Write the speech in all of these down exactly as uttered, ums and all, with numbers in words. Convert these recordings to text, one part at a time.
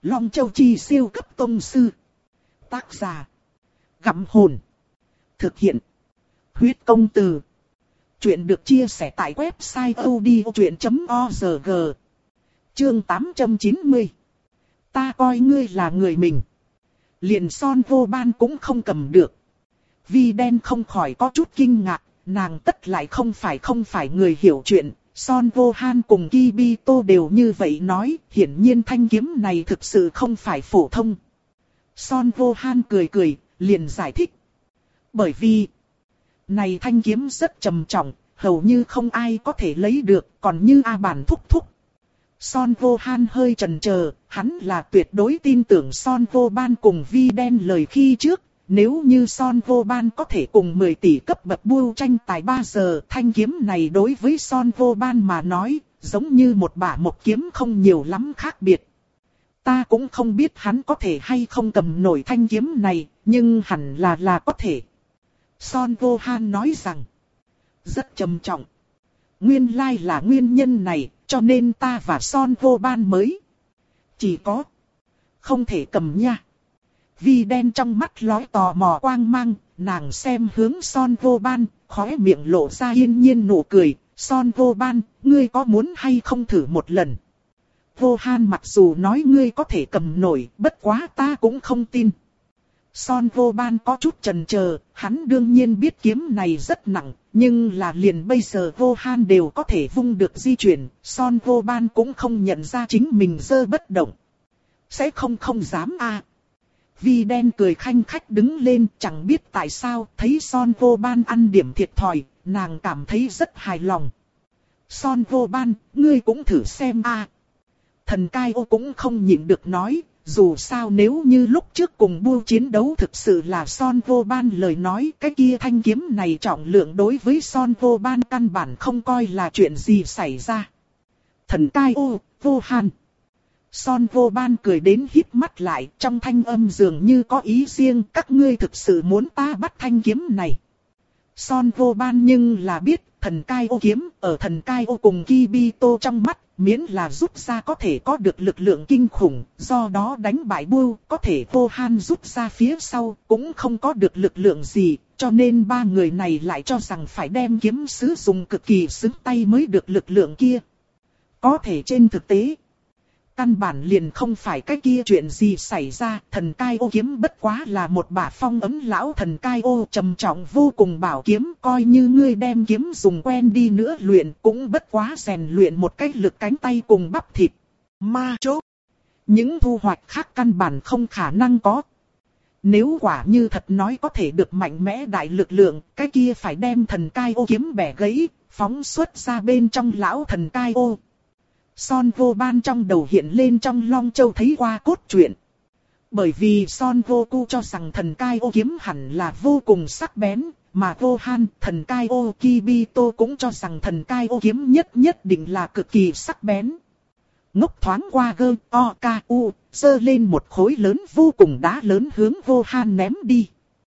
Long Châu Chi siêu cấp tông sư. Tác giả. Gặm hồn. Thực hiện. Huyết công từ. Chuyện được chia sẻ tại website audiochuyện chấm org. Chương tám trăm chín mươi. Ta coi ngươi là người mình. Liền Son Vô Ban cũng không cầm được. Vi Đen không khỏi có chút kinh ngạc, nàng tất lại không phải không phải người hiểu chuyện. Son Vô Han cùng Kibito đều như vậy nói, hiển nhiên thanh kiếm này thực sự không phải phổ thông. Son Vô Han cười cười, liền giải thích. Bởi vì, này thanh kiếm rất trầm trọng, hầu như không ai có thể lấy được, còn như A Bản thúc thúc. Son Vô Han hơi chần chờ, hắn là tuyệt đối tin tưởng Son Vô Ban cùng Vi Đen lời khi trước. Nếu như Son Vô Ban có thể cùng mười tỷ cấp bậc bull tranh tài ba giờ, thanh kiếm này đối với Son Vô Ban mà nói, giống như một bả một kiếm không nhiều lắm khác biệt. Ta cũng không biết hắn có thể hay không cầm nổi thanh kiếm này, nhưng hẳn là là có thể. Son Vô Han nói rằng, rất trầm trọng. Nguyên lai là nguyên nhân này, cho nên ta và Son Vô Ban mới chỉ có không thể cầm nha. Vi Đen trong mắt lóe tò mò quang mang, nàng xem hướng Son Vô Ban, khóe miệng lộ ra yên nhiên nụ cười. Son Vô Ban, ngươi có muốn hay không thử một lần? Vô Han mặc dù nói ngươi có thể cầm nổi, bất quá ta cũng không tin. Son Vô Ban có chút chần chờ, hắn đương nhiên biết kiếm này rất nặng, nhưng là liền bây giờ Vô Han đều có thể vung được di chuyển, Son Vô Ban cũng không nhận ra chính mình giơ bất động. Sẽ không không dám a. À. Vi Đen cười khanh khách đứng lên, chẳng biết tại sao, thấy Son Vô Ban ăn điểm thiệt thòi, nàng cảm thấy rất hài lòng. Son Vô Ban, ngươi cũng thử xem a. À. Thần Cai Ô cũng không nhịn được nói, dù sao nếu như lúc trước cùng Bưu chiến đấu thực sự là Son Vô Ban lời nói, cái kia thanh kiếm này trọng lượng đối với Son Vô Ban căn bản không coi là chuyện gì xảy ra. Thần Cai Ô, Vô Han. Son Vô Ban cười đến híp mắt lại, trong thanh âm dường như có ý riêng, các ngươi thực sự muốn ta bắt thanh kiếm này. Son Vô Ban nhưng là biết, thần Cai Ô kiếm, ở thần Cai Ô cùng Kibito trong mắt, miễn là rút ra có thể có được lực lượng kinh khủng, do đó đánh bại Bưu, có thể Vô Han rút ra phía sau, cũng không có được lực lượng gì, cho nên ba người này lại cho rằng phải đem kiếm sử dụng cực kỳ xứng tay mới được lực lượng kia. Có thể trên thực tế, căn bản liền không phải cái kia chuyện gì xảy ra, thần Cai Ô kiếm bất quá là một bả phong ấm lão thần Cai Ô trầm trọng vô cùng bảo kiếm, coi như ngươi đem kiếm dùng quen đi nữa luyện cũng bất quá rèn luyện một cái lực cánh tay cùng bắp thịt. Ma chốt. Những thu hoạch khác căn bản không khả năng có. Nếu quả như thật nói có thể được mạnh mẽ đại lực lượng, cái kia phải đem thần Cai Ô kiếm bẻ gãy, phóng xuất ra bên trong lão thần Cai Ô. Son Vô Ban trong đầu hiện lên trong Long Châu thấy qua cốt truyện. Bởi vì Son Vô Cu cho rằng thần Cai Ô kiếm hẳn là vô cùng sắc bén, mà Vô Han, thần Cai Ô Kibito cũng cho rằng thần Cai Ô kiếm nhất nhất định là cực kỳ sắc bén. Ngốc thoáng qua gơ, o, ca, u, giơ lên một khối lớn vô cùng đá lớn hướng Vô Han ném đi.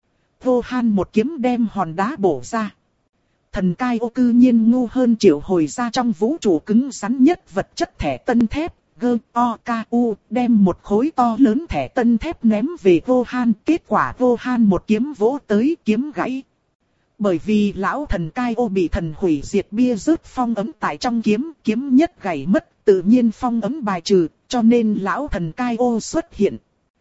Vô Han một kiếm đem hòn đá bổ ra. Thần Cai Ô cư nhiên ngu hơn triệu hồi ra trong vũ trụ cứng rắn nhất vật chất thẻ tân thép, gơ, o, ca, u, đem một khối to lớn thẻ tân thép ném về Vô Han, kết quả Vô Han một kiếm vỗ tới kiếm gãy. Bởi vì lão thần Cai Ô bị thần hủy diệt bia rớt phong ấm tại trong kiếm, kiếm nhất gãy mất, tự nhiên phong ấm bài trừ, cho nên lão thần Cai Ô xuất hiện.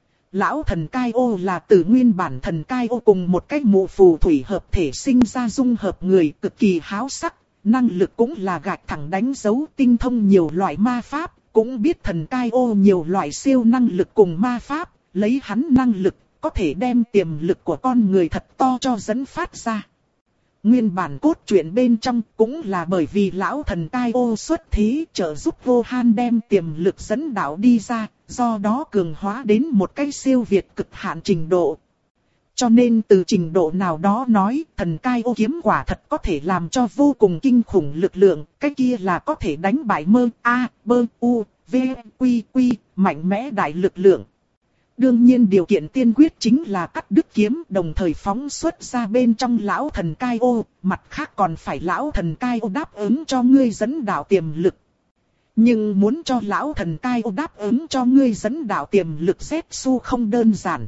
Lão thần Cai Ô là từ nguyên bản thần Cai Ô cùng một cái mụ phù thủy hợp thể sinh ra dung hợp người cực kỳ háo sắc, năng lực cũng là gạch thẳng đánh dấu tinh thông nhiều loại ma pháp, cũng biết thần Cai Ô nhiều loại siêu năng lực cùng ma pháp, lấy hắn năng lực có thể đem tiềm lực của con người thật to cho dẫn phát ra. Nguyên bản cốt truyện bên trong cũng là bởi vì lão thần Cai Ô xuất thế trợ giúp Vô Han đem tiềm lực dẫn đạo đi ra, do đó cường hóa đến một cái siêu việt cực hạn trình độ. Cho nên từ trình độ nào đó nói, thần Cai Ô kiếm quả thật có thể làm cho vô cùng kinh khủng lực lượng, cái kia là có thể đánh bại mơ, a, bơ, u, v, quy, quy, mạnh mẽ đại lực lượng. Đương nhiên điều kiện tiên quyết chính là cắt đứt kiếm đồng thời phóng xuất ra bên trong lão thần Cai Ô, mặt khác còn phải lão thần Cai Ô đáp ứng cho ngươi dẫn đạo tiềm lực. Nhưng muốn cho lão thần cai ô đáp ứng cho ngươi dẫn đạo tiềm lực Zetsu không đơn giản.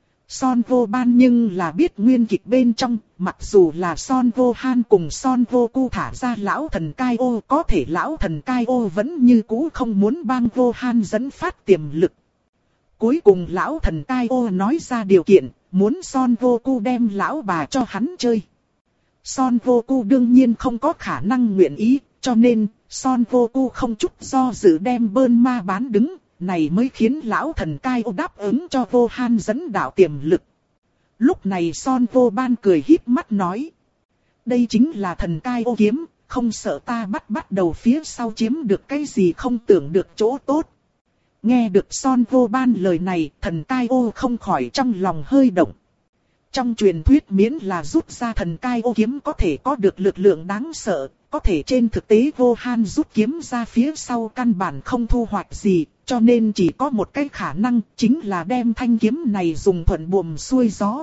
Son Vô Ban nhưng là biết nguyên kịch bên trong, mặc dù là Son Vô Han cùng Son Vô Cu thả ra lão thần cai ô, có thể lão thần cai ô vẫn như cũ không muốn bang Vô Han dẫn phát tiềm lực. Cuối cùng lão thần cai ô nói ra điều kiện, muốn Son Vô Cu đem lão bà cho hắn chơi. Son Vô Cu đương nhiên không có khả năng nguyện ý, cho nên Son Vô Cu không chút do dự đem bơn ma bán đứng. Này mới khiến lão thần cai ô đáp ứng cho Vô Han dẫn đạo tiềm lực. Lúc này Son Vô Ban cười híp mắt nói. Đây chính là thần cai ô kiếm, không sợ ta bắt bắt đầu phía sau chiếm được cái gì không tưởng được chỗ tốt. Nghe được Son Vô Ban lời này, thần cai ô không khỏi trong lòng hơi động. Trong truyền thuyết miễn là rút ra thần cai ô kiếm có thể có được lực lượng đáng sợ, có thể trên thực tế Vô Han rút kiếm ra phía sau căn bản không thu hoạch gì. Cho nên chỉ có một cái khả năng, chính là đem thanh kiếm này dùng thuận buồm xuôi gió.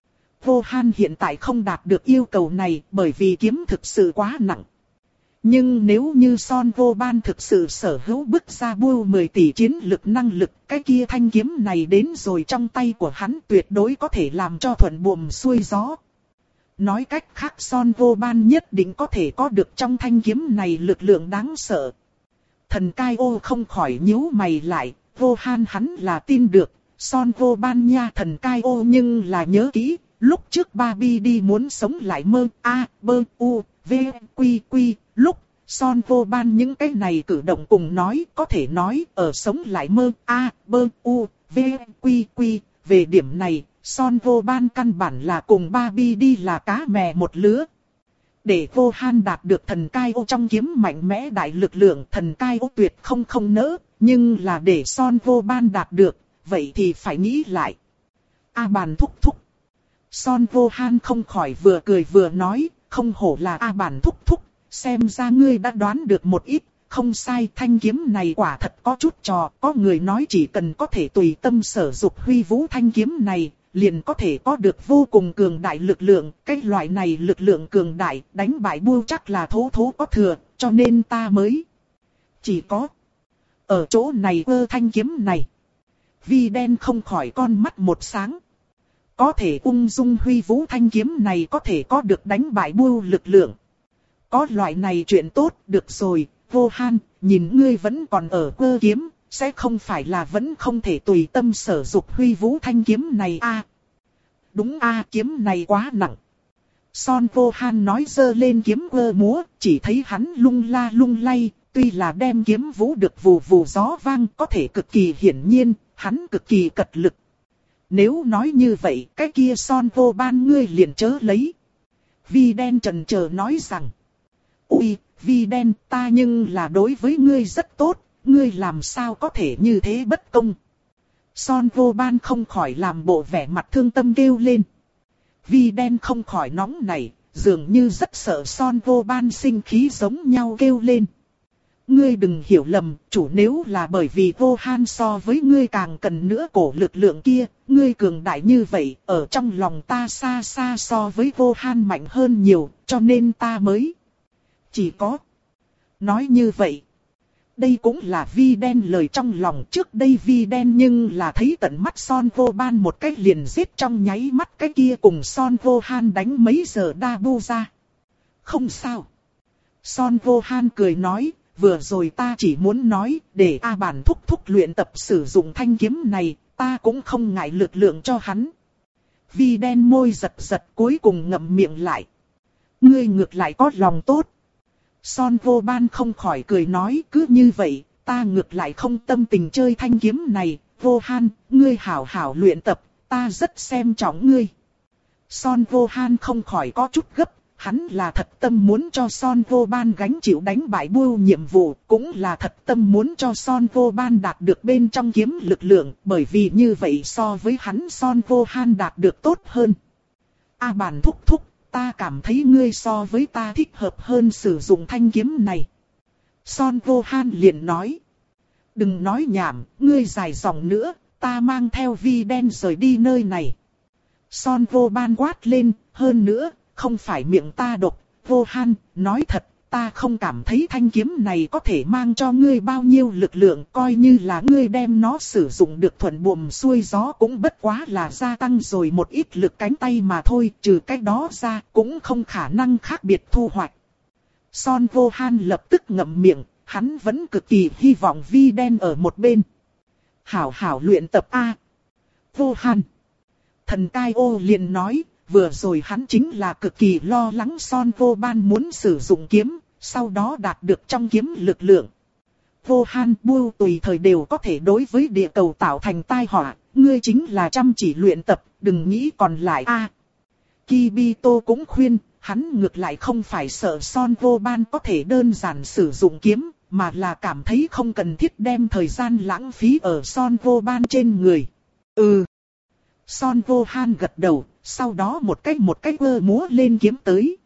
Vô Han hiện tại không đạt được yêu cầu này bởi vì kiếm thực sự quá nặng. Nhưng nếu như Son Vô Ban thực sự sở hữu bức ra bưu mười tỷ chiến lực năng lực, cái kia thanh kiếm này đến rồi trong tay của hắn tuyệt đối có thể làm cho thuận buồm xuôi gió. Nói cách khác Son Vô Ban nhất định có thể có được trong thanh kiếm này lực lượng đáng sợ. Thần cai ô không khỏi nhíu mày lại, Vô Han hắn là tin được, Son Vô Ban nha thần cai ô nhưng là nhớ kỹ, lúc trước Barbie đi muốn sống lại mơ, a, bơ, u, v, quy, quy, lúc, Son Vô Ban những cái này cử động cùng nói, có thể nói, ở sống lại mơ, a, bơ, u, v, quy, quy, về điểm này, Son Vô Ban căn bản là cùng Barbie đi là cá mè một lứa. Để Vô Han đạt được thần cai ô trong kiếm mạnh mẽ đại lực lượng thần cai ô tuyệt không không nỡ, nhưng là để Son Vô Ban đạt được, vậy thì phải nghĩ lại. A Bàn thúc thúc. Son Vô Han không khỏi vừa cười vừa nói, không hổ là A Bàn thúc thúc, xem ra ngươi đã đoán được một ít, không sai thanh kiếm này quả thật có chút trò, có người nói chỉ cần có thể tùy tâm sở dục huy vũ thanh kiếm này. Liền có thể có được vô cùng cường đại lực lượng, cái loại này lực lượng cường đại, đánh bại bưu chắc là thố thố có thừa, cho nên ta mới chỉ có ở chỗ này ơ thanh kiếm này. Vi đen không khỏi con mắt một sáng. Có thể ung dung huy vũ thanh kiếm này có thể có được đánh bại bưu lực lượng. Có loại này chuyện tốt, được rồi, Vô Han, nhìn ngươi vẫn còn ở cơ kiếm. Sẽ không phải là vẫn không thể tùy tâm sở dục huy vũ thanh kiếm này a? À, đúng a, à, kiếm này quá nặng. Son Vô Han nói giơ lên kiếm quơ múa, chỉ thấy hắn lung la lung lay, tuy là đem kiếm vũ được vù vù gió vang, có thể cực kỳ hiển nhiên, hắn cực kỳ cật lực. Nếu nói như vậy, cái kia Son Vô Ban ngươi liền chớ lấy. Vi đen trần chờ nói rằng, ui, Vi đen ta nhưng là đối với ngươi rất tốt. Ngươi làm sao có thể như thế bất công? Son Vô Ban không khỏi làm bộ vẻ mặt thương tâm kêu lên. Vi đen không khỏi nóng nảy, dường như rất sợ Son Vô Ban sinh khí giống nhau kêu lên. Ngươi đừng hiểu lầm, chủ nếu là bởi vì Vô Han so với ngươi càng cần nữa cổ lực lượng kia, ngươi cường đại như vậy, ở trong lòng ta xa xa so với Vô Han mạnh hơn nhiều, cho nên ta mới chỉ có nói như vậy. Đây cũng là Vi đen lời trong lòng, trước đây Vi đen nhưng là thấy tận mắt Son Vô Ban một cái liền giết trong nháy mắt cái kia cùng Son Vô Han đánh mấy giờ đa bu ra. Không sao. Son Vô Han cười nói, vừa rồi ta chỉ muốn nói, để A Bản thúc thúc luyện tập sử dụng thanh kiếm này, ta cũng không ngại lực lượng cho hắn. Vi đen môi giật giật cuối cùng ngậm miệng lại. Ngươi ngược lại có lòng tốt. Son Vô Ban không khỏi cười nói, cứ như vậy, ta ngược lại không tâm tình chơi thanh kiếm này, Vô Han, ngươi hảo hảo luyện tập, ta rất xem trọng ngươi. Son Vô Han không khỏi có chút gấp, hắn là thật tâm muốn cho Son Vô Ban gánh chịu đánh bại bưu nhiệm vụ, cũng là thật tâm muốn cho Son Vô Ban đạt được bên trong kiếm lực lượng, bởi vì như vậy so với hắn Son Vô Han đạt được tốt hơn. A Bản thúc thúc. Ta cảm thấy ngươi so với ta thích hợp hơn sử dụng thanh kiếm này. Son Vô Han liền nói. Đừng nói nhảm, ngươi dài dòng nữa, ta mang theo Vi đen rời đi nơi này. Son Vô Ban quát lên, hơn nữa, không phải miệng ta độc, Vô Han, nói thật, ta không cảm thấy thanh kiếm này có thể mang cho ngươi bao nhiêu lực lượng, coi như là ngươi đem nó sử dụng được thuận buồm xuôi gió cũng bất quá là gia tăng rồi một ít lực cánh tay mà thôi, trừ cái đó ra cũng không khả năng khác biệt thu hoạch. Son Vô Han lập tức ngậm miệng, hắn vẫn cực kỳ hy vọng Vi Đen ở một bên. Hảo hảo luyện tập A. Vô Han. Thần Cai Ô liền nói, vừa rồi hắn chính là cực kỳ lo lắng Son Vô Ban muốn sử dụng kiếm, sau đó đạt được trong kiếm lực lượng. Vô Han Bu tùy thời đều có thể đối với địa cầu tạo thành tai họa, ngươi chính là chăm chỉ luyện tập, đừng nghĩ còn lại A. Kibito cũng khuyên, hắn ngược lại không phải sợ Son Vô Ban có thể đơn giản sử dụng kiếm, mà là cảm thấy không cần thiết đem thời gian lãng phí ở Son Vô Ban trên người. Ừ. Son Vô Han gật đầu, sau đó một cách một cách vơ múa lên kiếm tới.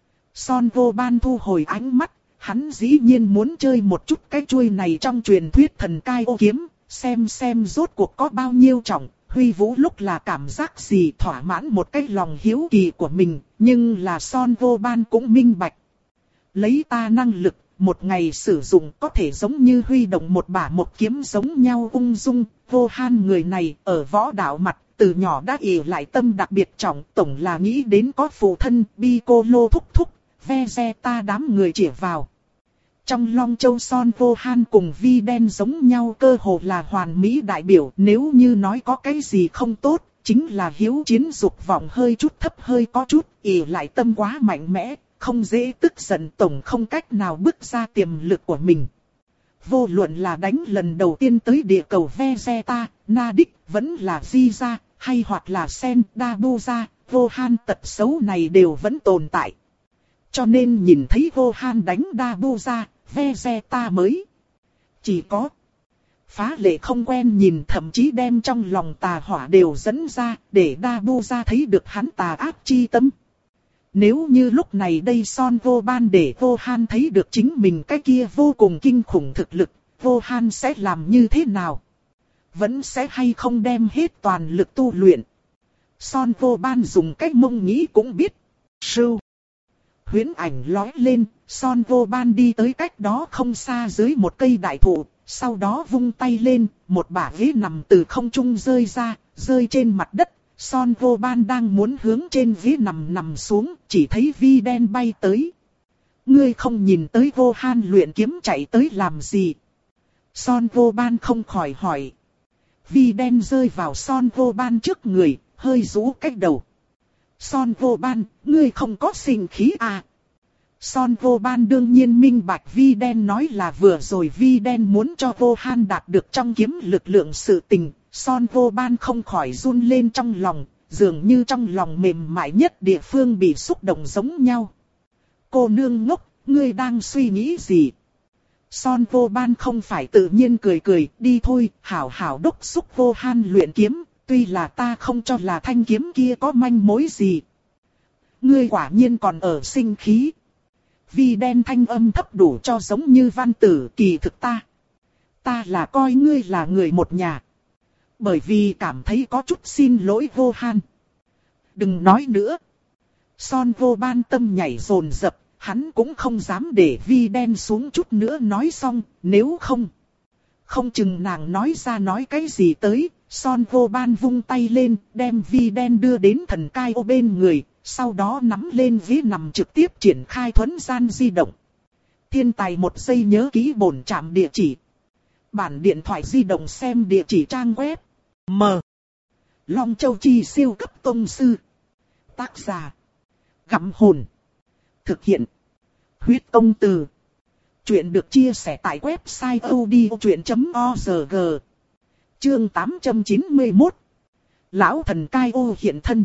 Son Vô Ban thu hồi ánh mắt, hắn dĩ nhiên muốn chơi một chút cái chuôi này trong truyền thuyết thần cai ô kiếm, xem xem rốt cuộc có bao nhiêu trọng, huy vũ lúc là cảm giác gì, thỏa mãn một cái lòng hiếu kỳ của mình, nhưng là Son Vô Ban cũng minh bạch. Lấy ta năng lực, một ngày sử dụng có thể giống như huy động một bả một kiếm giống nhau ung dung. Vô Han người này ở võ đạo mặt, từ nhỏ đã ỷ lại tâm đặc biệt trọng, tổng là nghĩ đến có phụ thân Piccolo thúc thúc, Vegeta đám người chĩa vào. Trong Long Châu Son Vô Han cùng Vi Đen giống nhau cơ hồ là hoàn mỹ đại biểu, nếu như nói có cái gì không tốt, chính là hiếu chiến dục vọng hơi chút thấp hơi có chút, ỷ lại tâm quá mạnh mẽ, không dễ tức giận, tổng không cách nào bứt ra tiềm lực của mình. Vô luận là đánh lần đầu tiên tới địa cầu Vegeta, Nadik, vẫn là Visa, hay hoặc là Sen, Dabuza, Vô Han tật xấu này đều vẫn tồn tại. Cho nên nhìn thấy Vô Han đánh Dabuza, Vegeta mới chỉ có phá lệ không quen nhìn, thậm chí đem trong lòng tà hỏa đều dẫn ra, để Dabuza thấy được hắn tà ác chi tâm. Nếu như lúc này đây Son Vô Ban để Vô Han thấy được chính mình cái kia vô cùng kinh khủng thực lực, Vô Han sẽ làm như thế nào? Vẫn sẽ hay không đem hết toàn lực tu luyện? Son Vô Ban dùng cách mông nghĩ cũng biết. Sưu. Huyễn ảnh lói lên, Son Vô Ban đi tới cách đó không xa dưới một cây đại thụ, sau đó vung tay lên, một bả ghế nằm từ không trung rơi ra, rơi trên mặt đất. Son Vô Ban đang muốn hướng trên ghế nằm nằm xuống, chỉ thấy Vi Đen bay tới. Ngươi không nhìn tới Vô Han luyện kiếm chạy tới làm gì? Son Vô Ban không khỏi hỏi. Vi Đen rơi vào Son Vô Ban trước người, hơi rũ cách đầu. Son Vô Ban, ngươi không có sinh khí à? Son Vô Ban đương nhiên minh bạch Vi Đen nói là vừa rồi Vi Đen muốn cho Vô Han đạt được trong kiếm lực lượng sự tình. Son Vô Ban không khỏi run lên trong lòng, dường như trong lòng mềm mại nhất địa phương bị xúc động giống nhau. Cô nương ngốc, ngươi đang suy nghĩ gì? Son Vô Ban không phải tự nhiên cười cười, đi thôi, hảo hảo đốc xúc Vô Han luyện kiếm, tuy là ta không cho là thanh kiếm kia có manh mối gì. Ngươi quả nhiên còn ở sinh khí. Vi Đen thanh âm thấp đủ cho giống như văn tử, kỳ thực ta. Ta là coi ngươi là người một nhà. Bởi vì cảm thấy có chút xin lỗi Vô Han. Đừng nói nữa. Son Vô Ban tâm nhảy dồn dập, hắn cũng không dám để Vi Đen xuống chút nữa nói xong, nếu không. Không chừng nàng nói ra nói cái gì tới, Son Vô Ban vung tay lên, đem Vi Đen đưa đến thần cai ô bên người, sau đó nắm lên ghế nằm trực tiếp triển khai thuấn gian di động. Thiên tài một giây nhớ ký bổn trạm địa chỉ. Bản điện thoại di động xem địa chỉ trang web. M. Long Châu Chi siêu cấp tông sư. Tác giả. Gặm hồn. Thực hiện. Huyết công từ. Chuyện được chia sẻ tại website odchuyện chấm org. Chương tám trăm chín mươi mốt. Lão thần cai ô hiện thân.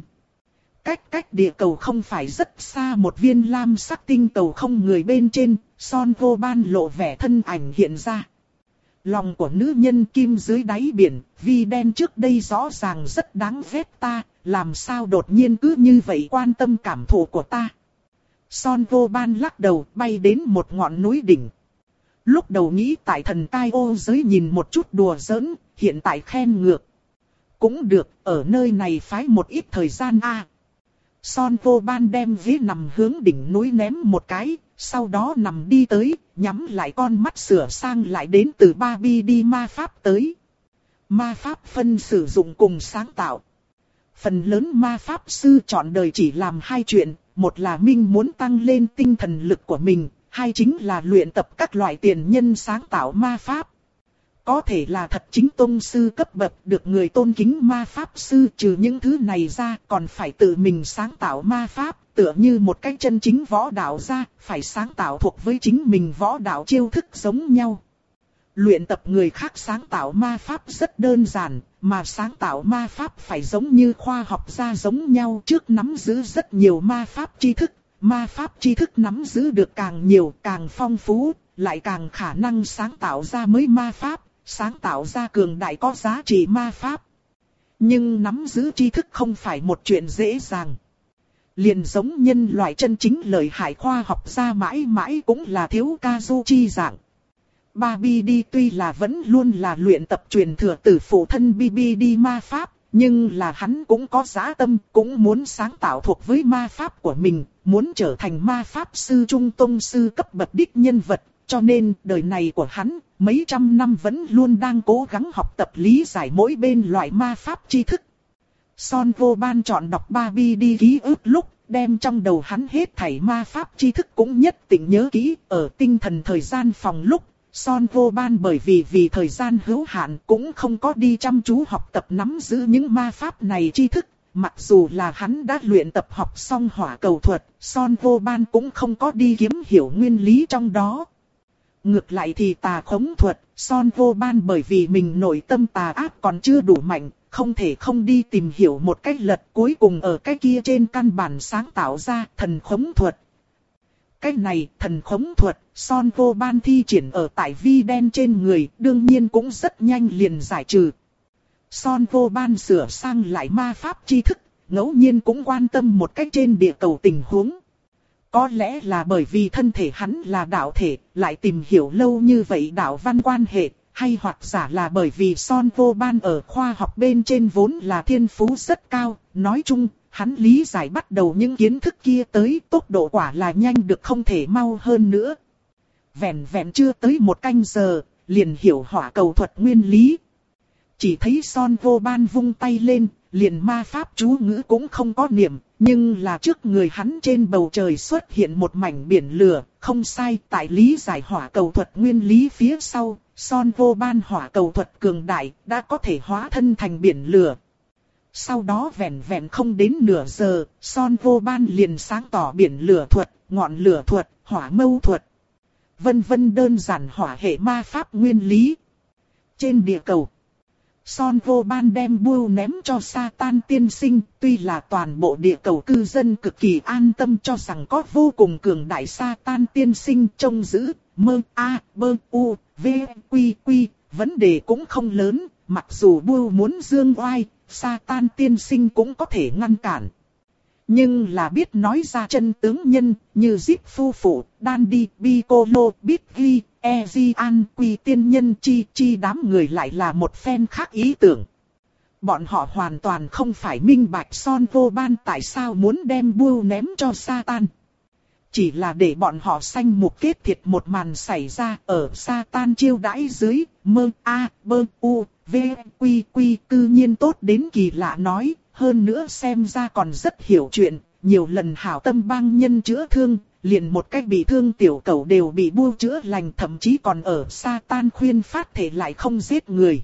Cách cách địa cầu không phải rất xa một viên lam sắc tinh cầu không người bên trên, Son Vô Ban lộ vẻ thân ảnh hiện ra. Lòng của nữ nhân kim dưới đáy biển, Vi Đen trước đây rõ ràng rất đáng ghét ta, làm sao đột nhiên cứ như vậy quan tâm cảm thụ của ta. Son Vô Ban lắc đầu bay đến một ngọn núi đỉnh. Lúc đầu nghĩ tại thần cai ô giới nhìn một chút đùa giỡn, hiện tại khen ngược. Cũng được, ở nơi này phái một ít thời gian a. Son Vô Ban đem ghế nằm hướng đỉnh núi ném một cái, sau đó nằm đi tới, nhắm lại con mắt sửa sang lại đến từ ba bê đê ma pháp tới. Ma pháp phân sử dụng cùng sáng tạo. Phần lớn ma pháp sư chọn đời chỉ làm hai chuyện, một là minh muốn tăng lên tinh thần lực của mình, hai chính là luyện tập các loại tiền nhân sáng tạo ma pháp. Có thể là thật chính tông sư cấp bậc được người tôn kính ma pháp sư, trừ những thứ này ra còn phải tự mình sáng tạo ma pháp, tựa như một cách chân chính võ đạo ra, phải sáng tạo thuộc với chính mình võ đạo chiêu thức giống nhau. Luyện tập người khác sáng tạo ma pháp rất đơn giản, mà sáng tạo ma pháp phải giống như khoa học gia giống nhau, trước nắm giữ rất nhiều ma pháp tri thức. Ma pháp tri thức nắm giữ được càng nhiều, càng phong phú, lại càng khả năng sáng tạo ra mới ma pháp, sáng tạo ra cường đại có giá trị ma pháp. Nhưng nắm giữ tri thức không phải một chuyện dễ dàng. Liền giống nhân loại chân chính lợi hại khoa học gia mãi mãi cũng là thiếu Kazuchi dạng. ba bê đê tuy là vẫn luôn là luyện tập truyền thừa từ phụ thân bê bê đê ma pháp, nhưng là hắn cũng có dã tâm, cũng muốn sáng tạo thuộc với ma pháp của mình, muốn trở thành ma pháp sư trung tông sư cấp bậc đích nhân vật, cho nên đời này của hắn, mấy trăm năm vẫn luôn đang cố gắng học tập lý giải mỗi bên loại ma pháp tri thức. Son Vô Ban chọn đọc ba bê đê ký ức lúc, đem trong đầu hắn hết thảy ma pháp tri thức cũng nhất định nhớ kỹ, ở tinh thần thời gian phòng lúc. Son Vô Ban bởi vì vì thời gian hữu hạn cũng không có đi chăm chú học tập nắm giữ những ma pháp này tri thức. Mặc dù là hắn đã luyện tập học xong hỏa cầu thuật, Son Vô Ban cũng không có đi kiếm hiểu nguyên lý trong đó. Ngược lại thì tà khống thuật, Son Vô Ban bởi vì mình nội tâm tà ác còn chưa đủ mạnh, không thể không đi tìm hiểu một cách lật, cuối cùng ở cái kia trên căn bản sáng tạo ra thần khống thuật. Cái này, thần khống thuật, Son Vô Ban thi triển ở tại vi đen trên người, đương nhiên cũng rất nhanh liền giải trừ. Son Vô Ban sửa sang lại ma pháp tri thức, ngẫu nhiên cũng quan tâm một cách trên địa cầu tình huống. Có lẽ là bởi vì thân thể hắn là đạo thể, lại tìm hiểu lâu như vậy đạo văn quan hệ, hay hoặc giả là bởi vì Son Vô Ban ở khoa học bên trên vốn là thiên phú rất cao, nói chung. Hắn lý giải bắt đầu những kiến thức kia tới tốc độ quả là nhanh được không thể mau hơn nữa. Vẹn vẹn chưa tới một canh giờ, liền hiểu hỏa cầu thuật nguyên lý. Chỉ thấy Son Vô Ban vung tay lên, liền ma pháp chú ngữ cũng không có niệm, nhưng là trước người hắn trên bầu trời xuất hiện một mảnh biển lửa, không sai, tại lý giải hỏa cầu thuật nguyên lý phía sau, Son Vô Ban hỏa cầu thuật cường đại, đã có thể hóa thân thành biển lửa. Sau đó vẹn vẹn không đến nửa giờ, Son Vô Ban liền sáng tỏ biển lửa thuật, ngọn lửa thuật, hỏa mâu thuật. Vân vân đơn giản hỏa hệ ma pháp nguyên lý. Trên địa cầu, Son Vô Ban đem bưu ném cho Satan tiên sinh, tuy là toàn bộ địa cầu cư dân cực kỳ an tâm cho rằng có vô cùng cường đại Satan tiên sinh trông giữ, mơ a, bơ u, v, quy quy, vấn đề cũng không lớn, mặc dù bưu muốn dương oai. Satan tiên sinh cũng có thể ngăn cản. Nhưng là biết nói ra chân tướng nhân, như Zip phu phụ, Dandy, Piccolo, Biggie, Ezian, Quy tiên nhân chi chi đám người lại là một phen khác ý tưởng. Bọn họ hoàn toàn không phải minh bạch Son Vô Ban tại sao muốn đem bưu ném cho Satan. Chỉ là để bọn họ sanh mục kết thiệt một màn xảy ra ở Satan chiêu đãi dưới, mơ a, bơ u, v, quy quy cư nhiên tốt đến kỳ lạ nói, hơn nữa xem ra còn rất hiểu chuyện, nhiều lần hảo tâm bang nhân chữa thương, liền một cách bị thương tiểu cầu đều bị bưu chữa lành, thậm chí còn ở Satan khuyên phát thể lại không giết người.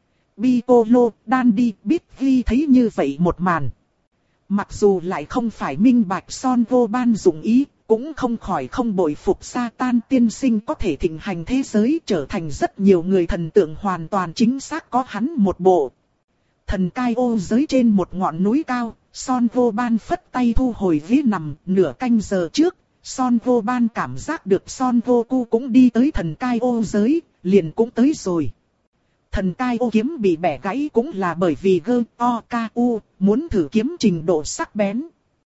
Piccolo, Dandy, Biggie thấy như vậy một màn. Mặc dù lại không phải minh bạch Son Vô Ban dụng ý, cũng không khỏi không bội phục Satan tiên sinh có thể thịnh hành thế giới, trở thành rất nhiều người thần tượng hoàn toàn chính xác có hắn một bộ. Thần cai ô giới trên một ngọn núi cao, Son Vô Ban phất tay thu hồi ghế nằm. Nửa canh giờ trước, Son Vô Ban cảm giác được Son Vô Cu cũng đi tới thần cai ô giới, liền cũng tới rồi. Thần cai ô kiếm bị bẻ gãy cũng là bởi vì gơ o ca u muốn thử kiếm trình độ sắc bén.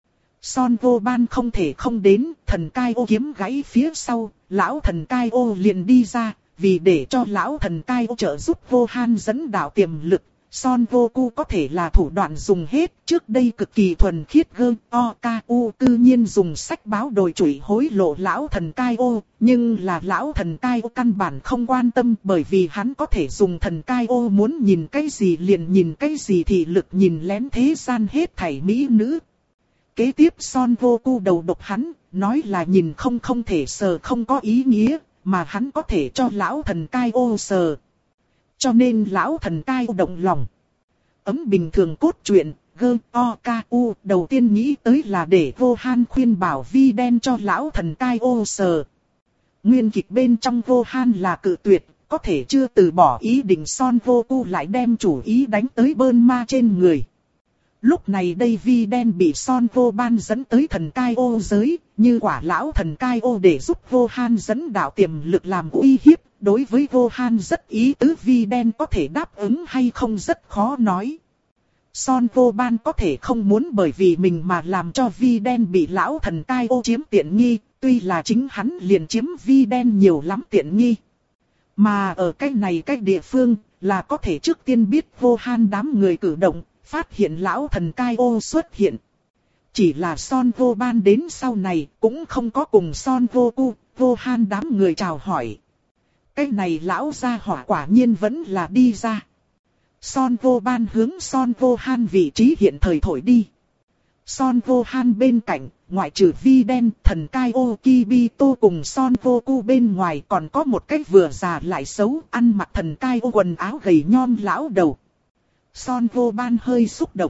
Son Vô Ban không thể không đến, thần cai ô kiếm gãy phía sau, lão thần cai ô liền đi ra, vì để cho lão thần cai ô trợ giúp Vô Han dẫn đạo tiềm lực, Son Goku có thể là thủ đoạn dùng hết, trước đây cực kỳ thuần khiết gơ o ca u tự nhiên dùng sách báo đồi trụy hối lộ lão thần Kai O, nhưng là lão thần Kai O căn bản không quan tâm bởi vì hắn có thể dùng thần Kai O muốn nhìn cái gì liền nhìn cái gì thì lực nhìn lén thế gian hết thảy mỹ nữ. Kế tiếp Son Goku đầu độc hắn, nói là nhìn không không thể sờ không có ý nghĩa, mà hắn có thể cho lão thần Kai O sờ. Cho nên lão thần Kai O động lòng. Ấm bình thường cốt truyện, gơ o ca u đầu tiên nghĩ tới là để Gohan khuyên bảo Vi đen cho lão thần Kai O sờ. Nguyên kịch bên trong Gohan là cự tuyệt, có thể chưa từ bỏ ý định. Son Goku lại đem chủ ý đánh tới Bulma trên người. Lúc này đây Vi đen bị Son Goban dẫn tới thần Kai O giới, như quả lão thần Kai O để giúp Gohan dẫn đạo tiềm lực làm uy hiếp. Đối với Gohan rất ý tứ, Vi đen có thể đáp ứng hay không rất khó nói. Son Goban có thể không muốn bởi vì mình mà làm cho Vi đen bị lão thần Kai O chiếm tiện nghi, tuy là chính hắn liền chiếm Vi đen nhiều lắm tiện nghi. Mà ở cái này cái địa phương là có thể trước tiên biết Gohan đám người cử động, phát hiện lão thần Kai O xuất hiện. Chỉ là Son Goban đến sau này cũng không có cùng Son Goku, Gohan đám người chào hỏi. Cái này lão gia hỏa quả nhiên vẫn là đi ra. Son Goban hướng Son Gohan vị trí hiện thời thổi đi. Son Gohan bên cạnh, ngoại trừ Vi đen, thần Kai O Kibito cùng Son Goku bên ngoài còn có một cái vừa già lại xấu, ăn mặc thần Kai O quần áo gầy nhom lão đầu. Son Goban hơi xúc động.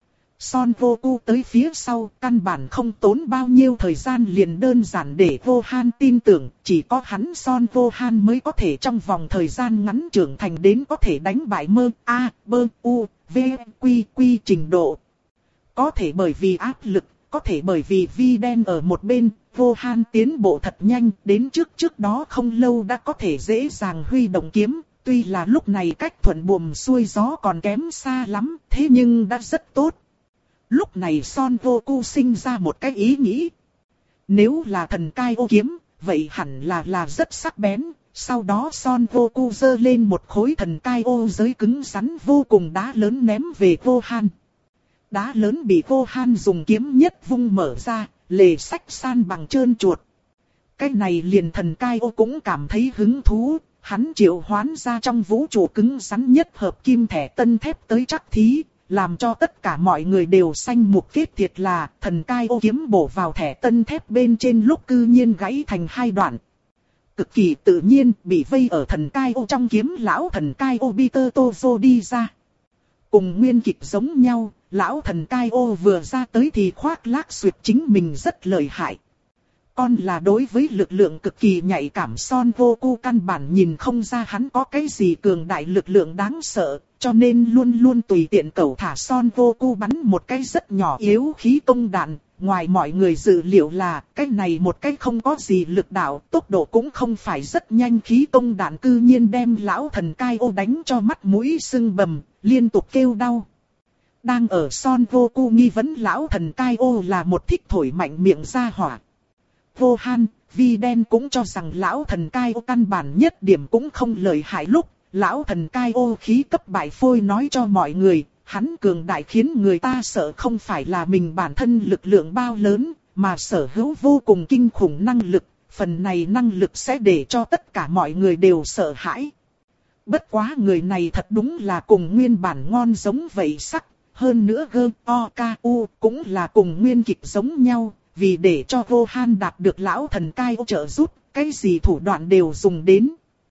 Son Goku tới phía sau, căn bản không tốn bao nhiêu thời gian liền đơn giản để Gohan tin tưởng, chỉ có hắn Son Gohan mới có thể trong vòng thời gian ngắn trưởng thành đến có thể đánh bại mơ A, bơ, u, v, quy, quy trình độ. Có thể bởi vì áp lực, có thể bởi vì Vi đen ở một bên, Gohan tiến bộ thật nhanh, đến trước trước đó không lâu đã có thể dễ dàng huy động kiếm. Tuy là lúc này cách thuận buồm xuôi gió còn kém xa lắm, thế nhưng đã rất tốt. Lúc này Son Goku sinh ra một cái ý nghĩ. Nếu là thần Kai O kiếm, vậy hẳn là là rất sắc bén. Sau đó Son Goku giơ lên một khối thần Kai O giới cứng rắn vô cùng đá lớn ném về Gohan. Đá lớn bị Gohan dùng kiếm nhất vung mở ra, lề sách san bằng trơn chuột. Cái này liền thần Kai O cũng cảm thấy hứng thú. Hắn triệu hoán ra trong vũ trụ cứng rắn nhất hợp kim thẻ tân thép tới chắc thí, làm cho tất cả mọi người đều sanh mục kết thiệt là thần Kai O kiếm bổ vào thẻ tân thép bên trên lúc cư nhiên gãy thành hai đoạn. Cực kỳ tự nhiên bị vây ở thần Kai O trong kiếm lão thần Kai O Peter Tozo đi ra. Cùng nguyên kịch giống nhau, lão thần Kai O vừa ra tới thì khoác lác suyệt chính mình rất lợi hại. Con là đối với lực lượng cực kỳ nhạy cảm Son Goku căn bản nhìn không ra hắn có cái gì cường đại lực lượng đáng sợ, cho nên luôn luôn tùy tiện cẩu thả Son Goku bắn một cái rất nhỏ yếu khí công đạn. Ngoài mọi người dự liệu là cái này một cái không có gì lực đạo, tốc độ cũng không phải rất nhanh khí công đạn cư nhiên đem lão thần Kai O đánh cho mắt mũi sưng bầm, liên tục kêu đau. Đang ở Son Goku nghi vấn lão thần Kai O là một thích thổi mạnh miệng ra hỏa. Gohan, Vi đen cũng cho rằng lão thần Kai O căn bản nhất điểm cũng không lợi hại lúc, lão thần Kai O khí cấp bại phôi nói cho mọi người, hắn cường đại khiến người ta sợ không phải là mình bản thân lực lượng bao lớn, mà sở hữu vô cùng kinh khủng năng lực, phần này năng lực sẽ để cho tất cả mọi người đều sợ hãi. Bất quá người này thật đúng là cùng nguyên bản ngon giống vậy sắc, hơn nữa gơ o ca u cũng là cùng nguyên kịch giống nhau. Vì để cho Gohan đạt được lão thần Kai O trợ giúp, cái gì thủ đoạn đều dùng đến.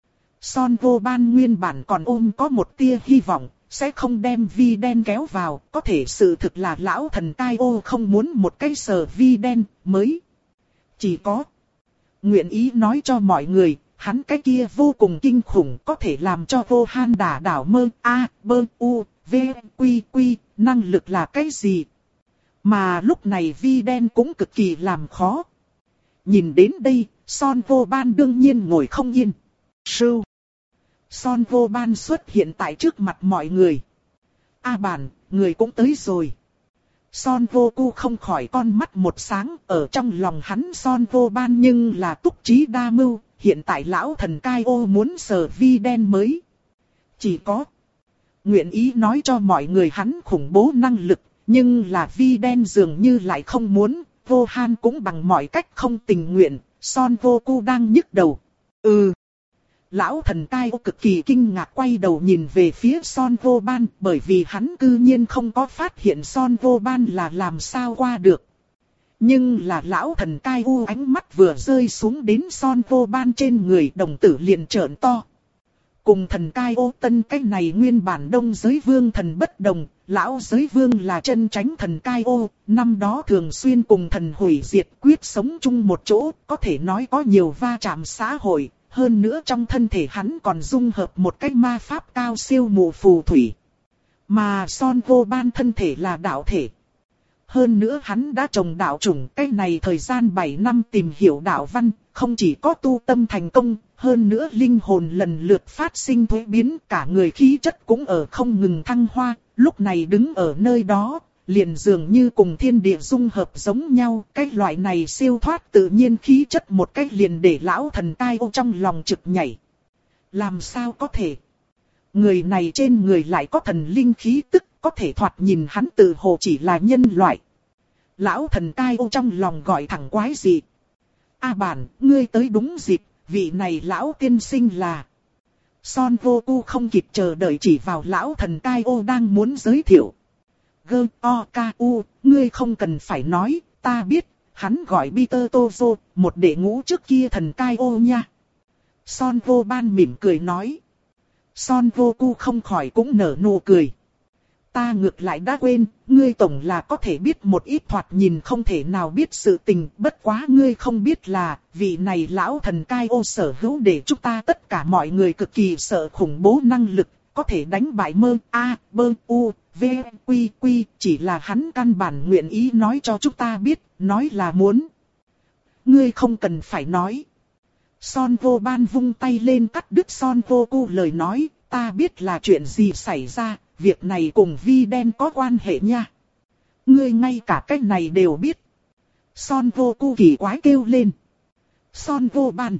Son Goban nguyên bản còn ôm có một tia hy vọng, sẽ không đem Vi đen kéo vào, có thể sự thực là lão thần Kai O không muốn một cái sờ Vi đen mới. Chỉ có nguyện ý nói cho mọi người, hắn cái kia vô cùng kinh khủng có thể làm cho Gohan đả đảo mơ A, bơ, u, v, quy, quy, năng lực là cái gì. Mà lúc này Vi đen cũng cực kỳ làm khó. Nhìn đến đây, Son Goban đương nhiên ngồi không yên. Sưu. Son Goban xuất hiện tại trước mặt mọi người. A bản, người cũng tới rồi. Son Goku không khỏi con mắt một sáng, ở trong lòng hắn Son Goban nhưng là túc trí đa mưu, hiện tại lão thần Kai O muốn sờ Vi đen mới. Chỉ có nguyện ý nói cho mọi người hắn khủng bố năng lực, nhưng là Vi đen dường như lại không muốn, Vô Han cũng bằng mọi cách không tình nguyện, Son Goku đang nhức đầu. Ừ. Lão thần cai ô cực kỳ kinh ngạc quay đầu nhìn về phía Son Goban, bởi vì hắn cư nhiên không có phát hiện Son Goban là làm sao qua được. Nhưng là lão thần cai u ánh mắt vừa rơi xuống đến Son Goban trên người, đồng tử liền trợn to. Cùng thần cai ô tân cái này nguyên bản đông giới vương thần bất đồng, lão giới vương là chân tránh thần cai ô, năm đó thường xuyên cùng thần hủy diệt quyết sống chung một chỗ, có thể nói có nhiều va chạm xã hội, hơn nữa trong thân thể hắn còn dung hợp một cái ma pháp cao siêu mù phù thủy. Mà Son Goban thân thể là đạo thể. Hơn nữa hắn đã trồng đạo chủng, cái này thời gian bảy năm tìm hiểu đạo văn, không chỉ có tu tâm thành công, hơn nữa linh hồn lần lượt phát sinh thuế biến, cả người khí chất cũng ở không ngừng thăng hoa, lúc này đứng ở nơi đó, liền dường như cùng thiên địa dung hợp giống nhau, cái loại này siêu thoát tự nhiên khí chất một cách liền để lão thần cai ô trong lòng trực nhảy. Làm sao có thể? Người này trên người lại có thần linh khí tức, có thể thoạt nhìn hắn tự hồ chỉ là nhân loại. Lão thần cai ô trong lòng gọi thẳng quái gì. A bản, ngươi tới đúng dịp, vị này lão tiên sinh là. Son Goku không kịp chờ đợi chỉ vào lão thần cai ô đang muốn giới thiệu. Gơ o ca u, ngươi không cần phải nói, ta biết, hắn gọi Peter Tozo, một đệ ngũ trước kia thần cai ô nha. Son Goban mỉm cười nói. Son Goku không khỏi cũng nở nụ cười. Ta ngược lại đã quên, ngươi tổng là có thể biết một ít thoạt nhìn không thể nào biết sự tình, bất quá ngươi không biết là, vị này lão thần cai ô sở hữu để chúng ta tất cả mọi người cực kỳ sợ khủng bố năng lực, có thể đánh bại mơ, a, bơ, u, v, quy, quy, chỉ là hắn căn bản nguyện ý nói cho chúng ta biết, nói là muốn. Ngươi không cần phải nói. Son Goban vung tay lên cắt đứt Son Goku lời nói, ta biết là chuyện gì xảy ra, việc này cùng Vi đen có quan hệ nha. Ngươi ngay cả cái này đều biết. Son Goku kỳ quái kêu lên. Son Goban.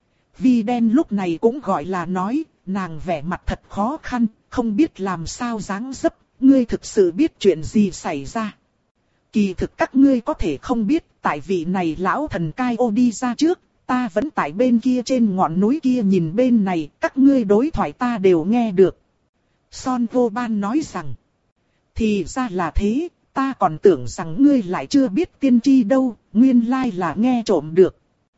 Vi đen lúc này cũng gọi là nói, nàng vẻ mặt thật khó khăn, không biết làm sao dáng dấp, ngươi thực sự biết chuyện gì xảy ra. Kỳ thực các ngươi có thể không biết, tại vị này lão thần cai ô đi ra trước, ta vẫn tại bên kia trên ngọn núi kia nhìn bên này, các ngươi đối thoại ta đều nghe được. Son Goban nói rằng, thì ra là thế, ta còn tưởng rằng ngươi lại chưa biết tiên tri đâu, nguyên lai là nghe trộm được.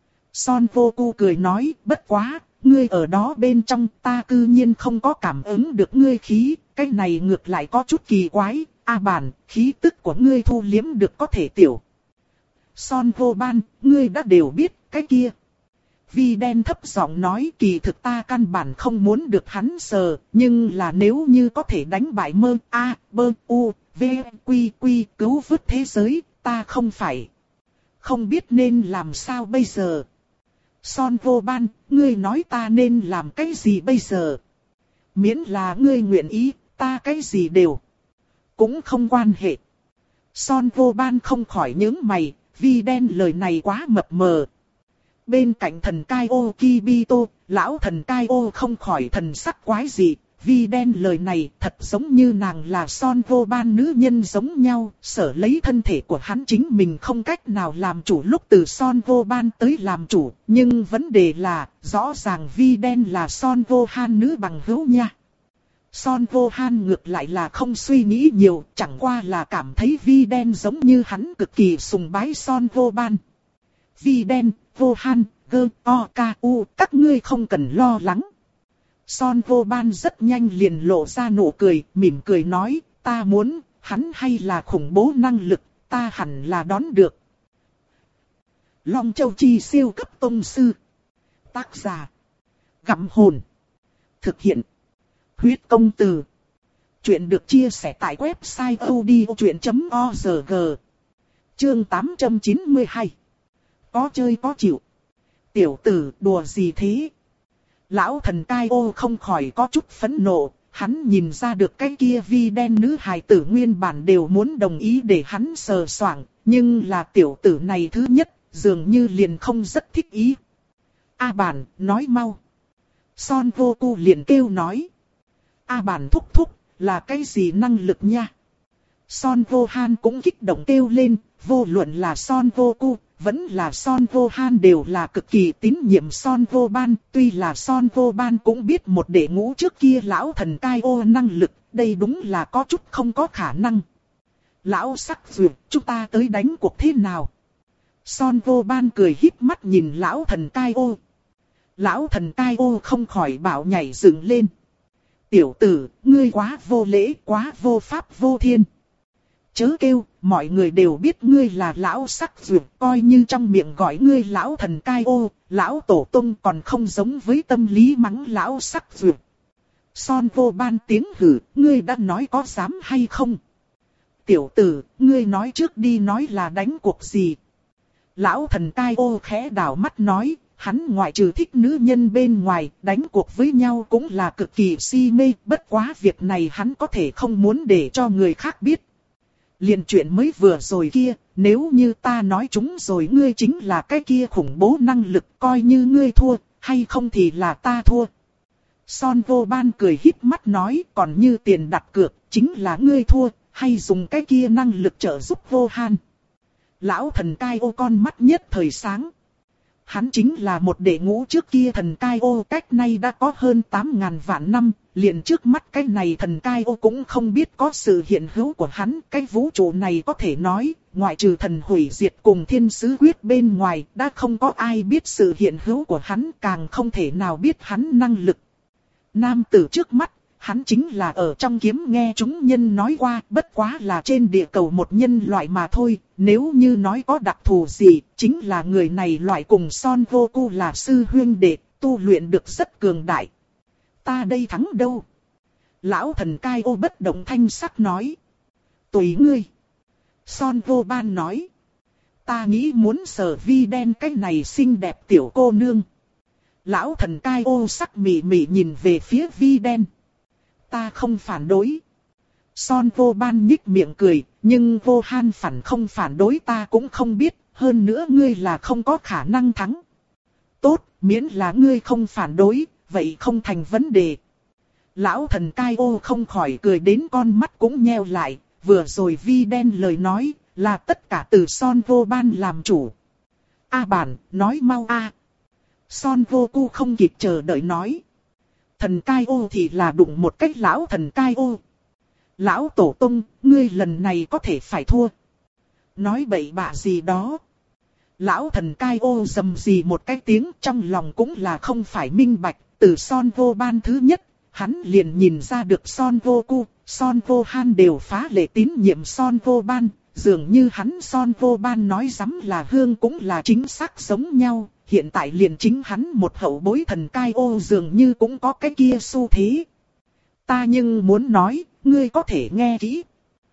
Son Goku cười nói, bất quá, ngươi ở đó bên trong ta cư nhiên không có cảm ứng được ngươi khí, cái này ngược lại có chút kỳ quái, A bản, khí tức của ngươi thu liếm được có thể tiểu. Son Goban, ngươi đã đều biết, cái kia. Vi đen thấp giọng nói kỳ thực ta căn bản không muốn được hắn sờ, nhưng là nếu như có thể đánh bại mơ, a, bơ, u, v, quy, quy, cứu vớt thế giới, ta không phải. Không biết nên làm sao bây giờ. Son Goban, ngươi nói ta nên làm cái gì bây giờ? Miễn là ngươi nguyện ý, ta cái gì đều. Cũng không quan hệ. Son Goban không khỏi nhướng mày, Vi đen lời này quá mập mờ. Bên cạnh thần cai ô Kibito, lão thần cai ô không khỏi thần sắc quái dị, Vi đen lời này thật giống như nàng là Son Goban nữ nhân giống nhau, sở lấy thân thể của hắn chính mình không cách nào làm chủ lúc từ Son Goban tới làm chủ, nhưng vấn đề là, rõ ràng Vi đen là Son Gohan nữ bằng hữu nha. Son Gohan ngược lại là không suy nghĩ nhiều, chẳng qua là cảm thấy Vi đen giống như hắn cực kỳ sùng bái Son Goban. Vi đen, Gohan, Gơ, O, Ca, U, các ngươi không cần lo lắng. Son Goban rất nhanh liền lộ ra nụ cười, mỉm cười nói, ta muốn, hắn hay là khủng bố năng lực, ta hẳn là đón được. Long Châu Chi siêu cấp tông sư. Tác giả. Gặm hồn. Thực hiện. Huyết công từ. Chuyện được chia sẻ tại website odchuyện chấm org. Chương tám trăm chín mươi hai. Có chơi có chịu. Tiểu tử đùa gì thế? Lão thần cai ô không khỏi có chút phẫn nộ, hắn nhìn ra được cái kia Vi đen nữ hài tử nguyên bản đều muốn đồng ý để hắn sờ soạng, nhưng là tiểu tử này thứ nhất, dường như liền không rất thích ý. A bản, nói mau. Son Goku liền kêu nói. A bản thúc thúc, Là cái gì năng lực nha? Son Gohan cũng kích động kêu lên, vô luận là Son Goku, vẫn là Son Gohan đều là cực kỳ tín nhiệm Son Goban. Tuy là Son Goban cũng biết một đệ ngũ trước kia lão thần Kaio năng lực, đây đúng là có chút không có khả năng. Lão sắc vượt, chúng ta tới đánh cuộc thế nào? Son Goban cười híp mắt nhìn lão thần Kaio. Lão thần Kaio không khỏi bạo nhảy dựng lên. Tiểu tử, ngươi quá vô lễ, quá vô pháp vô thiên. Chớ kêu, mọi người đều biết ngươi là lão sắc vượt, coi như trong miệng gọi ngươi lão thần Kaio, lão tổ tông còn không giống với tâm lý mắng lão sắc vượt. Son Goban tiếng hử, ngươi đã nói có dám hay không? Tiểu tử, ngươi nói trước đi nói là đánh cuộc gì? Lão thần Kaio khẽ đảo mắt nói, hắn ngoại trừ thích nữ nhân bên ngoài, đánh cuộc với nhau cũng là cực kỳ si mê, bất quá việc này hắn có thể không muốn để cho người khác biết. Liền chuyện mới vừa rồi kia, nếu như ta nói chúng rồi ngươi chính là cái kia khủng bố năng lực, coi như ngươi thua, hay không thì là ta thua. Son Goban cười híp mắt nói, còn như tiền đặt cược, chính là ngươi thua, hay dùng cái kia năng lực trợ giúp Gohan. Lão thần Kaio con mắt nhất thời sáng. Hắn chính là một đệ ngũ trước kia thần Kaio, cách nay đã có hơn tám ngàn vạn năm, liền trước mắt cái này thần Kaio cũng không biết có sự hiện hữu của hắn. Cái vũ trụ này có thể nói, ngoại trừ thần hủy diệt cùng thiên sứ quyết bên ngoài, đã không có ai biết sự hiện hữu của hắn, càng không thể nào biết hắn năng lực. Nam tử trước mắt, hắn chính là ở trong kiếm nghe chúng nhân nói qua, bất quá là trên địa cầu một nhân loại mà thôi. Nếu như nói có đặc thù gì, chính là người này loại cùng Son Goku là sư huynh đệ, tu luyện được rất cường đại. Ta đây thắng đâu? Lão thần Kaio bất động thanh sắc nói. Tùy ngươi. Son Goban nói. Ta nghĩ muốn sờ vi đen cái này xinh đẹp tiểu cô nương. Lão thần Kaio sắc mị mị nhìn về phía vi đen. Ta không phản đối. Son Goban nhích miệng cười, nhưng Gohan phản không phản đối ta cũng không biết, hơn nữa ngươi là không có khả năng thắng. Tốt, miễn là ngươi không phản đối, vậy không thành vấn đề. Lão thần Kaio không khỏi cười đến con mắt cũng nheo lại, vừa rồi vi đen lời nói, là tất cả từ Son Goban làm chủ. A bản, nói mau a. Son Goku không kịp chờ đợi nói. Thần Kaio thì là đụng một cách lão thần Kaio. Lão tổ tông, ngươi lần này có thể phải thua. Nói bậy bạ gì đó. Lão thần Kaio rầm rì một cái tiếng, trong lòng cũng là không phải minh bạch. Từ Son Goban thứ nhất, hắn liền nhìn ra được Son Goku, Son Gohan đều phá lệ tín nhiệm Son Goban. Dường như hắn Son Goban nói rắm là hương cũng là chính xác giống nhau. Hiện tại liền chính hắn một hậu bối thần Kaio dường như cũng có cái kia xu thế. Ta nhưng muốn nói, ngươi có thể nghe kỹ.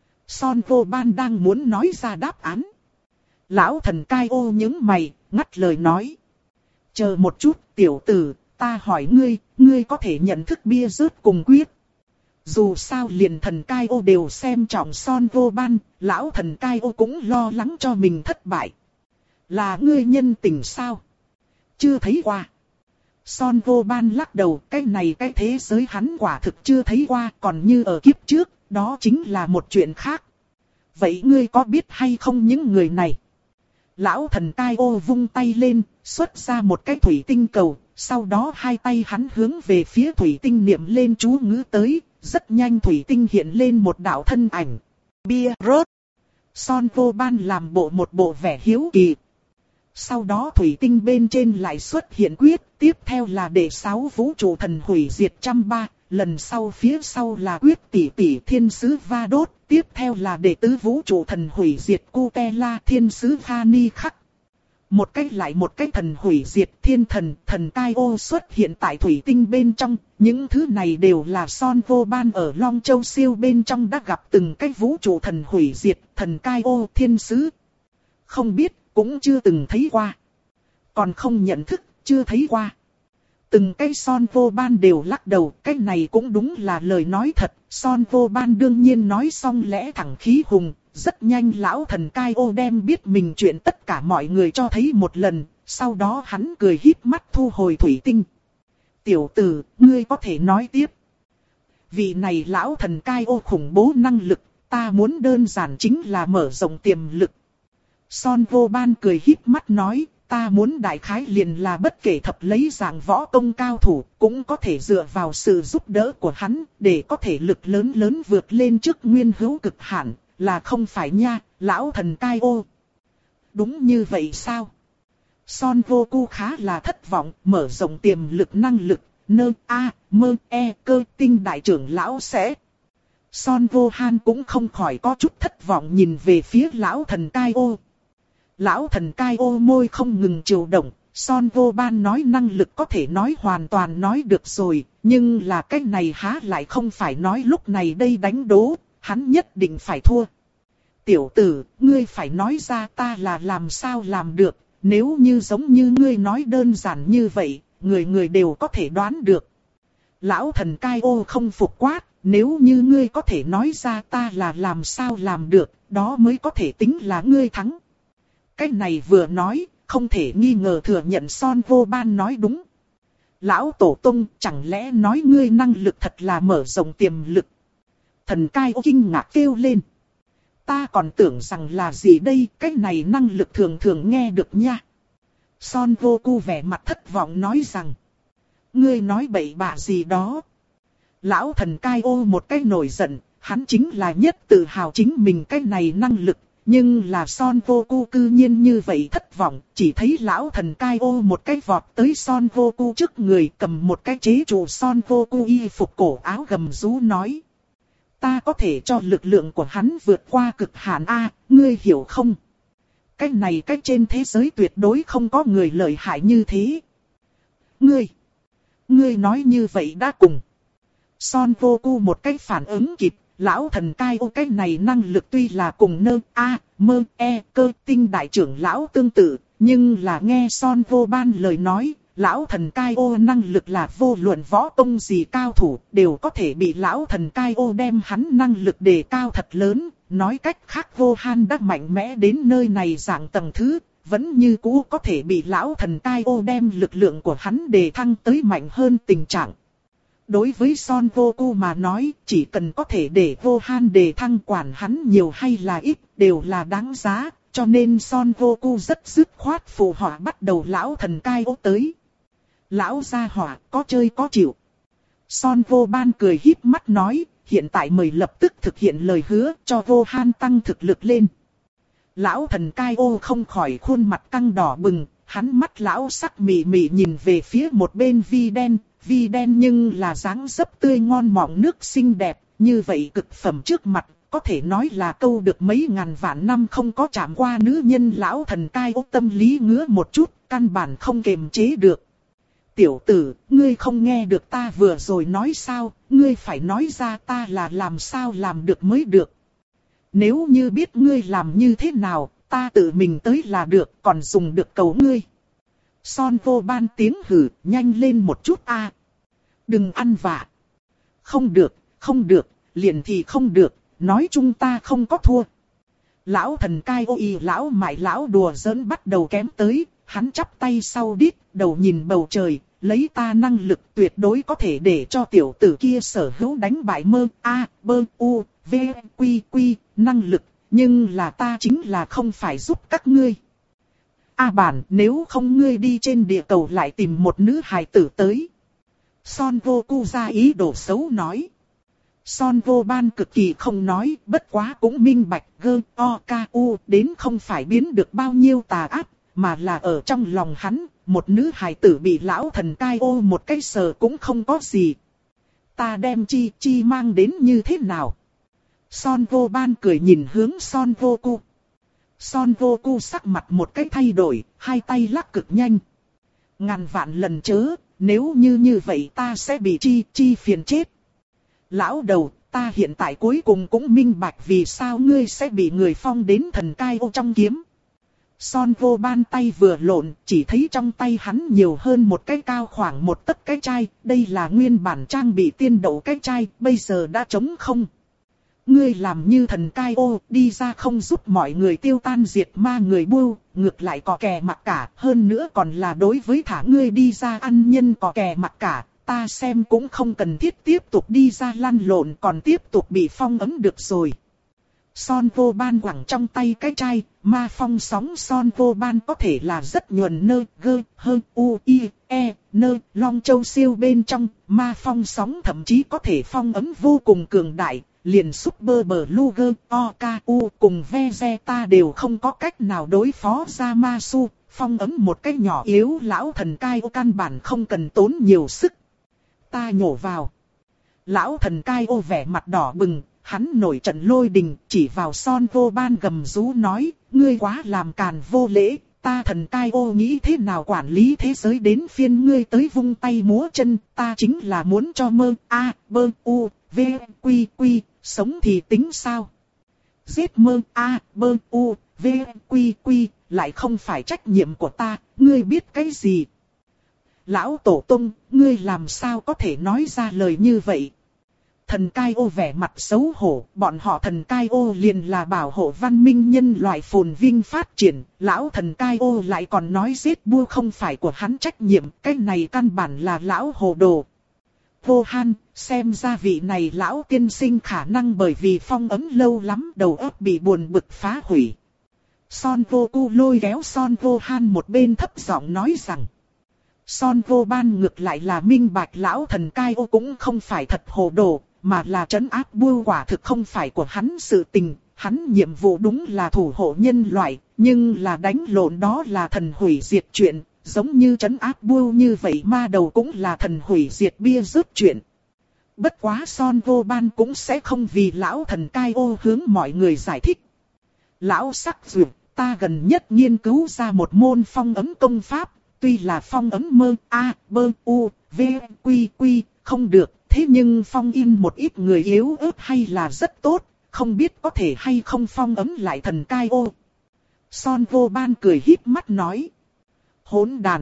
Son Goban đang muốn nói ra đáp án. Lão thần Kaio nhướng mày, ngắt lời nói. Chờ một chút, tiểu tử, ta hỏi ngươi, ngươi có thể nhận thức bia rớt cùng quyết. Dù sao liền thần Kaio đều xem trọng Son Goban, lão thần Kaio cũng lo lắng cho mình thất bại. Là ngươi nhân tình sao? Chưa thấy qua. Son Goban lắc đầu, cái này cái thế giới hắn quả thực chưa thấy qua, còn như ở kiếp trước, đó chính là một chuyện khác. Vậy ngươi có biết hay không những người này? Lão thần Kaio vung tay lên, xuất ra một cái thủy tinh cầu, sau đó hai tay hắn hướng về phía thủy tinh niệm lên chú ngữ tới, rất nhanh thủy tinh hiện lên một đạo thân ảnh. Bia rớt. Son Goban làm bộ một bộ vẻ hiếu kỳ. Sau đó thủy tinh bên trên lại xuất hiện quyết, tiếp theo là đệ sáu vũ trụ thần hủy diệt trăm ba, lần sau phía sau là quyết tỷ tỷ thiên sứ va đốt, tiếp theo là đệ tứ vũ trụ thần hủy diệt Cutella thiên sứ Vani khắc. Một cách lại một cách thần hủy diệt thiên thần, thần Kaio xuất hiện tại thủy tinh bên trong, những thứ này đều là Son Goban ở Long Châu Siêu bên trong đã gặp từng cái vũ trụ thần hủy diệt, thần Kaio thiên sứ. Không biết, cũng chưa từng thấy qua. Còn không nhận thức, chưa thấy qua. Từng cái Son Goban đều lắc đầu, cái này cũng đúng là lời nói thật. Son Goban đương nhiên nói xong lẽ thẳng khí hùng, rất nhanh lão thần Kaio đem biết mình chuyện tất cả mọi người cho thấy một lần, sau đó hắn cười híp mắt thu hồi thủy tinh. Tiểu tử, ngươi có thể nói tiếp. vị này lão thần cai ô khủng bố năng lực, ta muốn đơn giản chính là mở rộng tiềm lực. Son vô ban cười híp mắt nói, ta muốn đại khái liền là bất kể thập lấy dạng võ công cao thủ, cũng có thể dựa vào sự giúp đỡ của hắn, để có thể lực lớn lớn vượt lên trước nguyên hữu cực hạn, là không phải nha, lão thần cai ô. Đúng như vậy sao? Son vô cu khá là thất vọng, mở rộng tiềm lực năng lực, nơ a mơ e cơ tinh đại trưởng lão sẽ. Son vô han cũng không khỏi có chút thất vọng nhìn về phía lão thần cai ô. Lão thần cai ô môi không ngừng chiều động, Son vô ban nói năng lực có thể nói hoàn toàn nói được rồi, nhưng là cái này há lại không phải nói lúc này đây đánh đố, hắn nhất định phải thua. Tiểu tử, ngươi phải nói ra ta là làm sao làm được, nếu như giống như ngươi nói đơn giản như vậy, người người đều có thể đoán được. Lão thần cai ô không phục quát, nếu như ngươi có thể nói ra ta là làm sao làm được, đó mới có thể tính là ngươi thắng. Cái này vừa nói, không thể nghi ngờ thừa nhận Son vô ban nói đúng. Lão tổ tông chẳng lẽ nói ngươi năng lực thật là mở rộng tiềm lực. Thần cai ô kinh ngạc kêu lên. Ta còn tưởng rằng là gì đây, cái này năng lực thường thường nghe được nha. Son vô cu vẻ mặt thất vọng nói rằng. Ngươi nói bậy bạ gì đó. Lão thần cai ô một cái nổi giận, hắn chính là nhất tự hào chính mình cái này năng lực. Nhưng là Son vô cu cư nhiên như vậy thất vọng, chỉ thấy lão thần cai ô một cái vọt tới Son vô cu trước người cầm một cái chế trụ Son vô cu y phục cổ áo gầm rú nói. Ta có thể cho lực lượng của hắn vượt qua cực hạn A, ngươi hiểu không? Cái này cái trên thế giới tuyệt đối không có người lợi hại như thế. Ngươi, ngươi nói như vậy đã cùng. Son vô cu một cái phản ứng kịp. Lão thần cai ô cái này năng lực tuy là cùng nơ a mơ e cơ tinh đại trưởng lão tương tự, nhưng là nghe Son vô ban lời nói, lão thần cai ô năng lực là vô luận võ công gì cao thủ, đều có thể bị lão thần cai ô đem hắn năng lực đề cao thật lớn, nói cách khác vô han đã mạnh mẽ đến nơi này dạng tầng thứ, vẫn như cũ có thể bị lão thần cai ô đem lực lượng của hắn đề thăng tới mạnh hơn tình trạng. Đối với Son vô cu mà nói, chỉ cần có thể để vô han đề thăng quản hắn nhiều hay là ít, đều là đáng giá, cho nên Son vô cu rất dứt khoát phù họa bắt đầu lão thần cai ô tới. Lão gia hỏa, có chơi có chịu. Son vô ban cười híp mắt nói, hiện tại mời lập tức thực hiện lời hứa cho vô han tăng thực lực lên. Lão thần cai ô không khỏi khuôn mặt căng đỏ bừng, hắn mắt lão sắc mị mị nhìn về phía một bên vi đen. Vi đen nhưng là dáng dấp tươi ngon mọng nước xinh đẹp, như vậy cực phẩm trước mặt, có thể nói là câu được mấy ngàn vạn năm không có chạm qua nữ nhân. Lão thần cai ô tâm lý ngứa một chút, căn bản không kềm chế được. Tiểu tử, ngươi không nghe được ta vừa rồi nói sao, ngươi phải nói ra ta là làm sao làm được mới được. Nếu như biết ngươi làm như thế nào, ta tự mình tới là được, còn dùng được cầu ngươi. Son vô ban tiếng hử, nhanh lên một chút a. Đừng ăn vạ. Không được, không được, liền thì không được, nói chung ta không có thua. Lão thần cai ô y lão mại lão đùa giỡn bắt đầu kém tới, hắn chắp tay sau đít, đầu nhìn bầu trời, lấy ta năng lực tuyệt đối có thể để cho tiểu tử kia sở hữu đánh bại mơ a bơ u v quy quy năng lực, nhưng là ta chính là không phải giúp các ngươi. A bản, nếu không ngươi đi trên địa cầu lại tìm một nữ hài tử tới. Son vô cu ra ý đồ xấu nói. Son vô ban cực kỳ không nói, bất quá cũng minh bạch gơ o ca u đến không phải biến được bao nhiêu tà ác, mà là ở trong lòng hắn, một nữ hài tử bị lão thần cai ô một cái sờ cũng không có gì. Ta đem chi chi mang đến như thế nào? Son vô ban cười nhìn hướng Son vô cu. Son vô cu sắc mặt một cái thay đổi, hai tay lắc cực nhanh. Ngàn vạn lần chớ, nếu như như vậy ta sẽ bị chi chi phiền chết. Lão đầu, ta hiện tại cuối cùng cũng minh bạch vì sao ngươi sẽ bị người phong đến thần cai ô trong kiếm. Son vô ban tay vừa lộn, chỉ thấy trong tay hắn nhiều hơn một cái cao khoảng một tấc cái chai, đây là nguyên bản trang bị tiên đậu cái chai, bây giờ đã trống không. Ngươi làm như thần cai ô, đi ra không giúp mọi người tiêu tan diệt ma người bưu, ngược lại có kè mặc cả, hơn nữa còn là đối với thả ngươi đi ra ăn nhân có kè mặc cả, ta xem cũng không cần thiết tiếp tục đi ra lăn lộn, còn tiếp tục bị phong ấn được rồi. Son vô ban quẳng trong tay cái chai, ma phong sóng son vô ban có thể là rất nhuần nơ, gơ, hơ, u, i, e, nơ, long châu siêu bên trong, ma phong sóng thậm chí có thể phong ấn vô cùng cường đại, liền Super Blue o ca u cùng Vegeta đều không có cách nào đối phó ra Masu, phong ấn một cái nhỏ yếu lão thần cai ô căn bản không cần tốn nhiều sức. Ta nhổ vào. Lão thần cai ô vẻ mặt đỏ bừng. Hắn nổi trận lôi đình, chỉ vào Son vô ban gầm rú nói, ngươi quá làm càn vô lễ, ta thần cai ô nghĩ thế nào quản lý thế giới đến phiên ngươi tới vung tay múa chân, ta chính là muốn cho mơ, a, bơ, u, v, quy, quy, sống thì tính sao? Giết mơ, a, bơ, u, v, quy, quy, lại không phải trách nhiệm của ta, ngươi biết cái gì? Lão Tổ Tông, ngươi làm sao có thể nói ra lời như vậy? Thần cai ô vẻ mặt xấu hổ, bọn họ thần cai ô liền là bảo hộ văn minh nhân loại phồn vinh phát triển, lão thần cai ô lại còn nói giết bua không phải của hắn trách nhiệm, cái này căn bản là lão hồ đồ. Vô Han, xem ra vị này lão tiên sinh khả năng bởi vì phong ấn lâu lắm đầu óc bị buồn bực phá hủy. Son vô cu lôi kéo Son vô Han một bên thấp giọng nói rằng. Son vô ban ngược lại là minh bạch lão thần cai ô cũng không phải thật hồ đồ. Mà là trấn áp bua quả thực không phải của hắn sự tình, hắn nhiệm vụ đúng là thủ hộ nhân loại, nhưng là đánh lộn đó là thần hủy diệt chuyện, giống như trấn áp bua như vậy ma đầu cũng là thần hủy diệt bia rớt chuyện. Bất quá Son vô ban cũng sẽ không vì lão thần cai ô hướng mọi người giải thích. Lão sắc duyệt, ta gần nhất nghiên cứu ra một môn phong ấn công pháp, tuy là phong ấn mơ, a, bơ, u, v, quy, quy, không được. Thế nhưng phong in một ít người yếu ớt hay là rất tốt, không biết có thể hay không phong ấn lại thần cai ô. Son vô ban cười híp mắt nói. Hỗn đàn.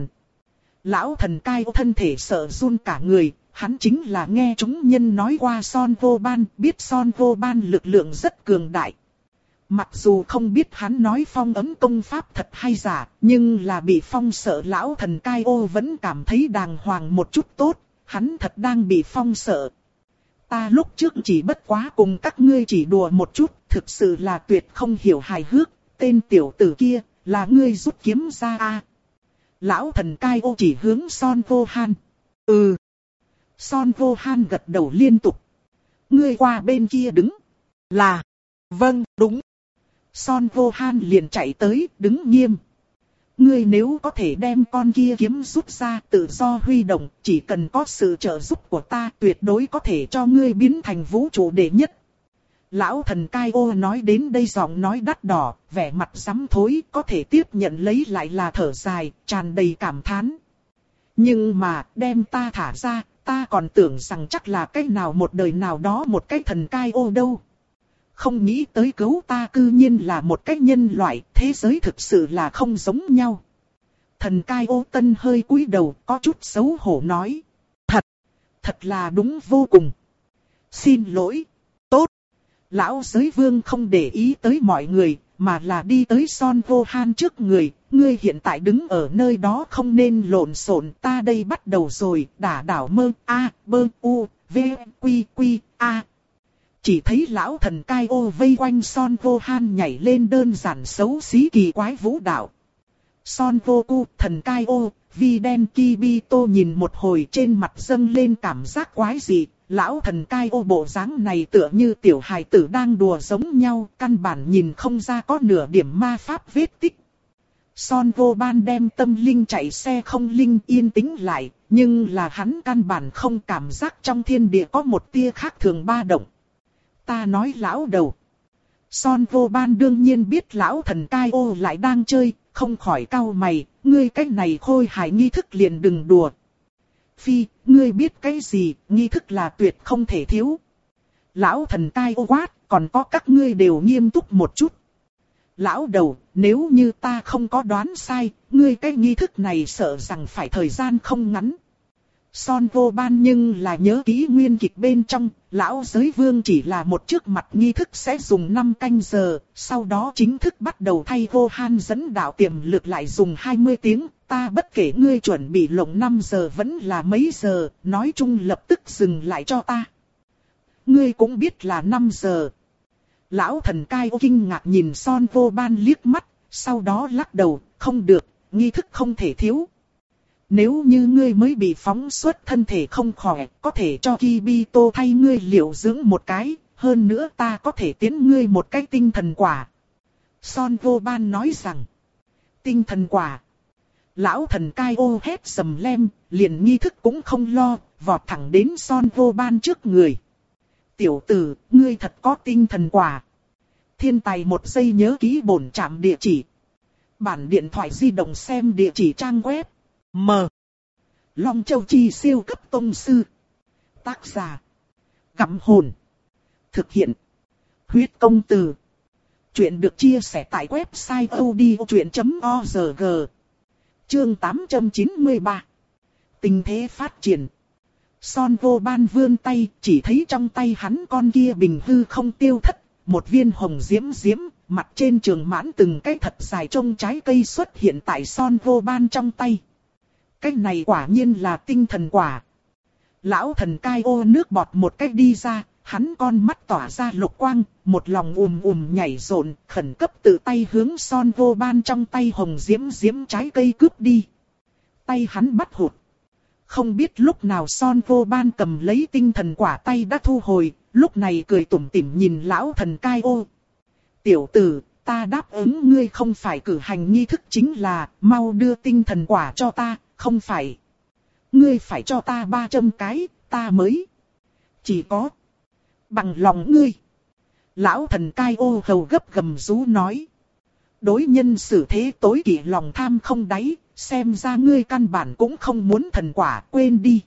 Lão thần cai ô thân thể sợ run cả người, hắn chính là nghe chúng nhân nói qua Son vô ban, biết Son vô ban lực lượng rất cường đại. Mặc dù không biết hắn nói phong ấn công pháp thật hay giả, nhưng là bị phong sợ lão thần cai ô vẫn cảm thấy đàng hoàng một chút tốt. Hắn thật đang bị phong sợ. Ta lúc trước chỉ bất quá cùng các ngươi chỉ đùa một chút, thực sự là tuyệt không hiểu hài hước, tên tiểu tử kia, là ngươi rút kiếm ra a. Lão thần cai ô chỉ hướng Son vô Han. Ừ. Son vô Han gật đầu liên tục. Ngươi qua bên kia đứng. Là. Vâng, đúng. Son vô Han liền chạy tới, đứng nghiêm. Ngươi nếu có thể đem con kia kiếm rút ra tự do huy động, chỉ cần có sự trợ giúp của ta tuyệt đối có thể cho ngươi biến thành vũ trụ đệ nhất. Lão thần cai ô nói đến đây giọng nói đắt đỏ, vẻ mặt sắm thối, có thể tiếp nhận lấy lại là thở dài, tràn đầy cảm thán. Nhưng mà, đem ta thả ra, ta còn tưởng rằng chắc là cái nào một đời nào đó một cái thần cai ô đâu. Không nghĩ tới cứu ta cư nhiên là một cái nhân loại, thế giới thực sự là không giống nhau. Thần cai ô tân hơi cúi đầu, có chút xấu hổ nói. Thật, thật là đúng vô cùng. Xin lỗi. Tốt. Lão giới vương không để ý tới mọi người, mà là đi tới Son vô Han trước người. Ngươi hiện tại đứng ở nơi đó không nên lộn xộn, ta đây bắt đầu rồi, đả đảo mơ, a, bơ, u, v, quy, quy, a. Chỉ thấy lão thần cai ô vây quanh Son vô Han nhảy lên đơn giản xấu xí kỳ quái vũ đạo. Son vô cu, thần cai ô, vi đen Kibito nhìn một hồi trên mặt dâng lên cảm giác quái dị. Lão thần cai ô bộ dáng này tựa như tiểu hài tử đang đùa giống nhau, căn bản nhìn không ra có nửa điểm ma pháp vết tích. Son vô ban đem tâm linh chạy xe không linh yên tĩnh lại, nhưng là hắn căn bản không cảm giác trong thiên địa có một tia khác thường ba động. Ta nói lão đầu. Son vô ban đương nhiên biết lão thần cai ô lại đang chơi, không khỏi cau mày, ngươi cái này khôi hài nghi thức liền đừng đùa. Phi, ngươi biết cái gì, nghi thức là tuyệt không thể thiếu. Lão thần cai ô quát, còn có các ngươi đều nghiêm túc một chút. Lão đầu, nếu như ta không có đoán sai, ngươi cái nghi thức này sợ rằng phải thời gian không ngắn. Son Vô Ban nhưng là nhớ kỹ nguyên kịch bên trong, lão giới vương chỉ là một trước mặt nghi thức sẽ dùng năm canh giờ, sau đó chính thức bắt đầu thay Vô Han dẫn đạo tiềm lực lại dùng hai mươi tiếng, ta bất kể ngươi chuẩn bị lộng năm giờ vẫn là mấy giờ, nói chung lập tức dừng lại cho ta. Ngươi cũng biết là năm giờ. Lão thần cai ô kinh ngạc nhìn Son Vô Ban liếc mắt, sau đó lắc đầu, không được, nghi thức không thể thiếu. Nếu như ngươi mới bị phóng xuất thân thể không khỏe, có thể cho Kibito thay ngươi liệu dưỡng một cái, hơn nữa ta có thể tiến ngươi một cái tinh thần quả. Son Vô Ban nói rằng, tinh thần quả. Lão thần cai ô hét sầm lem, liền nghi thức cũng không lo, vọt thẳng đến Son Vô Ban trước người. Tiểu tử, ngươi thật có tinh thần quả. Thiên tài một giây nhớ ký bổn trạm địa chỉ. Bản điện thoại di động xem địa chỉ trang web. M. Long Châu Chi siêu cấp tông sư. Tác giả. Gặm hồn. Thực hiện. Huyết công từ. Chuyện được chia sẻ tại website odchuyện chấm org. Chương tám trăm chín mươi ba. Tình thế phát triển. Son Vô Ban vươn tay, chỉ thấy trong tay hắn con kia bình hư không tiêu thất. Một viên hồng diễm diễm, mặt trên trường mãn từng cái thật dài trông trái cây xuất hiện tại Son Vô Ban trong tay. Cái này quả nhiên là tinh thần quả. Lão thần cai ô nước bọt một cách đi ra, hắn con mắt tỏa ra lục quang, một lòng ùm ùm nhảy rộn, khẩn cấp tự tay hướng Son Vô Ban trong tay hồng diễm diễm trái cây cướp đi. Tay hắn bắt hụt. Không biết lúc nào Son Vô Ban cầm lấy tinh thần quả tay đã thu hồi, lúc này cười tủm tỉm nhìn lão thần cai ô. Tiểu tử, ta đáp ứng ngươi không phải cử hành nghi thức chính là, mau đưa tinh thần quả cho ta, không phải. Ngươi phải cho ta ba trăm cái, ta mới. Chỉ có. Bằng lòng ngươi. Lão thần cai ô hầu gấp gầm rú nói. Đối nhân xử thế tối kỵ lòng tham không đáy, xem ra ngươi căn bản cũng không muốn thần quả, quên đi.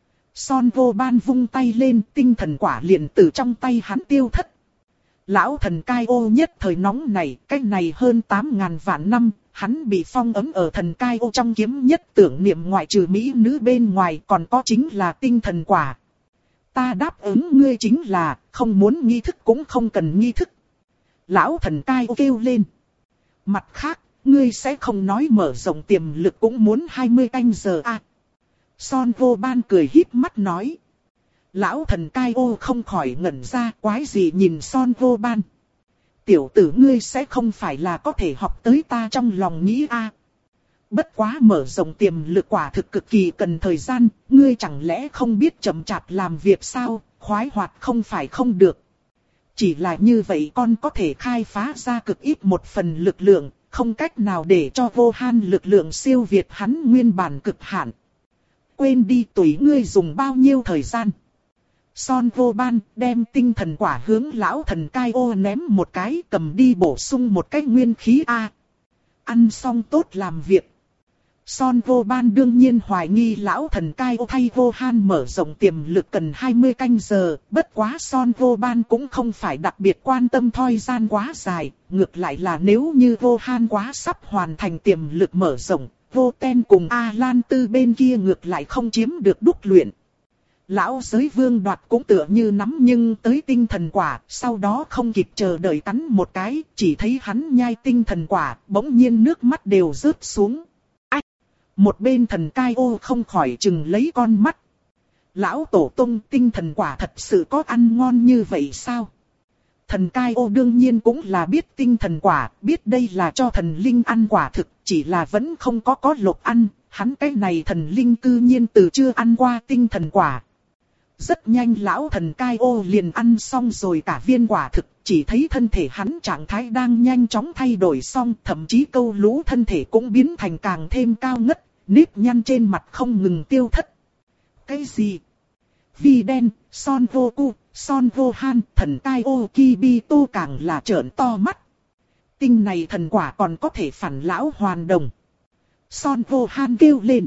Son Vô Ban vung tay lên, tinh thần quả liền từ trong tay hắn tiêu thất. Lão thần cai ô nhất thời nóng này, cách này hơn tám ngàn vạn năm, hắn bị phong ấn ở thần cai ô trong kiếm nhất tưởng niệm ngoại trừ mỹ nữ bên ngoài còn có chính là tinh thần quả. Ta đáp ứng ngươi chính là, không muốn nghi thức cũng không cần nghi thức. Lão thần cai ô kêu lên. Mặt khác, ngươi sẽ không nói mở rộng tiềm lực cũng muốn hai mươi canh giờ à. Son Vô Ban cười híp mắt nói. Lão thần cai ô không khỏi ngẩn ra, quái gì nhìn Son Vô Ban. Tiểu tử ngươi sẽ không phải là có thể học tới ta trong lòng nghĩ a? À. Bất quá mở rộng tiềm lực quả thực cực kỳ cần thời gian, ngươi chẳng lẽ không biết chậm chạp làm việc sao, khoái hoạt không phải không được. Chỉ là như vậy con có thể khai phá ra cực ít một phần lực lượng, không cách nào để cho Vô Han lực lượng siêu việt hắn nguyên bản cực hạn. Quên đi tùy ngươi dùng bao nhiêu thời gian. Son Vô Ban đem tinh thần quả hướng lão thần cai ô ném một cái, cầm đi bổ sung một cái nguyên khí A. Ăn xong tốt làm việc. Son Vô Ban đương nhiên hoài nghi lão thần cai ô thay Vô Han mở rộng tiềm lực cần hai mươi canh giờ, bất quá Son Vô Ban cũng không phải đặc biệt quan tâm thời gian quá dài, ngược lại là nếu như Vô Han quá sắp hoàn thành tiềm lực mở rộng, Vô Ten cùng A Lan Tư bên kia ngược lại không chiếm được đúc luyện. Lão giới vương đoạt cũng tựa như nắm nhưng tới tinh thần quả, sau đó không kịp chờ đợi cắn một cái, chỉ thấy hắn nhai tinh thần quả, bỗng nhiên nước mắt đều rớt xuống. Ách! Một bên thần cai ô không khỏi chừng lấy con mắt. Lão tổ tông tinh thần quả thật sự có ăn ngon như vậy sao? Thần cai ô đương nhiên cũng là biết tinh thần quả, biết đây là cho thần linh ăn quả thực, chỉ là vẫn không có có lộc ăn, hắn cái này thần linh cư nhiên từ chưa ăn qua tinh thần quả. Rất nhanh lão thần cai ô liền ăn xong rồi cả viên quả thực, chỉ thấy thân thể hắn trạng thái đang nhanh chóng thay đổi xong, thậm chí câu lũ thân thể cũng biến thành càng thêm cao ngất, nếp nhăn trên mặt không ngừng tiêu thất. Cái gì? Vi đen, Son Vô Cu, Son Vô Han, thần cai ô Kibito càng là trợn to mắt. Tinh này thần quả còn có thể phản lão hoàn đồng. Son Vô Han kêu lên.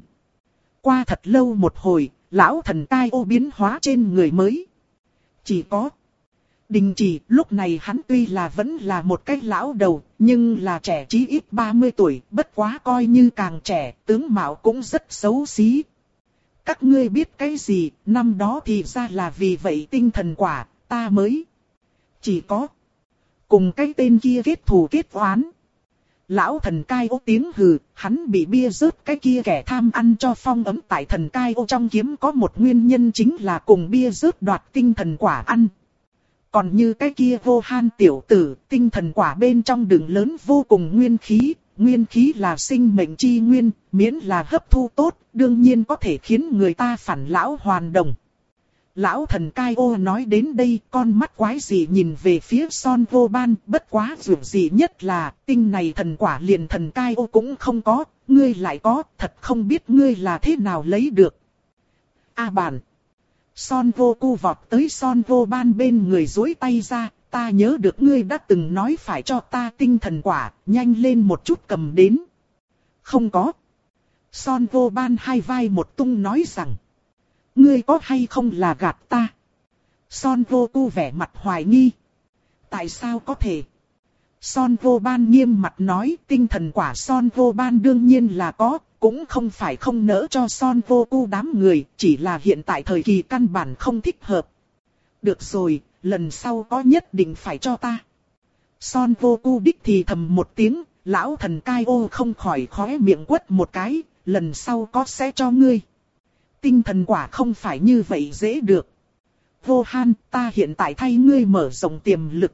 Qua thật lâu một hồi, lão thần cai ô biến hóa trên người mới. Chỉ có Đình Chỉ, lúc này hắn tuy là vẫn là một cái lão đầu, nhưng là trẻ chí ít ba mươi tuổi, bất quá coi như càng trẻ, tướng mạo cũng rất xấu xí. Các ngươi biết cái gì, năm đó thì ra là vì vậy tinh thần quả, ta mới chỉ có cùng cái tên kia kết thù kết oán. Lão thần cai ô tiếng hừ, hắn bị bia rớt cái kia kẻ tham ăn cho phong ấm tại thần cai ô trong kiếm có một nguyên nhân chính là cùng bia rớt đoạt tinh thần quả ăn. Còn như cái kia vô han tiểu tử, tinh thần quả bên trong đựng lớn vô cùng nguyên khí, nguyên khí là sinh mệnh chi nguyên, miễn là hấp thu tốt, đương nhiên có thể khiến người ta phản lão hoàn đồng. Lão thần cai ô nói đến đây, con mắt quái dị nhìn về phía Son Vô Ban, bất quá dù gì nhất là, tinh này thần quả liền thần cai ô cũng không có, ngươi lại có, thật không biết ngươi là thế nào lấy được. A bản. Son Vô Cu vọt tới Son Vô Ban bên người duỗi tay ra, ta nhớ được ngươi đã từng nói phải cho ta tinh thần quả, nhanh lên một chút cầm đến. Không có. Son Vô Ban hai vai một tung nói rằng, ngươi có hay không là gạt ta? Son Vô Cu vẻ mặt hoài nghi. Tại sao có thể? Son Vô Ban nghiêm mặt nói, tinh thần quả Son Vô Ban đương nhiên là có, cũng không phải không nỡ cho Son Vô Cu đám người, chỉ là hiện tại thời kỳ căn bản không thích hợp. Được rồi, lần sau có nhất định phải cho ta. Son Vô Cu đích thì thầm một tiếng, lão thần cai ô không khỏi khóe miệng quất một cái, lần sau có sẽ cho ngươi. Tinh thần quả không phải như vậy dễ được. Vô Han, ta hiện tại thay ngươi mở rộng tiềm lực.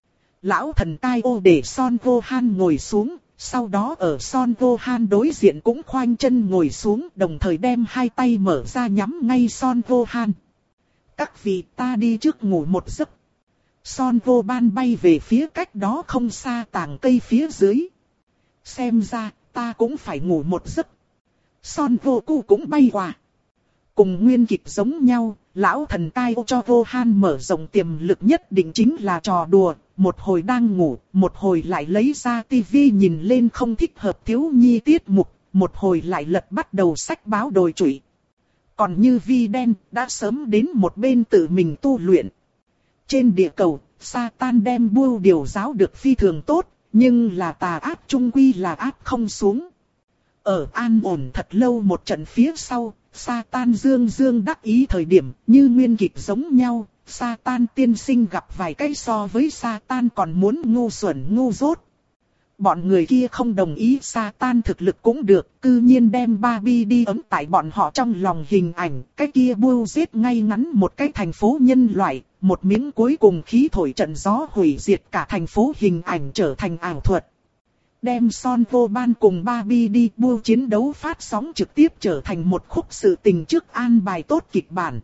Lão thần cai ô để Son Vô Han ngồi xuống, sau đó ở Son Vô Han đối diện cũng khoanh chân ngồi xuống, đồng thời đem hai tay mở ra nhắm ngay Son Vô Han. Các vị, ta đi trước ngủ một giấc. Son Vô Ban bay về phía cách đó không xa tàng cây phía dưới. Xem ra, ta cũng phải ngủ một giấc. Son Vô Cu cũng bay qua. Cùng nguyên kịch giống nhau, lão thần cai ô cho Vô Han mở rộng tiềm lực nhất định chính là trò đùa. Một hồi đang ngủ, một hồi lại lấy ra tivi nhìn lên không thích hợp thiếu nhi tiết mục, một hồi lại lật bắt đầu sách báo đồi trụy. Còn như Vi Đen, đã sớm đến một bên tự mình tu luyện. Trên địa cầu, Satan đem bưu điều giáo được phi thường tốt, nhưng là tà ác trung quy là ác không xuống. Ở an ổn thật lâu một trận phía sau, Satan dương dương đắc ý thời điểm như nguyên kịch giống nhau, Satan tiên sinh gặp vài cái so với Satan còn muốn ngu xuẩn ngu dốt. Bọn người kia không đồng ý Satan thực lực cũng được, cư nhiên đem Barbie đi ấm tại bọn họ trong lòng hình ảnh, cái kia bưu giết ngay ngắn một cái thành phố nhân loại, một miếng cuối cùng khí thổi trận gió hủy diệt cả thành phố hình ảnh trở thành ảo thuật. Đem Son Vô Ban cùng Barbie đi bưu chiến đấu phát sóng trực tiếp trở thành một khúc sự tình trước an bài tốt kịch bản.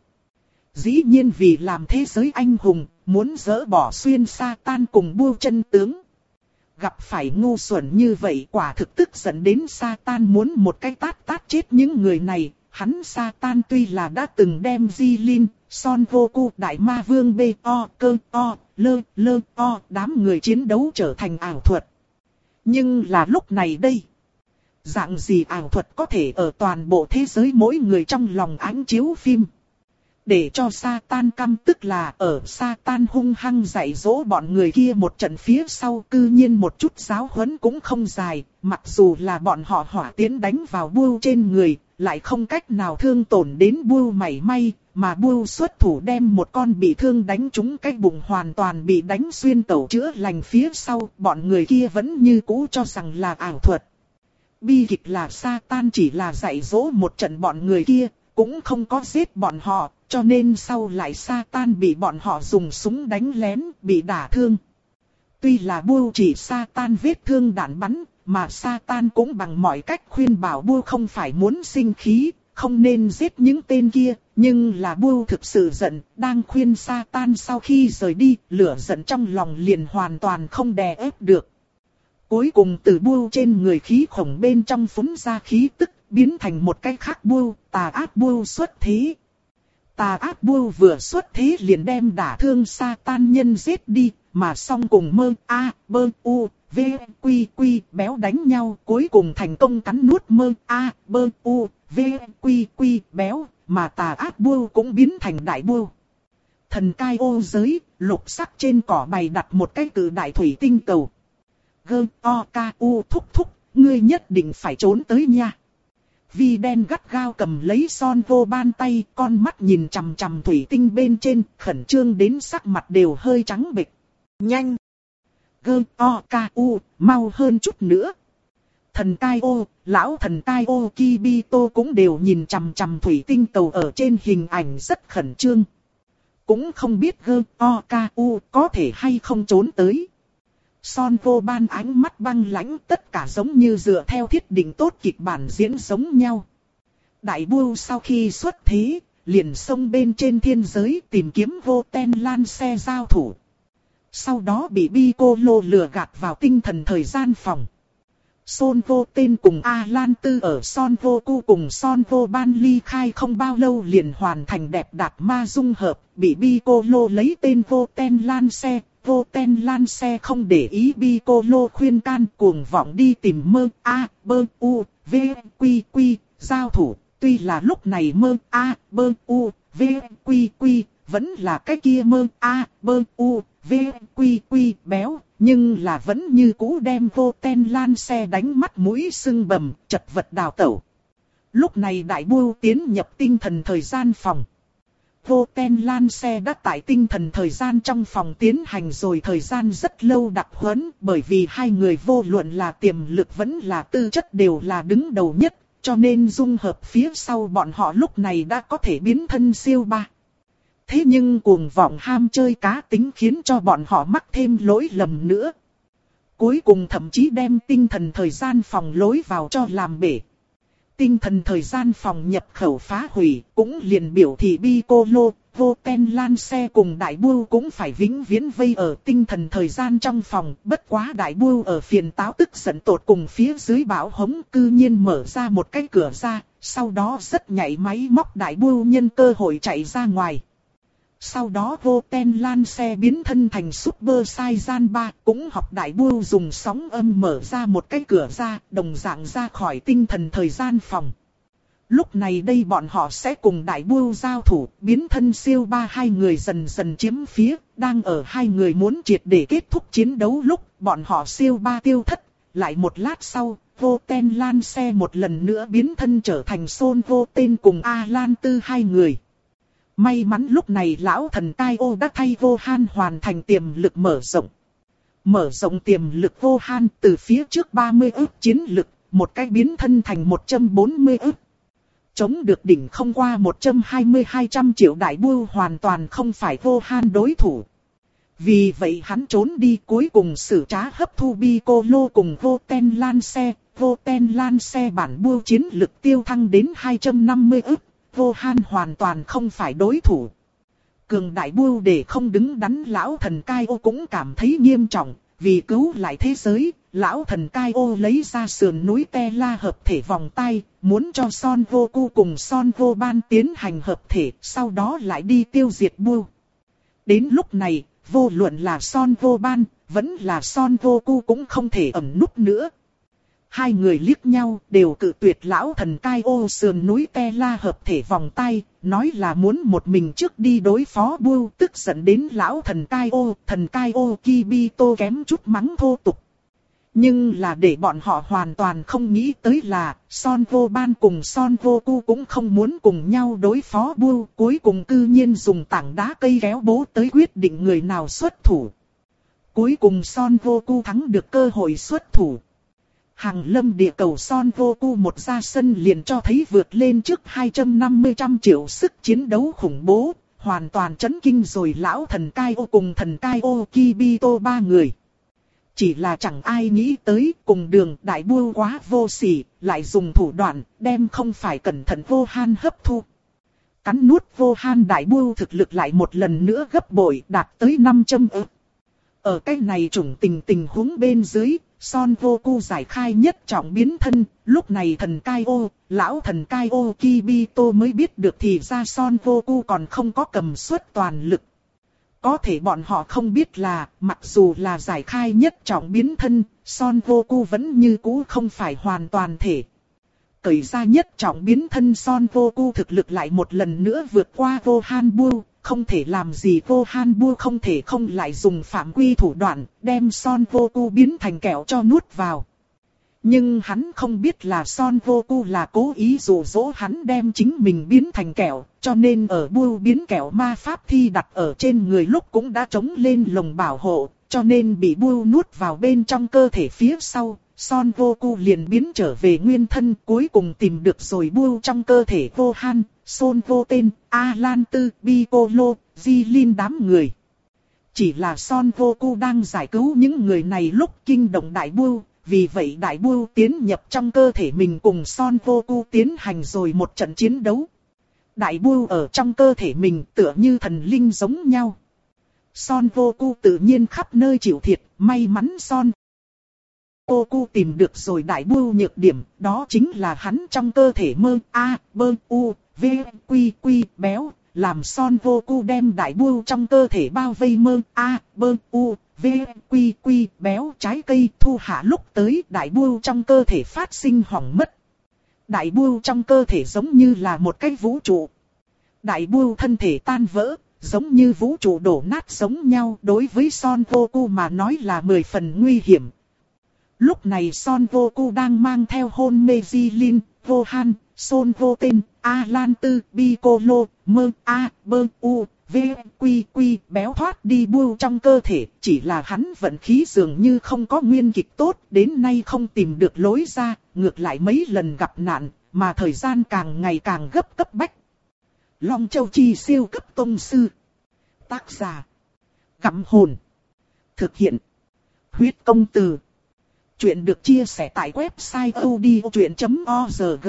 Dĩ nhiên vì làm thế giới anh hùng, muốn dỡ bỏ xuyên Satan cùng bưu chân tướng. Gặp phải ngu xuẩn như vậy quả thực tức giận đến Satan muốn một cái tát tát chết những người này. Hắn Satan tuy là đã từng đem Jilin, Son Vô Cu, Đại Ma Vương B O, Cơ O, Lơ, Lơ O, đám người chiến đấu trở thành ảo thuật. Nhưng là lúc này đây, dạng gì ảo thuật có thể ở toàn bộ thế giới mỗi người trong lòng ánh chiếu phim. Để cho Satan căm tức là ở Satan hung hăng dạy dỗ bọn người kia một trận phía sau cư nhiên một chút giáo huấn cũng không dài, mặc dù là bọn họ hỏa tiến đánh vào bưu trên người, lại không cách nào thương tổn đến bưu mảy may, mà bưu xuất thủ đem một con bị thương đánh trúng cái bụng hoàn toàn bị đánh xuyên tẩu chữa lành phía sau, bọn người kia vẫn như cũ cho rằng là ảo thuật. Bi kịch là Satan chỉ là dạy dỗ một trận bọn người kia, cũng không có giết bọn họ, cho nên sau lại Satan bị bọn họ dùng súng đánh lén, bị đả thương. Tuy là bưu chỉ Satan vết thương đạn bắn, mà Satan cũng bằng mọi cách khuyên bảo bưu không phải muốn sinh khí, không nên giết những tên kia, nhưng là bưu thực sự giận, đang khuyên Satan sau khi rời đi, lửa giận trong lòng liền hoàn toàn không đè ép được. Cuối cùng từ bưu trên người khí khổng bên trong phúng ra khí tức, biến thành một cái khác bưu, tà ác bưu xuất thế. Tà ác bưu vừa xuất thế liền đem đả thương Satan nhân giết đi, mà xong cùng mơ A, bơ, u, v, quy, quy, béo đánh nhau, cuối cùng thành công cắn nuốt mơ A, bơ, u, v, quy, quy, béo, mà tà ác bưu cũng biến thành đại bưu. Thần cai ô giới, lục sắc trên cỏ bày đặt một cái cự đại thủy tinh cầu. Gơ, o, ca, u, thúc thúc, ngươi nhất định phải trốn tới nha. Vi đen gắt gao cầm lấy Son Vô Ban tay, con mắt nhìn chằm chằm thủy tinh bên trên, khẩn trương đến sắc mặt đều hơi trắng bệch. Nhanh! Gơ o ca u, mau hơn chút nữa. Thần Cai Ô, lão thần Cai Ô Kibito cũng đều nhìn chằm chằm thủy tinh cầu ở trên hình ảnh rất khẩn trương. Cũng không biết Gơ o ca u có thể hay không trốn tới. Son Vô Ban ánh mắt băng lãnh, tất cả giống như dựa theo thiết định tốt kịch bản diễn giống nhau. Đại Bưu sau khi xuất thế, liền xông bên trên thiên giới tìm kiếm Vô Ten Lan xe giao thủ. Sau đó bị Piccolo lừa gạt vào tinh thần thời gian phòng. Son Vô Tên cùng A Lan Tư ở Son Vô Cu cùng Son Vô Ban ly khai không bao lâu liền hoàn thành đẹp đạt ma dung hợp, bị Piccolo lấy tên Vô Ten Lan xe. Vô Ten Lan xe không để ý Piccolo khuyên can, cuồng vọng đi tìm mơ A, bơ u, v, quy quy, giao thủ. Tuy là lúc này mơ A, bơ u, v, quy quy, vẫn là cái kia mơ A, bơ u, v, quy quy béo, nhưng là vẫn như cũ đem Vô Ten Lan xe đánh mắt mũi sưng bầm, chật vật đào tẩu. Lúc này Đại Bưu tiến nhập tinh thần thời gian phòng. Vô Ten Lan xe đã tại tinh thần thời gian trong phòng tiến hành rồi thời gian rất lâu đặc huấn, bởi vì hai người vô luận là tiềm lực vẫn là tư chất đều là đứng đầu nhất, cho nên dung hợp phía sau bọn họ lúc này đã có thể biến thân siêu ba. Thế nhưng cuồng vọng ham chơi cá tính khiến cho bọn họ mắc thêm lỗi lầm nữa. Cuối cùng thậm chí đem tinh thần thời gian phòng lối vào cho làm bể. Tinh thần thời gian phòng nhập khẩu phá hủy, cũng liền biểu thị Piccolo, Vô Ten Lan xe cùng Đại Bưu cũng phải vĩnh viễn vây ở tinh thần thời gian trong phòng. Bất quá Đại Bưu ở phiền táo tức giận tột cùng phía dưới bão hống cư nhiên mở ra một cái cửa ra, sau đó rất nhảy máy móc Đại Bưu nhân cơ hội chạy ra ngoài. Sau đó Vô Ten Lan xe biến thân thành Super Saiyan ba, cũng học Đại Bưu dùng sóng âm mở ra một cái cửa ra, đồng dạng ra khỏi tinh thần thời gian phòng. Lúc này đây bọn họ sẽ cùng Đại Bưu giao thủ, biến thân siêu ba hai người dần dần chiếm phía, đang ở hai người muốn triệt để kết thúc chiến đấu lúc, bọn họ siêu ba tiêu thất, lại một lát sau, Vô Ten Lan xe một lần nữa biến thân trở thành Son Vô Tên cùng A Lan Tư hai người. May mắn lúc này lão thần Cai Ô đã thay Vô Han hoàn thành tiềm lực mở rộng. Mở rộng tiềm lực Vô Han từ phía trước ba mươi ức chiến lực, một cái biến thân thành một trăm bốn mươi ức. Chống được đỉnh không qua một trăm hai mươi hai trăm triệu Đại Bưu hoàn toàn không phải Vô Han đối thủ. Vì vậy hắn trốn đi cuối cùng xử trá hấp thu Piccolo cùng Vô Ten Lan xe. Vô Ten Lan xe bản Bưu chiến lực tiêu thăng đến hai trăm năm mươi ức. Vô Han hoàn toàn không phải đối thủ. Cường Đại Bưu để không đứng đắn lão thần Cai Ô cũng cảm thấy nghiêm trọng, vì cứu lại thế giới, lão thần Cai Ô lấy ra sườn núi Te La hợp thể vòng tay, muốn cho Son Vô Cu cùng Son Vô Ban tiến hành hợp thể, sau đó lại đi tiêu diệt Bưu. Đến lúc này, vô luận là Son Vô Ban, vẫn là Son Vô Cu cũng không thể ẩn núp nữa. Hai người liếc nhau đều cự tuyệt lão thần Cai Ô sườn núi Te La hợp thể vòng tay, nói là muốn một mình trước đi đối phó Bưu, tức giận đến lão thần Cai Ô, thần Cai Ô Kibito kém chút mắng thô tục. Nhưng là để bọn họ hoàn toàn không nghĩ tới là Son Vô Ban cùng Son Vô Cu cũng không muốn cùng nhau đối phó Bưu, cuối cùng cư nhiên dùng tảng đá cây kéo bố tới quyết định người nào xuất thủ. Cuối cùng Son Vô Cu thắng được cơ hội xuất thủ. Hàng lâm địa cầu Son Vô Cu một ra sân liền cho thấy vượt lên trước hai trăm năm mươi trăm triệu sức chiến đấu khủng bố, hoàn toàn chấn kinh rồi lão thần Cai Ô cùng thần Cai Ô Kibito ba người. Chỉ là chẳng ai nghĩ tới cùng đường Đại Bưu quá vô sỉ, lại dùng thủ đoạn đem không phải cẩn thận Vô Han hấp thu. Cắn nuốt Vô Han Đại Bưu thực lực lại một lần nữa gấp bội đạt tới năm trăm ức. Ở cái này chủng tình tình huống bên dưới, Son Vô Cu giải khai nhất trọng biến thân, lúc này thần Cai Ô, lão thần Cai Ô Kibito mới biết được thì ra Son Vô Cu còn không có cầm suất toàn lực. Có thể bọn họ không biết là, mặc dù là giải khai nhất trọng biến thân, Son Vô Cu vẫn như cũ không phải hoàn toàn thể. Cởi ra nhất trọng biến thân Son Vô Cu thực lực lại một lần nữa vượt qua Vô Han Bưu, không thể làm gì Vô Han Bưu không thể không lại dùng phạm quy thủ đoạn, đem Son Vô Cu biến thành kẹo cho nuốt vào. Nhưng hắn không biết là Son Goku là cố ý dụ dỗ hắn đem chính mình biến thành kẹo, cho nên ở Buu biến kẹo ma pháp thi đặt ở trên người lúc cũng đã chống lên lồng bảo hộ, cho nên bị Buu nuốt vào bên trong cơ thể phía sau. Son Goku liền biến trở về nguyên thân, cuối cùng tìm được rồi Buu trong cơ thể Gohan, Son Goten, Alan Tư, Piccolo, Jilin đám người. Chỉ là Son Goku đang giải cứu những người này lúc kinh động Đại Buu, vì vậy Đại Buu tiến nhập trong cơ thể mình cùng Son Goku tiến hành rồi một trận chiến đấu. Đại Buu ở trong cơ thể mình tựa như thần linh giống nhau. Son Goku tự nhiên khắp nơi chịu thiệt, may mắn Son Goku tìm được rồi Đại Buu nhược điểm, đó chính là hắn trong cơ thể mơ A, bơ, u, v, quy, quy, béo, làm Son Goku đem Đại Buu trong cơ thể bao vây mơ A, bơ, u, v, quy, quy, béo trái cây thu hạ lúc tới Đại Buu trong cơ thể phát sinh hỏng mất. Đại Buu trong cơ thể giống như là một cái vũ trụ. Đại Buu thân thể tan vỡ, giống như vũ trụ đổ nát giống nhau, đối với Son Goku mà nói là mười phần nguy hiểm. Lúc này Son Goku đang mang theo hôn mê Jilin, Gohan, Son Goten, Alan Tư, Piccolo, mơ A, bơ, u, v, quy, quy, béo thoát đi Buu trong cơ thể. Chỉ là hắn vận khí dường như không có nguyên kịch tốt, đến nay không tìm được lối ra, ngược lại mấy lần gặp nạn, mà thời gian càng ngày càng gấp cấp bách. Long Châu Chi siêu cấp tông sư. Tác giả: Gặm Hồn. Thực hiện: Huyết Công Từ. Chuyện được chia sẻ tại website audiochuyện chấm org.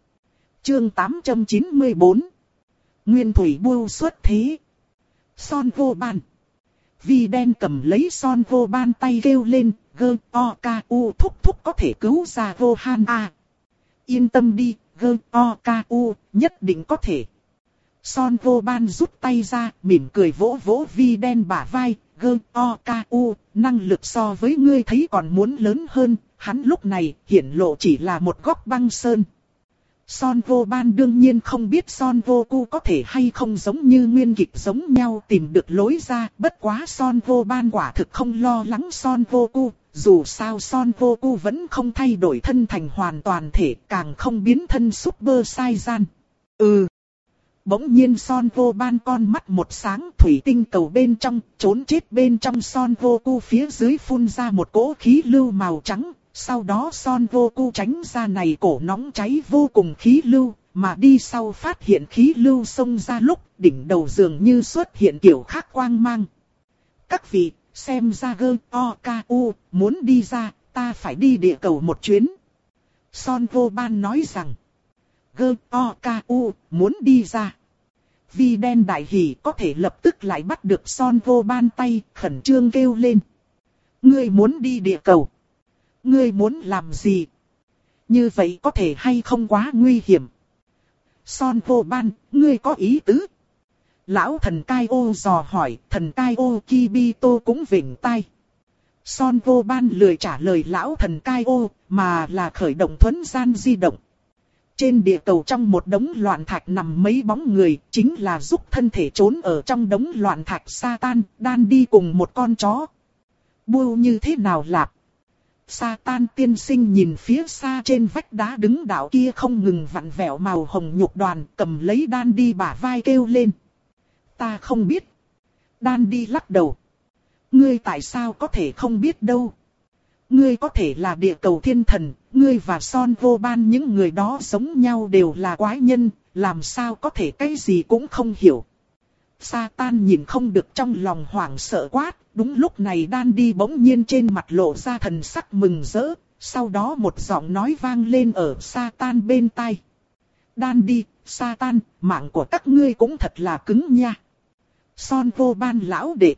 Chương tám trăm chín mươi tư. Nguyên thủy Buu xuất thế. Son Goban. Vi đen cầm lấy Son Goban tay kêu lên, gơ o ca u thúc thúc có thể cứu ra Gohan a. Yên tâm đi, gơ o ca u nhất định có thể. Son Goban rút tay ra, mỉm cười vỗ vỗ Vi đen bả vai, gơ o ca u, năng lực so với ngươi thấy còn muốn lớn hơn. Hắn lúc này hiển lộ chỉ là một góc băng sơn. Son Goban đương nhiên không biết Son Goku có thể hay không giống như nguyên kịch giống nhau tìm được lối ra. Bất quá Son Goban quả thực không lo lắng Son Goku. Dù sao Son Goku vẫn không thay đổi thân thành hoàn toàn thể, càng không biến thân Super Saiyan. Ừ. Bỗng nhiên Son Goban con mắt một sáng, thủy tinh cầu bên trong, trốn chết bên trong Son Goku phía dưới phun ra một cỗ khí lưu màu trắng. Sau đó Son Goku tránh ra này cổ nóng cháy vô cùng khí lưu, mà đi sau phát hiện khí lưu xông ra lúc đỉnh đầu dường như xuất hiện kiểu khác quang mang. Các vị, xem ra gơ o ca u muốn đi ra, ta phải đi địa cầu một chuyến. Son Goban nói rằng, gơ o ca u muốn đi ra. Vi đen đại hỉ có thể lập tức lại bắt được Son Goban tay, khẩn trương kêu lên. Ngươi muốn đi địa cầu? Ngươi muốn làm gì? Như vậy có thể hay không quá nguy hiểm? Son Goban, ngươi có ý tứ? Lão thần Cai ô dò hỏi, thần Cai ô Kibito cũng vểnh tai. Son Goban lười trả lời lão thần Cai ô, mà là khởi động thuấn gian di động. Trên địa cầu trong một đống loạn thạch nằm mấy bóng người, chính là giúp thân thể trốn ở trong đống loạn thạch Satan, đan đi cùng một con chó. Buu như thế nào lạc? Satan tiên sinh nhìn phía xa trên vách đá đứng đạo kia không ngừng vặn vẹo màu hồng nhục đoàn, cầm lấy đan đi bả vai kêu lên. Ta không biết. Đan đi lắc đầu. Ngươi tại sao có thể không biết đâu? Ngươi có thể là địa cầu thiên thần, ngươi và Son Goban những người đó giống nhau đều là quái nhân, làm sao có thể cái gì cũng không hiểu. Satan nhìn không được trong lòng hoảng sợ quát, đúng lúc này đan đi bỗng nhiên trên mặt lộ ra thần sắc mừng rỡ, sau đó một giọng nói vang lên ở Satan bên tai. Đan đi, Satan, mạng của các ngươi cũng thật là cứng nha. Son Goban lão đệ.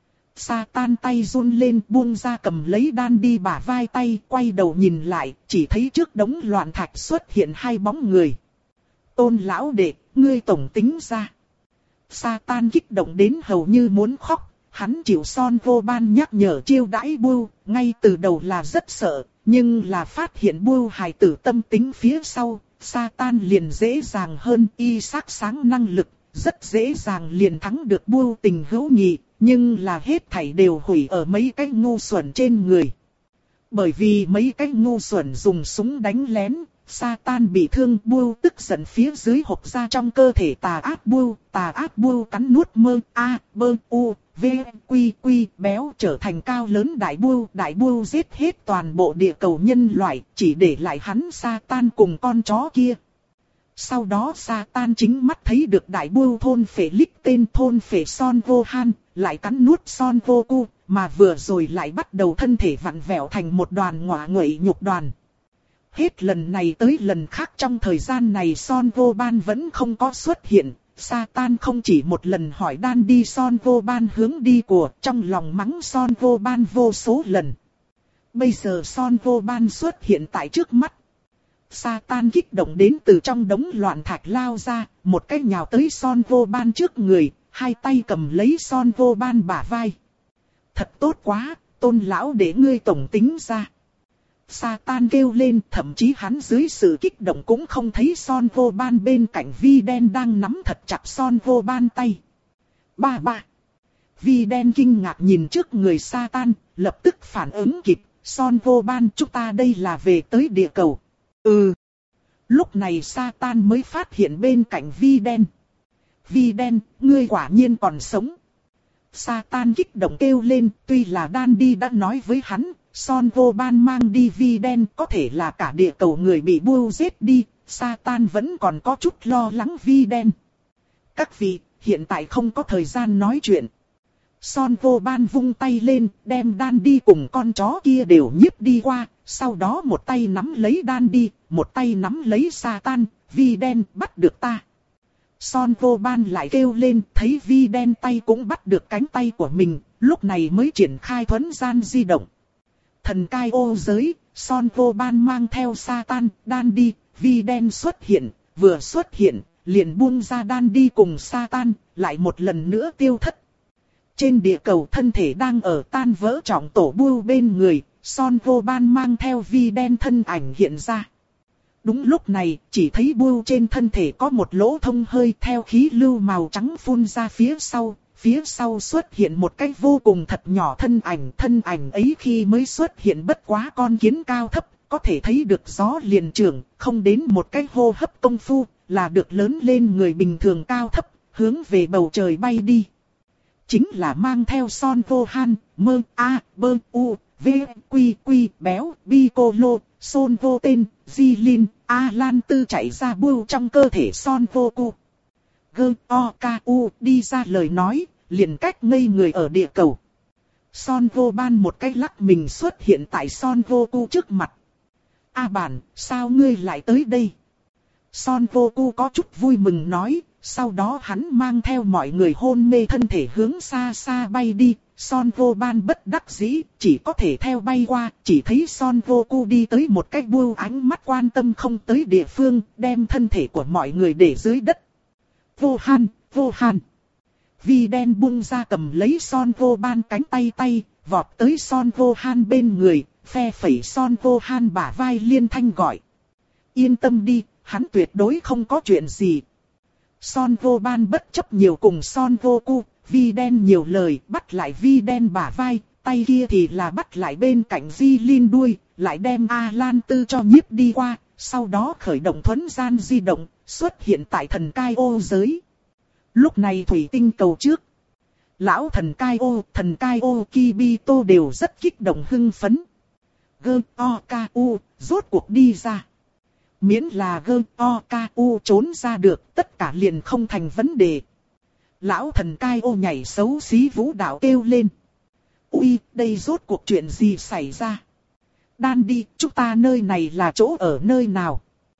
Satan tay run lên buông ra cầm lấy đan đi bả vai tay, quay đầu nhìn lại, chỉ thấy trước đống loạn thạch xuất hiện hai bóng người. Tôn lão đệ, ngươi tổng tính ra. Satan kích động đến hầu như muốn khóc, hắn chịu Son Goban nhắc nhở chiêu đãi Buu, ngay từ đầu là rất sợ, nhưng là phát hiện Buu hài tử tâm tính phía sau, Satan liền dễ dàng hơn y sắc sáng năng lực, rất dễ dàng liền thắng được Buu tình hữu nghị, nhưng là hết thảy đều hủy ở mấy cái ngu xuẩn trên người. Bởi vì mấy cái ngu xuẩn dùng súng đánh lén, Satan bị thương, Bưu tức giận phía dưới hộc ra trong cơ thể tà ác Bưu, tà ác Bưu cắn nuốt mơ a bơ u v quy quy béo trở thành cao lớn đại Bưu, đại Bưu giết hết toàn bộ địa cầu nhân loại, chỉ để lại hắn Satan cùng con chó kia. Sau đó Satan chính mắt thấy được đại Bưu thôn phệ lích tên thôn phệ Son Vô Han, lại cắn nuốt Son Vô Cu, mà vừa rồi lại bắt đầu thân thể vặn vẹo thành một đoàn ngọa nguậy nhục đoàn. Hết lần này tới lần khác trong thời gian này Son Vô Ban vẫn không có xuất hiện. Satan không chỉ một lần hỏi đan đi Son Vô Ban hướng đi của, trong lòng mắng Son Vô Ban vô số lần. Bây giờ Son Vô Ban xuất hiện tại trước mắt. Satan kích động đến từ trong đống loạn thạch lao ra, một cái nhào tới Son Vô Ban trước người, hai tay cầm lấy Son Vô Ban bả vai. Thật tốt quá, Tôn lão để ngươi tổng tính ra. Satan kêu lên, thậm chí hắn dưới sự kích động cũng không thấy Son Vô Ban bên cạnh Vi Đen đang nắm thật chặt Son Vô Ban tay. Ba ba. Vi Đen kinh ngạc nhìn trước người Satan, lập tức phản ứng kịp, Son Vô Ban chúng ta đây là về tới địa cầu. Ừ. Lúc này Satan mới phát hiện bên cạnh Vi Đen. Vi Đen, ngươi quả nhiên còn sống. Satan kích động kêu lên, tuy là Đan Đi đã nói với hắn, Son Vô Ban mang đi Vi Đen có thể là cả địa cầu người bị Bưu giết đi, Satan vẫn còn có chút lo lắng Vi Đen. Các vị, hiện tại không có thời gian nói chuyện. Son Vô Ban vung tay lên, đem Đan Đi cùng con chó kia đều nhiếp đi qua, sau đó một tay nắm lấy Đan Đi, một tay nắm lấy Satan, Vi Đen bắt được ta. Son Vô Ban lại kêu lên, thấy Vi Đen tay cũng bắt được cánh tay của mình, lúc này mới triển khai thuấn gian di động. Thần cai ô giới, Son Vô Ban mang theo Satan, Đan Đi, Vi Đen xuất hiện, vừa xuất hiện, liền buông ra Đan Đi cùng Satan, lại một lần nữa tiêu thất. Trên địa cầu thân thể đang ở tan vỡ trọng tổ Bưu bên người, Son Vô Ban mang theo Vi Đen thân ảnh hiện ra. Đúng lúc này, chỉ thấy Bưu trên thân thể có một lỗ thông hơi theo khí lưu màu trắng phun ra phía sau. Phía sau xuất hiện một cái vô cùng thật nhỏ thân ảnh. Thân ảnh ấy khi mới xuất hiện bất quá con kiến cao thấp, có thể thấy được gió liền trưởng, không đến một cái hô hấp công phu, là được lớn lên người bình thường cao thấp, hướng về bầu trời bay đi. Chính là mang theo Son Vô Han, mơ, a, bơ, u, v, quy, quy, béo, bi cô lô, Son Vô Tên, Di Linh, A Lan Tư chạy ra Bưu trong cơ thể Son Vô Cu. Gơ, o, ca, u, đi ra lời nói, liền cách ngây người ở địa cầu. Son Vô Ban một cái lắc mình xuất hiện tại Son Vô Cu trước mặt. A bản, sao ngươi lại tới đây? Son Vô Cu có chút vui mừng nói, sau đó hắn mang theo mọi người hôn mê thân thể hướng xa xa bay đi. Son Vô Ban bất đắc dĩ, chỉ có thể theo bay qua, chỉ thấy Son Vô Cu đi tới một cái Bưu ánh mắt quan tâm không tới địa phương, đem thân thể của mọi người để dưới đất. Vô Han, Vô Han. Vi Đen bung ra cầm lấy Son Vô Ban cánh tay tay, vọt tới Son Vô Han bên người, phe phẩy Son Vô Han bả vai liên thanh gọi. Yên tâm đi, hắn tuyệt đối không có chuyện gì. Son Vô Ban bất chấp nhiều cùng Son Vô Cu, Vi Đen nhiều lời, bắt lại Vi Đen bả vai, tay kia thì là bắt lại bên cạnh Di Linh đuôi, lại đem A Lan Tư cho nhiếp đi qua, sau đó khởi động thuấn gian di động, xuất hiện tại thần cai ô giới. Lúc này thủy tinh cầu trước, lão thần cai ô, thần cai ô Kibito đều rất kích động hưng phấn. Gơ, o, ca, u, rốt cuộc đi ra. Miễn là gơ, o, ca, u trốn ra được, tất cả liền không thành vấn đề. Lão thần cai ô nhảy xấu xí vũ đạo kêu lên. Ui, đây rốt cuộc chuyện gì xảy ra? Đan Đi, chúng ta nơi này là chỗ ở nơi nào?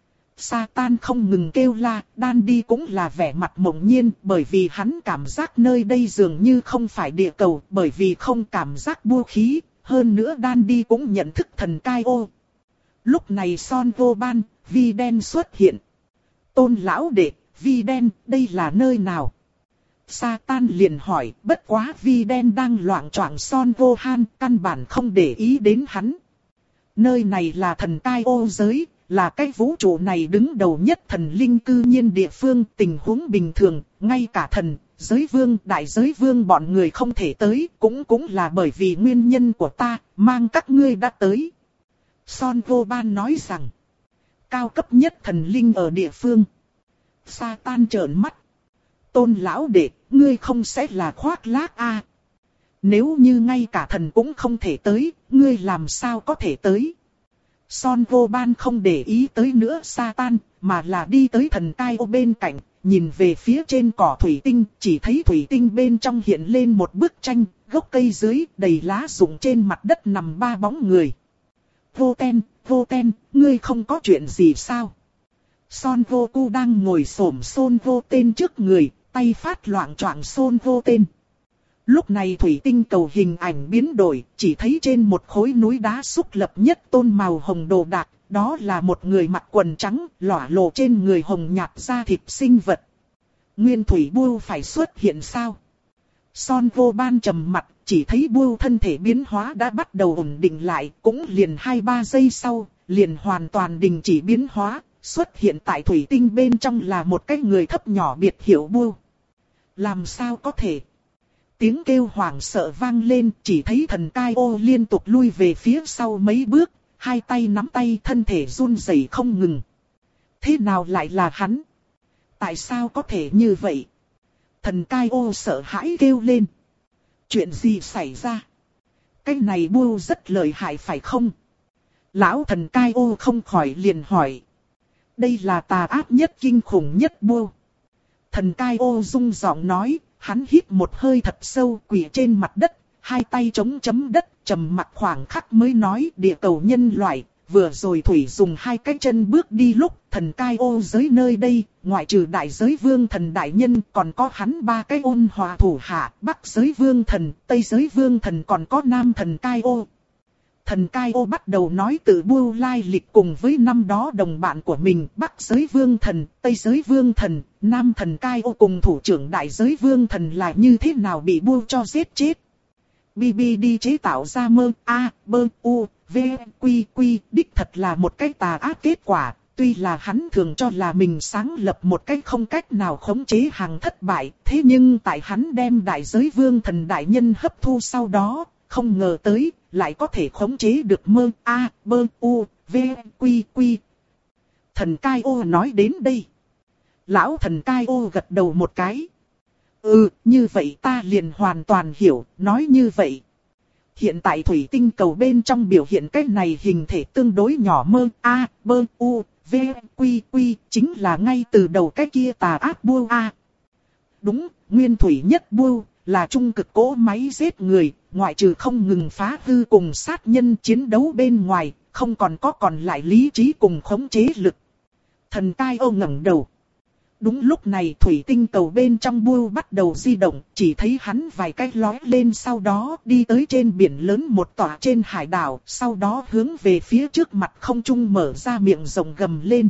Satan không ngừng kêu la, Đan Đi cũng là vẻ mặt mộng nhiên, bởi vì hắn cảm giác nơi đây dường như không phải địa cầu, bởi vì không cảm giác bưu khí, hơn nữa Đan Đi cũng nhận thức thần cai ô. Lúc này Son Vô Ban, Vi Đen xuất hiện. Tôn lão đệ, Vi Đen, đây là nơi nào? Satan liền hỏi, bất quá Vi Đen đang loạng choạng Son Vô Han, căn bản không để ý đến hắn. Nơi này là thần cai ô giới, là cái vũ trụ này đứng đầu nhất thần linh cư nhiên địa phương, tình huống bình thường, ngay cả thần, giới vương, đại giới vương bọn người không thể tới, cũng cũng là bởi vì nguyên nhân của ta, mang các ngươi đã tới. Son vô ban nói rằng, cao cấp nhất thần linh ở địa phương. Sa tan trợn mắt. Tôn lão đệ, ngươi không sẽ là khoác lác a? À? Nếu như ngay cả thần cũng không thể tới, ngươi làm sao có thể tới? Son vô ban không để ý tới nữa Sa tan, mà là đi tới thần cai ô bên cạnh, nhìn về phía trên cỏ thủy tinh, chỉ thấy thủy tinh bên trong hiện lên một bức tranh, gốc cây dưới đầy lá rụng trên mặt đất nằm ba bóng người. Vô Ten, Vô Ten, ngươi không có chuyện gì sao? Son vô cu đang ngồi xổm Son vô tên trước người, tay phát loạng choạng Son vô tên. Lúc này thủy tinh cầu hình ảnh biến đổi, chỉ thấy trên một khối núi đá xúc lập nhất tôn màu hồng đồ đạc, đó là một người mặc quần trắng, lỏa lộ trên người hồng nhạt da thịt sinh vật. Nguyên thủy Bưu phải xuất hiện sao? Son vô ban trầm mặt, chỉ thấy Bưu thân thể biến hóa đã bắt đầu ổn định lại, cũng liền hai ba giây sau, liền hoàn toàn đình chỉ biến hóa, xuất hiện tại thủy tinh bên trong là một cái người thấp nhỏ biệt hiệu Bưu. Làm sao có thể? Tiếng kêu hoảng sợ vang lên, chỉ thấy thần cai ô liên tục lui về phía sau mấy bước, hai tay nắm tay, thân thể run rẩy không ngừng. Thế nào lại là hắn? Tại sao có thể như vậy? Thần cai ô sợ hãi kêu lên. Chuyện gì xảy ra? Cái này Bưu rất lợi hại phải không? Lão thần cai ô không khỏi liền hỏi. Đây là tà ác nhất kinh khủng nhất Bưu. Thần cai ô rung giọng nói, hắn hít một hơi thật sâu, quỳ trên mặt đất, hai tay chống chấm đất, trầm mặc khoảng khắc mới nói, địa cầu nhân loại, vừa rồi thủy dùng hai cái chân bước đi lúc, thần cai ô giới nơi đây, ngoại trừ đại giới vương thần đại nhân, còn có hắn ba cái ôn hòa thủ hạ, bắc giới vương thần, tây giới vương thần, còn có nam thần cai ô. Thần cai ô bắt đầu nói tự Bưu lai lịch cùng với năm đó đồng bạn của mình, bắc giới vương thần, tây giới vương thần, nam thần cai ô cùng thủ trưởng đại giới vương thần là như thế nào bị Bưu cho giết chết. bê bê đi chế tạo ra mơ, a, bơ, u, v, quy, quy, đích thật là một cái tà ác kết quả, tuy là hắn thường cho là mình sáng lập một cách không cách nào khống chế hàng thất bại, thế nhưng tại hắn đem đại giới vương thần đại nhân hấp thu sau đó, không ngờ tới, lại có thể khống chế được mơ, a, bơ, u, v, quy, quy. Thần cai ô nói đến đây. Lão thần cai ô gật đầu một cái. Ừ, như vậy ta liền hoàn toàn hiểu, nói như vậy. Hiện tại thủy tinh cầu bên trong biểu hiện cái này hình thể tương đối nhỏ mơ, a, bơ, u, v, quy, quy, chính là ngay từ đầu cái kia tà ác Bưu a. Đúng, nguyên thủy nhất Bưu, là trung cực cỗ máy giết người, ngoại trừ không ngừng phá hư cùng sát nhân chiến đấu bên ngoài, không còn có còn lại lý trí cùng khống chế lực. Thần cai ô ngẩng đầu. Đúng lúc này thủy tinh cầu bên trong Bưu bắt đầu di động, chỉ thấy hắn vài cái lói lên sau đó đi tới trên biển lớn một tòa trên hải đảo, sau đó hướng về phía trước mặt không trung mở ra miệng rộng gầm lên.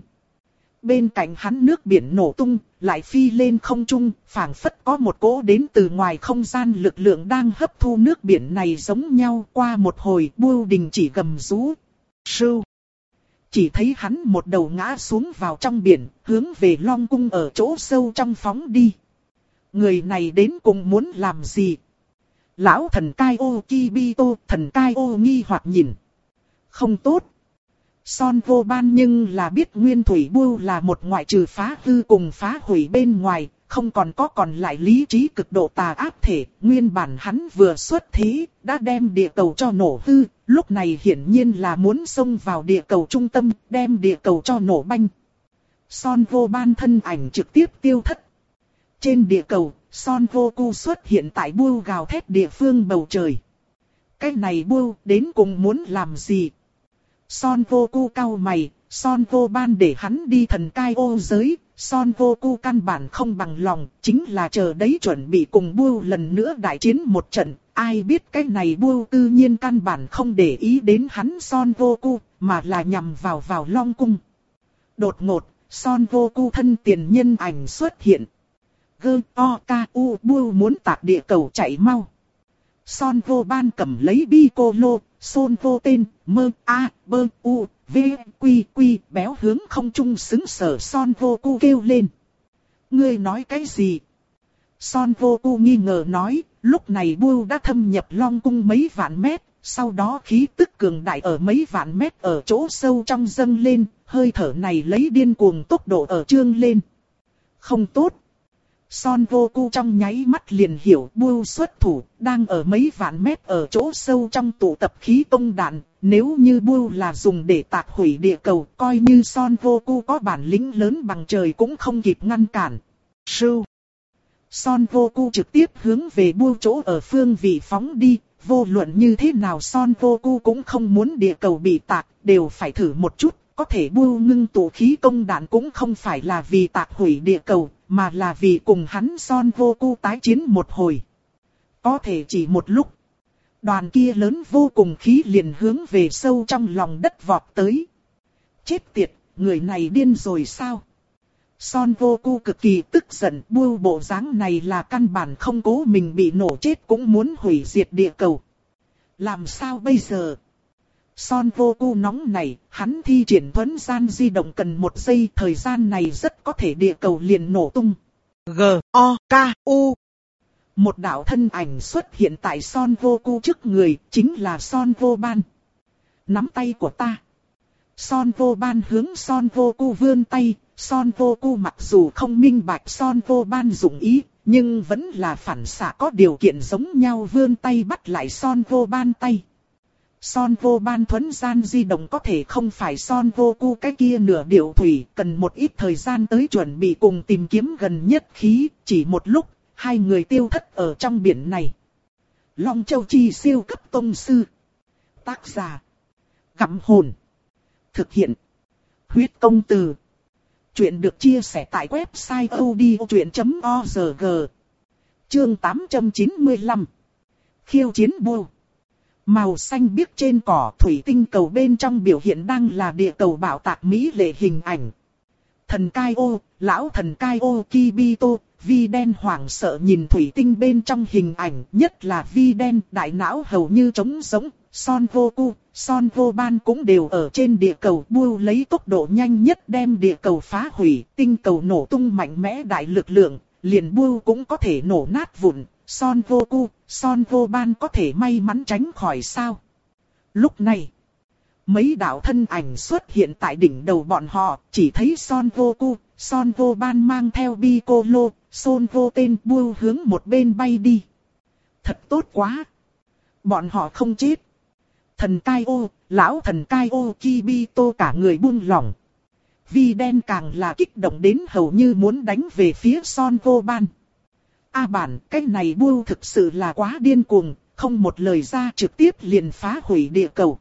Bên cạnh hắn nước biển nổ tung, lại phi lên không trung, phảng phất có một cỗ đến từ ngoài không gian lực lượng đang hấp thu nước biển này giống nhau. Qua một hồi Bưu đình chỉ gầm rú. Sưu. Chỉ thấy hắn một đầu ngã xuống vào trong biển, hướng về Long Cung ở chỗ sâu trong phóng đi. Người này đến cùng muốn làm gì? Lão thần cai ô Kibito, thần cai ô nghi hoặc nhìn. Không tốt. Son vô ban nhưng là biết nguyên thủy Bưu là một ngoại trừ phá hư cùng phá hủy bên ngoài, không còn có còn lại lý trí cực độ tà ác thể. Nguyên bản hắn vừa xuất thế, đã đem địa cầu cho nổ hư, lúc này hiển nhiên là muốn xông vào địa cầu trung tâm, đem địa cầu cho nổ banh. Son vô ban thân ảnh trực tiếp tiêu thất. Trên địa cầu, Son vô cu xuất hiện tại Bưu gào thét địa phương bầu trời. Cái này Bưu đến cùng muốn làm gì? Son vô cu cau mày, Son vô ban để hắn đi thần cai ô giới, Son vô cu căn bản không bằng lòng, chính là chờ đấy chuẩn bị cùng Bưu lần nữa đại chiến một trận. Ai biết cái này Bưu tự nhiên căn bản không để ý đến hắn Son vô cu, mà là nhằm vào vào Long Cung. Đột ngột, Son vô cu thân tiền nhân ảnh xuất hiện. Gơ o ca u Bưu muốn tạc địa cầu chạy mau. Son vô ban cầm lấy bi cô lô, Son vô tên, mơ, a, bơ, u, v, quy, quy, béo hướng không trung xứng sở Son vô cu kêu lên. Ngươi nói cái gì? Son vô cu nghi ngờ nói, lúc này Bưu đã thâm nhập Long Cung mấy vạn mét, Sau đó khí tức cường đại ở mấy vạn mét ở chỗ sâu trong dâng lên, hơi thở này lấy điên cuồng tốc độ ở trương lên. Không tốt. Son Goku trong nháy mắt liền hiểu Buu xuất thủ, đang ở mấy vạn mét ở chỗ sâu trong tụ tập khí công đạn. Nếu như Buu là dùng để tạc hủy địa cầu, coi như Son Goku có bản lĩnh lớn bằng trời cũng không kịp ngăn cản. Sưu. Son Goku trực tiếp hướng về Buu chỗ ở phương vị phóng đi. Vô luận như thế nào Son Goku cũng không muốn địa cầu bị tạc, đều phải thử một chút. Có thể Buu ngưng tụ khí công đạn cũng không phải là vì tạc hủy địa cầu, mà là vì cùng hắn Son Goku tái chiến một hồi. Có thể chỉ một lúc, đoàn kia lớn vô cùng khí liền hướng về sâu trong lòng đất vọt tới. Chết tiệt, người này điên rồi sao? Son Goku cực kỳ tức giận, Buu bộ dáng này là căn bản không cố mình bị nổ chết cũng muốn hủy diệt địa cầu. Làm sao bây giờ? Son Goku nóng này, hắn thi triển thuấn gian di động cần một giây, thời gian này rất có thể địa cầu liền nổ tung. G O K U. Một đạo thân ảnh xuất hiện tại Son Goku trước người, chính là Son Goban. Nắm tay của ta. Son Goban hướng Son Goku vươn tay, Son Goku mặc dù không minh bạch Son Goban dụng ý, nhưng vẫn là phản xạ có điều kiện giống nhau vươn tay bắt lại Son Goban tay. Son Goban thuấn gian di động có thể không phải Son Goku cái kia nửa điệu thủy, cần một ít thời gian tới chuẩn bị cùng tìm kiếm gần nhất khí, chỉ một lúc, hai người tiêu thất ở trong biển này. Long Châu Chi siêu cấp tông sư. Tác giả: Gặm Hồn. Thực hiện: Huyết Công Từ. Chuyện được chia sẻ tại website odchuyện chấm org. Chương tám trăm chín mươi lăm. Khiêu chiến Buu. Màu xanh biếc trên cỏ thủy tinh cầu bên trong biểu hiện đang là địa cầu bảo tạc mỹ lệ hình ảnh. Thần Kai O, lão thần Kai O Kibito, Vi đen hoảng sợ nhìn thủy tinh bên trong hình ảnh, nhất là Vi đen đại não hầu như trống giống. Son Goku, Son Goban cũng đều ở trên địa cầu. Buu lấy tốc độ nhanh nhất đem địa cầu phá hủy, tinh cầu nổ tung mạnh mẽ đại lực lượng, liền Buu cũng có thể nổ nát vụn. Son Goku, Son Goban có thể may mắn tránh khỏi sao? Lúc này, mấy đạo thân ảnh xuất hiện tại đỉnh đầu bọn họ, chỉ thấy Son Goku, Son Goban mang theo Piccolo, Son Goten Buu hướng một bên bay đi. Thật tốt quá! Bọn họ không chết. Thần Kai O, lão thần Kai O Kibito cả người buông lỏng. Vi đen càng là kích động đến hầu như muốn đánh về phía Son Goban. A bản, cái này Buu thực sự là quá điên cuồng, không một lời ra trực tiếp liền phá hủy địa cầu.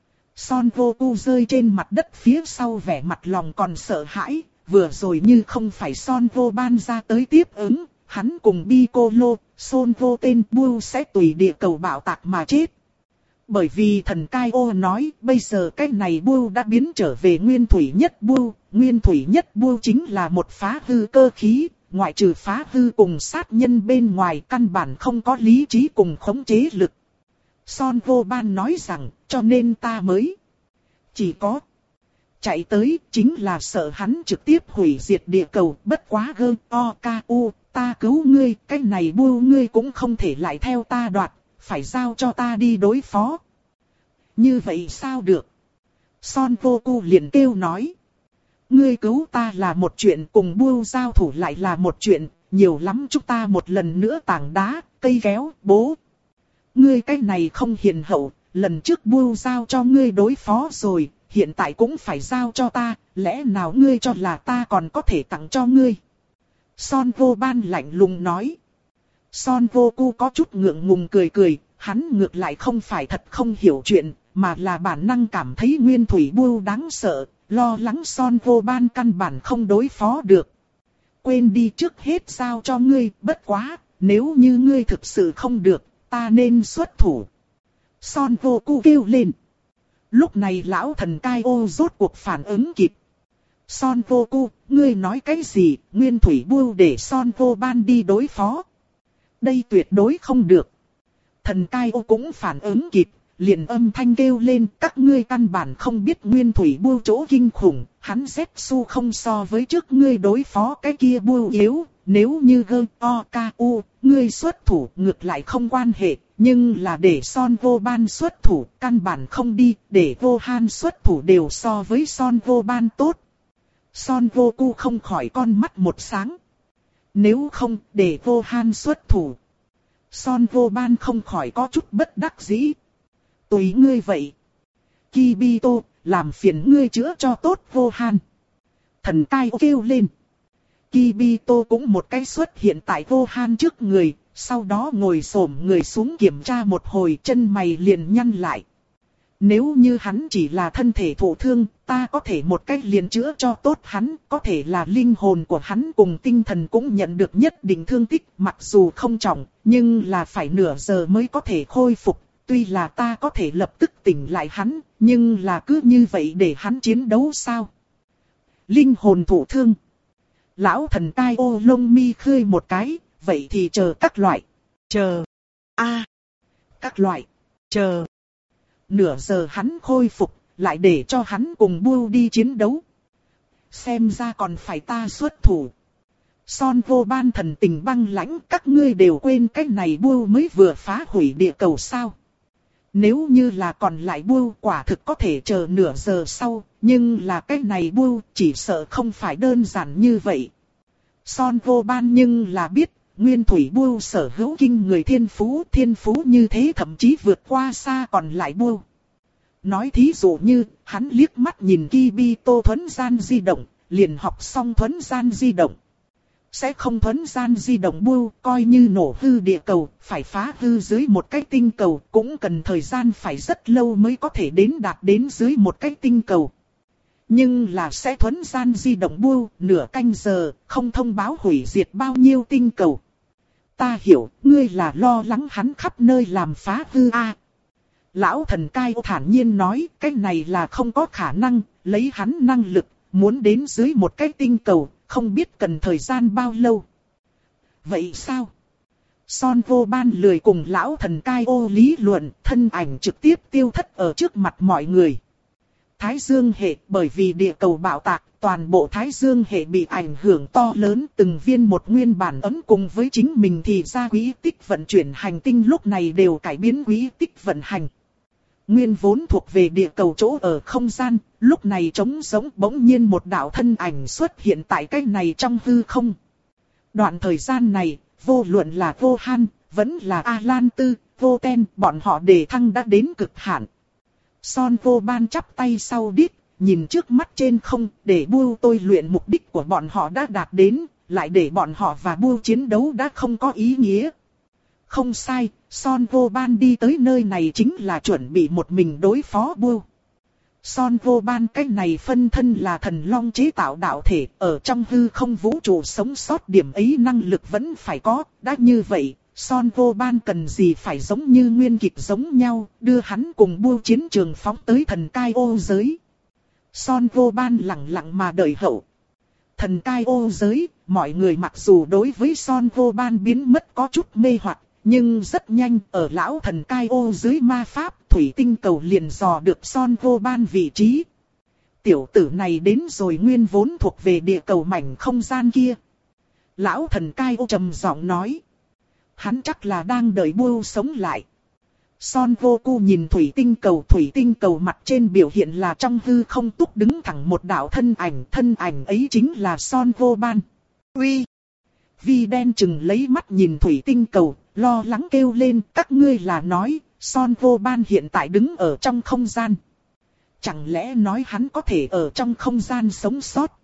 Son Goku rơi trên mặt đất phía sau vẻ mặt lòng còn sợ hãi, vừa rồi như không phải Son Goban ra tới tiếp ứng, hắn cùng Piccolo, Son Goten Buu sẽ tùy địa cầu bạo tạc mà chết. Bởi vì thần Kai O nói, bây giờ cái này Buu đã biến trở về nguyên thủy nhất Buu, nguyên thủy nhất Buu chính là một phá hư cơ khí. Ngoại trừ phá hư cùng sát nhân bên ngoài căn bản không có lý trí cùng khống chế lực. Son Goban nói rằng, cho nên ta mới chỉ có chạy tới, chính là sợ hắn trực tiếp hủy diệt địa cầu. Bất quá gơ o ca u, ta cứu ngươi, cái này Buu ngươi cũng không thể lại theo ta đoạt, phải giao cho ta đi đối phó. Như vậy sao được? Son Goku liền kêu nói. Ngươi cứu ta là một chuyện, cùng Buu giao thủ lại là một chuyện, nhiều lắm chúng ta một lần nữa tảng đá, cây kéo, bố. Ngươi cái này không hiền hậu, lần trước Buu giao cho ngươi đối phó rồi, hiện tại cũng phải giao cho ta, lẽ nào ngươi cho là ta còn có thể tặng cho ngươi? Son Goban lạnh lùng nói. Son Goku có chút ngượng ngùng cười cười, hắn ngược lại không phải thật không hiểu chuyện, mà là bản năng cảm thấy nguyên thủy Buu đáng sợ. Lo lắng Son Goban căn bản không đối phó được. Quên đi, trước hết giao cho ngươi, bất quá, nếu như ngươi thực sự không được, ta nên xuất thủ. Son Goku kêu lên. Lúc này lão thần Kai O rốt cuộc phản ứng kịp. Son Goku, ngươi nói cái gì, nguyên thủy Buu để Son Goban đi đối phó. Đây tuyệt đối không được. Thần Kai O cũng phản ứng kịp. Liền âm thanh kêu lên, các ngươi căn bản không biết nguyên thủy Buu chỗ kinh khủng, hắn Zetsu không so với trước ngươi đối phó cái kia Buu yếu, nếu như gơ o ca u, ngươi xuất thủ ngược lại không quan hệ, Nhưng là để Son Vô Ban xuất thủ, căn bản không đi, để Vô Han xuất thủ đều so với Son Vô Ban tốt. Son Vô Cu không khỏi con mắt một sáng. Nếu không, để Vô Han xuất thủ. Son Vô Ban không khỏi có chút bất đắc dĩ. Tùy ngươi vậy. Kibito, làm phiền ngươi chữa cho tốt Vô Han. Thần cai kêu lên. Kibito cũng một cái xuất hiện tại Vô Han trước người, sau đó ngồi xổm người xuống kiểm tra một hồi, chân mày liền nhăn lại. Nếu như hắn chỉ là thân thể thụ thương, ta có thể một cách liền chữa cho tốt hắn, có thể là linh hồn của hắn cùng tinh thần cũng nhận được nhất định thương tích, mặc dù không trọng, nhưng là phải nửa giờ mới có thể khôi phục. Tuy là ta có thể lập tức tỉnh lại hắn, nhưng là cứ như vậy để hắn chiến đấu sao? Linh hồn thụ thương. Lão thần tai ô lông mi khơi một cái, vậy thì chờ các loại. Chờ. a Các loại. Chờ. Nửa giờ hắn khôi phục, lại để cho hắn cùng Bưu đi chiến đấu. Xem ra còn phải ta xuất thủ. Son Vô Ban thần tình băng lãnh, các ngươi đều quên cái này Bưu mới vừa phá hủy địa cầu sao? Nếu như là còn lại Bưu quả thực có thể chờ nửa giờ sau, nhưng là cái này Bưu chỉ sợ không phải đơn giản như vậy. Son Vô Ban nhưng là biết, Nguyên Thủy Bưu sở hữu kinh người thiên phú, thiên phú như thế thậm chí vượt qua xa còn lại Bưu. Nói thí dụ như, hắn liếc mắt nhìn Kibito thuấn gian di động, liền học xong thuấn gian di động. Sẽ không thuấn gian di động Bưu, coi như nổ hư địa cầu, phải phá hư dưới một cái tinh cầu, cũng cần thời gian phải rất lâu mới có thể đến đạt đến dưới một cái tinh cầu. Nhưng là sẽ thuấn gian di động Bưu, nửa canh giờ, không thông báo hủy diệt bao nhiêu tinh cầu. Ta hiểu, ngươi là lo lắng hắn khắp nơi làm phá hư a. Lão thần cai thản nhiên nói, cái này là không có khả năng, lấy hắn năng lực, muốn đến dưới một cái tinh cầu, không biết cần thời gian bao lâu. Vậy sao? Son Vô Ban lười cùng lão thần cai ô lý luận, thân ảnh trực tiếp tiêu thất ở trước mặt mọi người. Thái Dương hệ, bởi vì địa cầu bạo tạc, toàn bộ Thái Dương hệ bị ảnh hưởng to lớn, từng viên một nguyên bản ấm cùng với chính mình thì ra quỹ tích vận chuyển hành tinh lúc này đều cải biến quỹ tích vận hành. Nguyên vốn thuộc về địa cầu chỗ ở không gian, lúc này trống giống bỗng nhiên một đạo thân ảnh xuất hiện tại cái này trong hư không. Đoạn thời gian này, vô luận là Vô Han, vẫn là A-Lan Tư, Vô Ten, bọn họ đề thăng đã đến cực hạn. Son Vô Ban chắp tay sau đít, nhìn trước mắt trên không, để Bưu tôi luyện mục đích của bọn họ đã đạt đến, lại để bọn họ và Bưu chiến đấu đã không có ý nghĩa. Không sai, Son Vô Ban đi tới nơi này chính là chuẩn bị một mình đối phó Bưu. Son Vô Ban cách này phân thân là thần long chế tạo đạo thể, ở trong hư không vũ trụ sống sót điểm ấy năng lực vẫn phải có, đã như vậy. Son Vô Ban cần gì phải giống như nguyên kịch giống nhau, đưa hắn cùng Bưu chiến trường phóng tới thần cai ô giới. Son Vô Ban lặng lặng mà đợi hậu. Thần cai ô giới, mọi người mặc dù đối với Son Vô Ban biến mất có chút mê hoặc, nhưng rất nhanh ở lão thần cai ô dưới ma pháp, thủy tinh cầu liền dò được Son Vô Ban vị trí. Tiểu tử này đến rồi nguyên vốn thuộc về địa cầu mảnh không gian kia. Lão thần cai ô trầm giọng nói. Hắn chắc là đang đợi Bưu sống lại. Son Vô Cu nhìn thủy tinh cầu, thủy tinh cầu mặt trên biểu hiện là trong hư không túc đứng thẳng một đạo thân ảnh, thân ảnh ấy chính là Son Vô Ban. Uy! Vi đen chừng lấy mắt nhìn thủy tinh cầu, lo lắng kêu lên, các ngươi là nói, Son Vô Ban hiện tại đứng ở trong không gian. Chẳng lẽ nói hắn có thể ở trong không gian sống sót?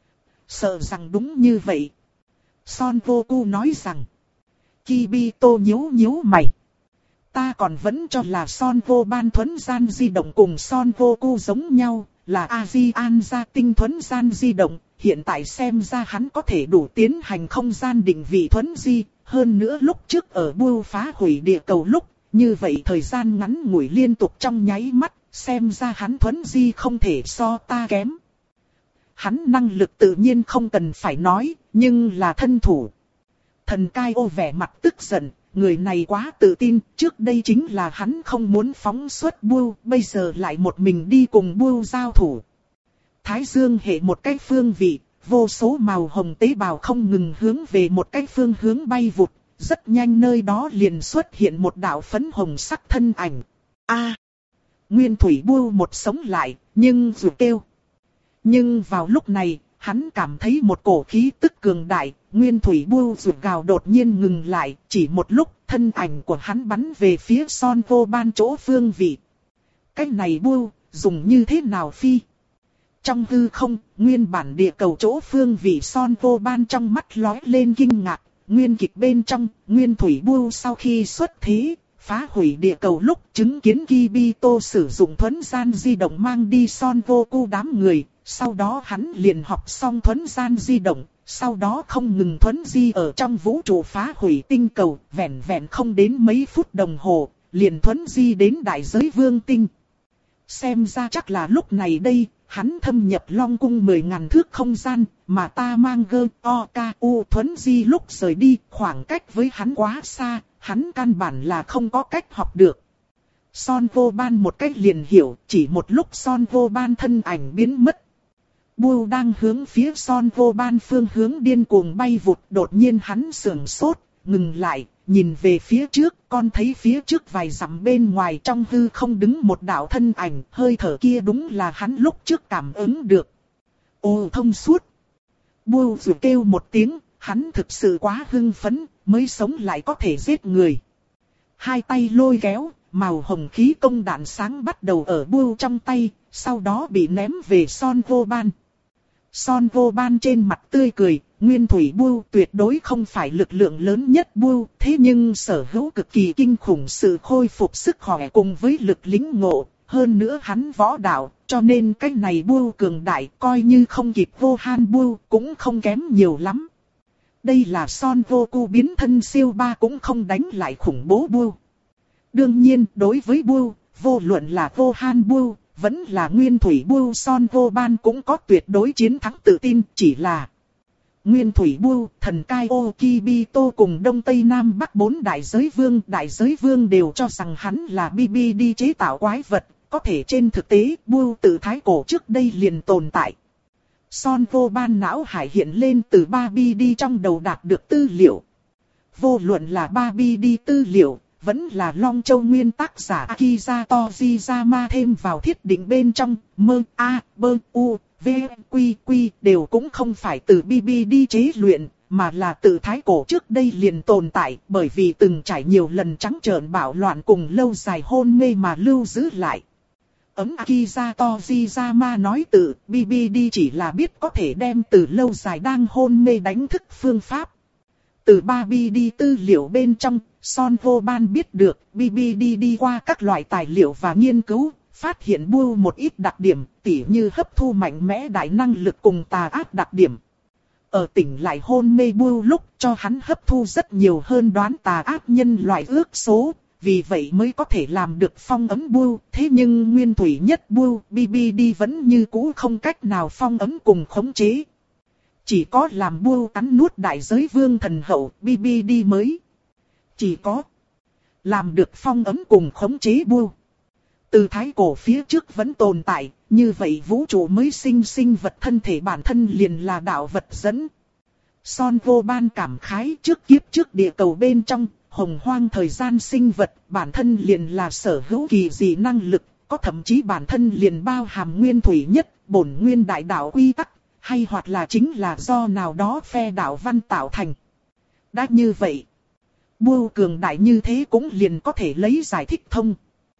Sợ rằng đúng như vậy. Son Vô Cu nói rằng. Kibito nhíu nhíu mày. Ta còn vẫn cho là Son Vô Ban thuấn gian di động cùng Son Vô Cu giống nhau, là A-di-an gia tinh thuấn gian di động. Hiện tại xem ra hắn có thể đủ tiến hành không gian định vị thuấn di. Hơn nữa lúc trước ở Bưu phá hủy địa cầu lúc, như vậy thời gian ngắn ngủi liên tục trong nháy mắt, xem ra hắn thuấn di không thể so ta kém. Hắn năng lực tự nhiên không cần phải nói, nhưng là thân thủ. Thần cai ô vẻ mặt tức giận, người này quá tự tin, trước đây chính là hắn không muốn phóng xuất Bưu, bây giờ lại một mình đi cùng Bưu giao thủ. Thái Dương hệ một cái phương vị, vô số màu hồng tế bào không ngừng hướng về một cái phương hướng bay vụt, rất nhanh nơi đó liền xuất hiện một đạo phấn hồng sắc thân ảnh. A! Nguyên Thủy Bưu một sống lại, nhưng dù kêu. Nhưng vào lúc này, hắn cảm thấy một cổ khí tức cường đại, Nguyên Thủy Bưu rụt gào đột nhiên ngừng lại, chỉ một lúc thân ảnh của hắn bắn về phía Son Vô Ban chỗ phương vị. Cái này Bưu, dùng như thế nào phi? Trong hư không, nguyên bản địa cầu chỗ phương vị Son Vô Ban trong mắt lóe lên kinh ngạc, nguyên kịch bên trong, Nguyên Thủy Bưu sau khi xuất thế, phá hủy địa cầu lúc chứng kiến Kibito sử dụng thuấn gian di động mang đi Son Goku đám người, sau đó hắn liền học xong thuấn gian di động, sau đó không ngừng thuấn di ở trong vũ trụ phá hủy tinh cầu, vẹn vẹn không đến mấy phút đồng hồ, liền thuấn di đến đại giới vương tinh. Xem ra chắc là lúc này đây, hắn thâm nhập Long Cung mười ngàn thước không gian, mà ta mang gơ o ca u thuấn di lúc rời đi, khoảng cách với hắn quá xa, hắn căn bản là không có cách học được. Son Vô Ban một cách liền hiểu, chỉ một lúc Son Vô Ban thân ảnh biến mất. Bưu đang hướng phía Son Vô Ban phương hướng điên cuồng bay vụt, đột nhiên hắn sườn sốt, ngừng lại, nhìn về phía trước, con thấy phía trước vài dặm bên ngoài trong hư không đứng một đạo thân ảnh, hơi thở kia đúng là hắn lúc trước cảm ứng được. Ồ thông suốt. Bưu dù kêu một tiếng, hắn thực sự quá hưng phấn, mới sống lại có thể giết người. Hai tay lôi kéo, màu hồng khí công đạn sáng bắt đầu ở Bưu trong tay, sau đó bị ném về Son Vô Ban. Son Vô Ban trên mặt tươi cười, Nguyên Thủy Bưu tuyệt đối không phải lực lượng lớn nhất Bưu, thế nhưng sở hữu cực kỳ kinh khủng sự khôi phục sức khỏe cùng với lực lĩnh ngộ, hơn nữa hắn võ đạo, cho nên cái này Bưu cường đại coi như không kịp Vô Han Bưu cũng không kém nhiều lắm. Đây là Son Goku biến thân siêu ba cũng không đánh lại khủng bố Bưu. Đương nhiên đối với Bưu, vô luận là Vô Han Bưu, vẫn là Nguyên Thủy Bưu Son Vô Ban cũng có tuyệt đối chiến thắng tự tin, chỉ là Nguyên Thủy Bưu, Thần Cai Ô Kibito cùng Đông Tây Nam Bắc bốn đại giới vương, đại giới vương đều cho rằng hắn là bê bê đê chế tạo quái vật, có thể trên thực tế Bưu từ thái cổ trước đây liền tồn tại. Son Vô Ban não hải hiện lên từ ba bê đê trong đầu đạt được tư liệu. Vô luận là ba bê đê tư liệu, vẫn là Long Châu nguyên tác giả Akiza Tojiyama thêm vào thiết định bên trong, mơ, a, bơ, u, v, quy, quy đều cũng không phải từ bê bê đê chế luyện, mà là từ thái cổ trước đây liền tồn tại, bởi vì từng trải nhiều lần trắng trợn bạo loạn cùng lâu dài hôn mê mà lưu giữ lại. Ấm Akiza Tojiyama nói từ bê bê đê chỉ là biết có thể đem từ lâu dài đang hôn mê đánh thức phương pháp. Từ ba bê đê tư liệu bên trong, Son Vô Ban biết được bê bê đê đi qua các loại tài liệu và nghiên cứu, phát hiện Bưu một ít đặc điểm, tỉ như hấp thu mạnh mẽ đại năng lực cùng tà ác đặc điểm. Ở tỉnh lại hôn mê Bưu lúc cho hắn hấp thu rất nhiều hơn đoán tà ác nhân loại ước số, vì vậy mới có thể làm được phong ấn Bưu. Thế nhưng nguyên thủy nhất Bưu, bê bê đê vẫn như cũ không cách nào phong ấn cùng khống chế. Chỉ có làm Bưu cắn nuốt đại giới vương thần hậu, bê bê đê mới. Chỉ có làm được phong ấn cùng khống chế Bưu. Từ thái cổ phía trước vẫn tồn tại, như vậy vũ trụ mới sinh sinh vật thân thể bản thân liền là đạo vật dẫn. Son Vô Ban cảm khái trước kiếp trước địa cầu bên trong, hồng hoang thời gian sinh vật, bản thân liền là sở hữu kỳ dị năng lực, có thậm chí bản thân liền bao hàm nguyên thủy nhất, bổn nguyên đại đạo quy tắc, hay hoặc là chính là do nào đó phe đạo văn tạo thành. Đã như vậy, Bưu cường đại như thế cũng liền có thể lấy giải thích thông.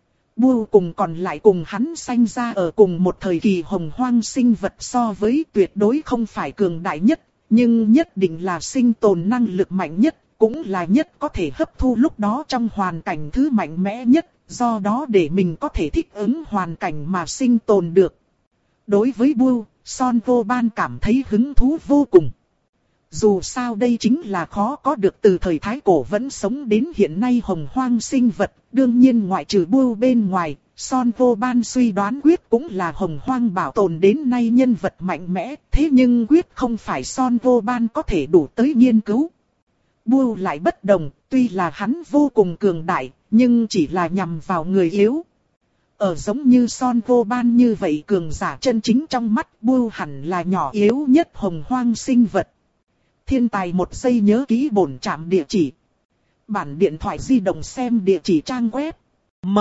Bưu cùng còn lại cùng hắn sanh ra ở cùng một thời kỳ hồng hoang sinh vật so với tuyệt đối không phải cường đại nhất, nhưng nhất định là sinh tồn năng lực mạnh nhất, cũng là nhất có thể hấp thu lúc đó trong hoàn cảnh thứ mạnh mẽ nhất, do đó để mình có thể thích ứng hoàn cảnh mà sinh tồn được. Đối với Bưu, Son Vô Ban cảm thấy hứng thú vô cùng. Dù sao đây chính là khó có được từ thời thái cổ vẫn sống đến hiện nay hồng hoang sinh vật, đương nhiên ngoại trừ Bưu bên ngoài, Son Vô Ban suy đoán Quyết cũng là hồng hoang bảo tồn đến nay nhân vật mạnh mẽ, thế nhưng Quyết không phải Son Vô Ban có thể đủ tới nghiên cứu. Bưu lại bất đồng, tuy là hắn vô cùng cường đại, nhưng chỉ là nhằm vào người yếu. Ở giống như Son Vô Ban như vậy cường giả chân chính trong mắt Bưu hẳn là nhỏ yếu nhất hồng hoang sinh vật. Thiên tài một giây nhớ ký bổn trạm địa chỉ. bản điện thoại di động xem địa chỉ trang web. M.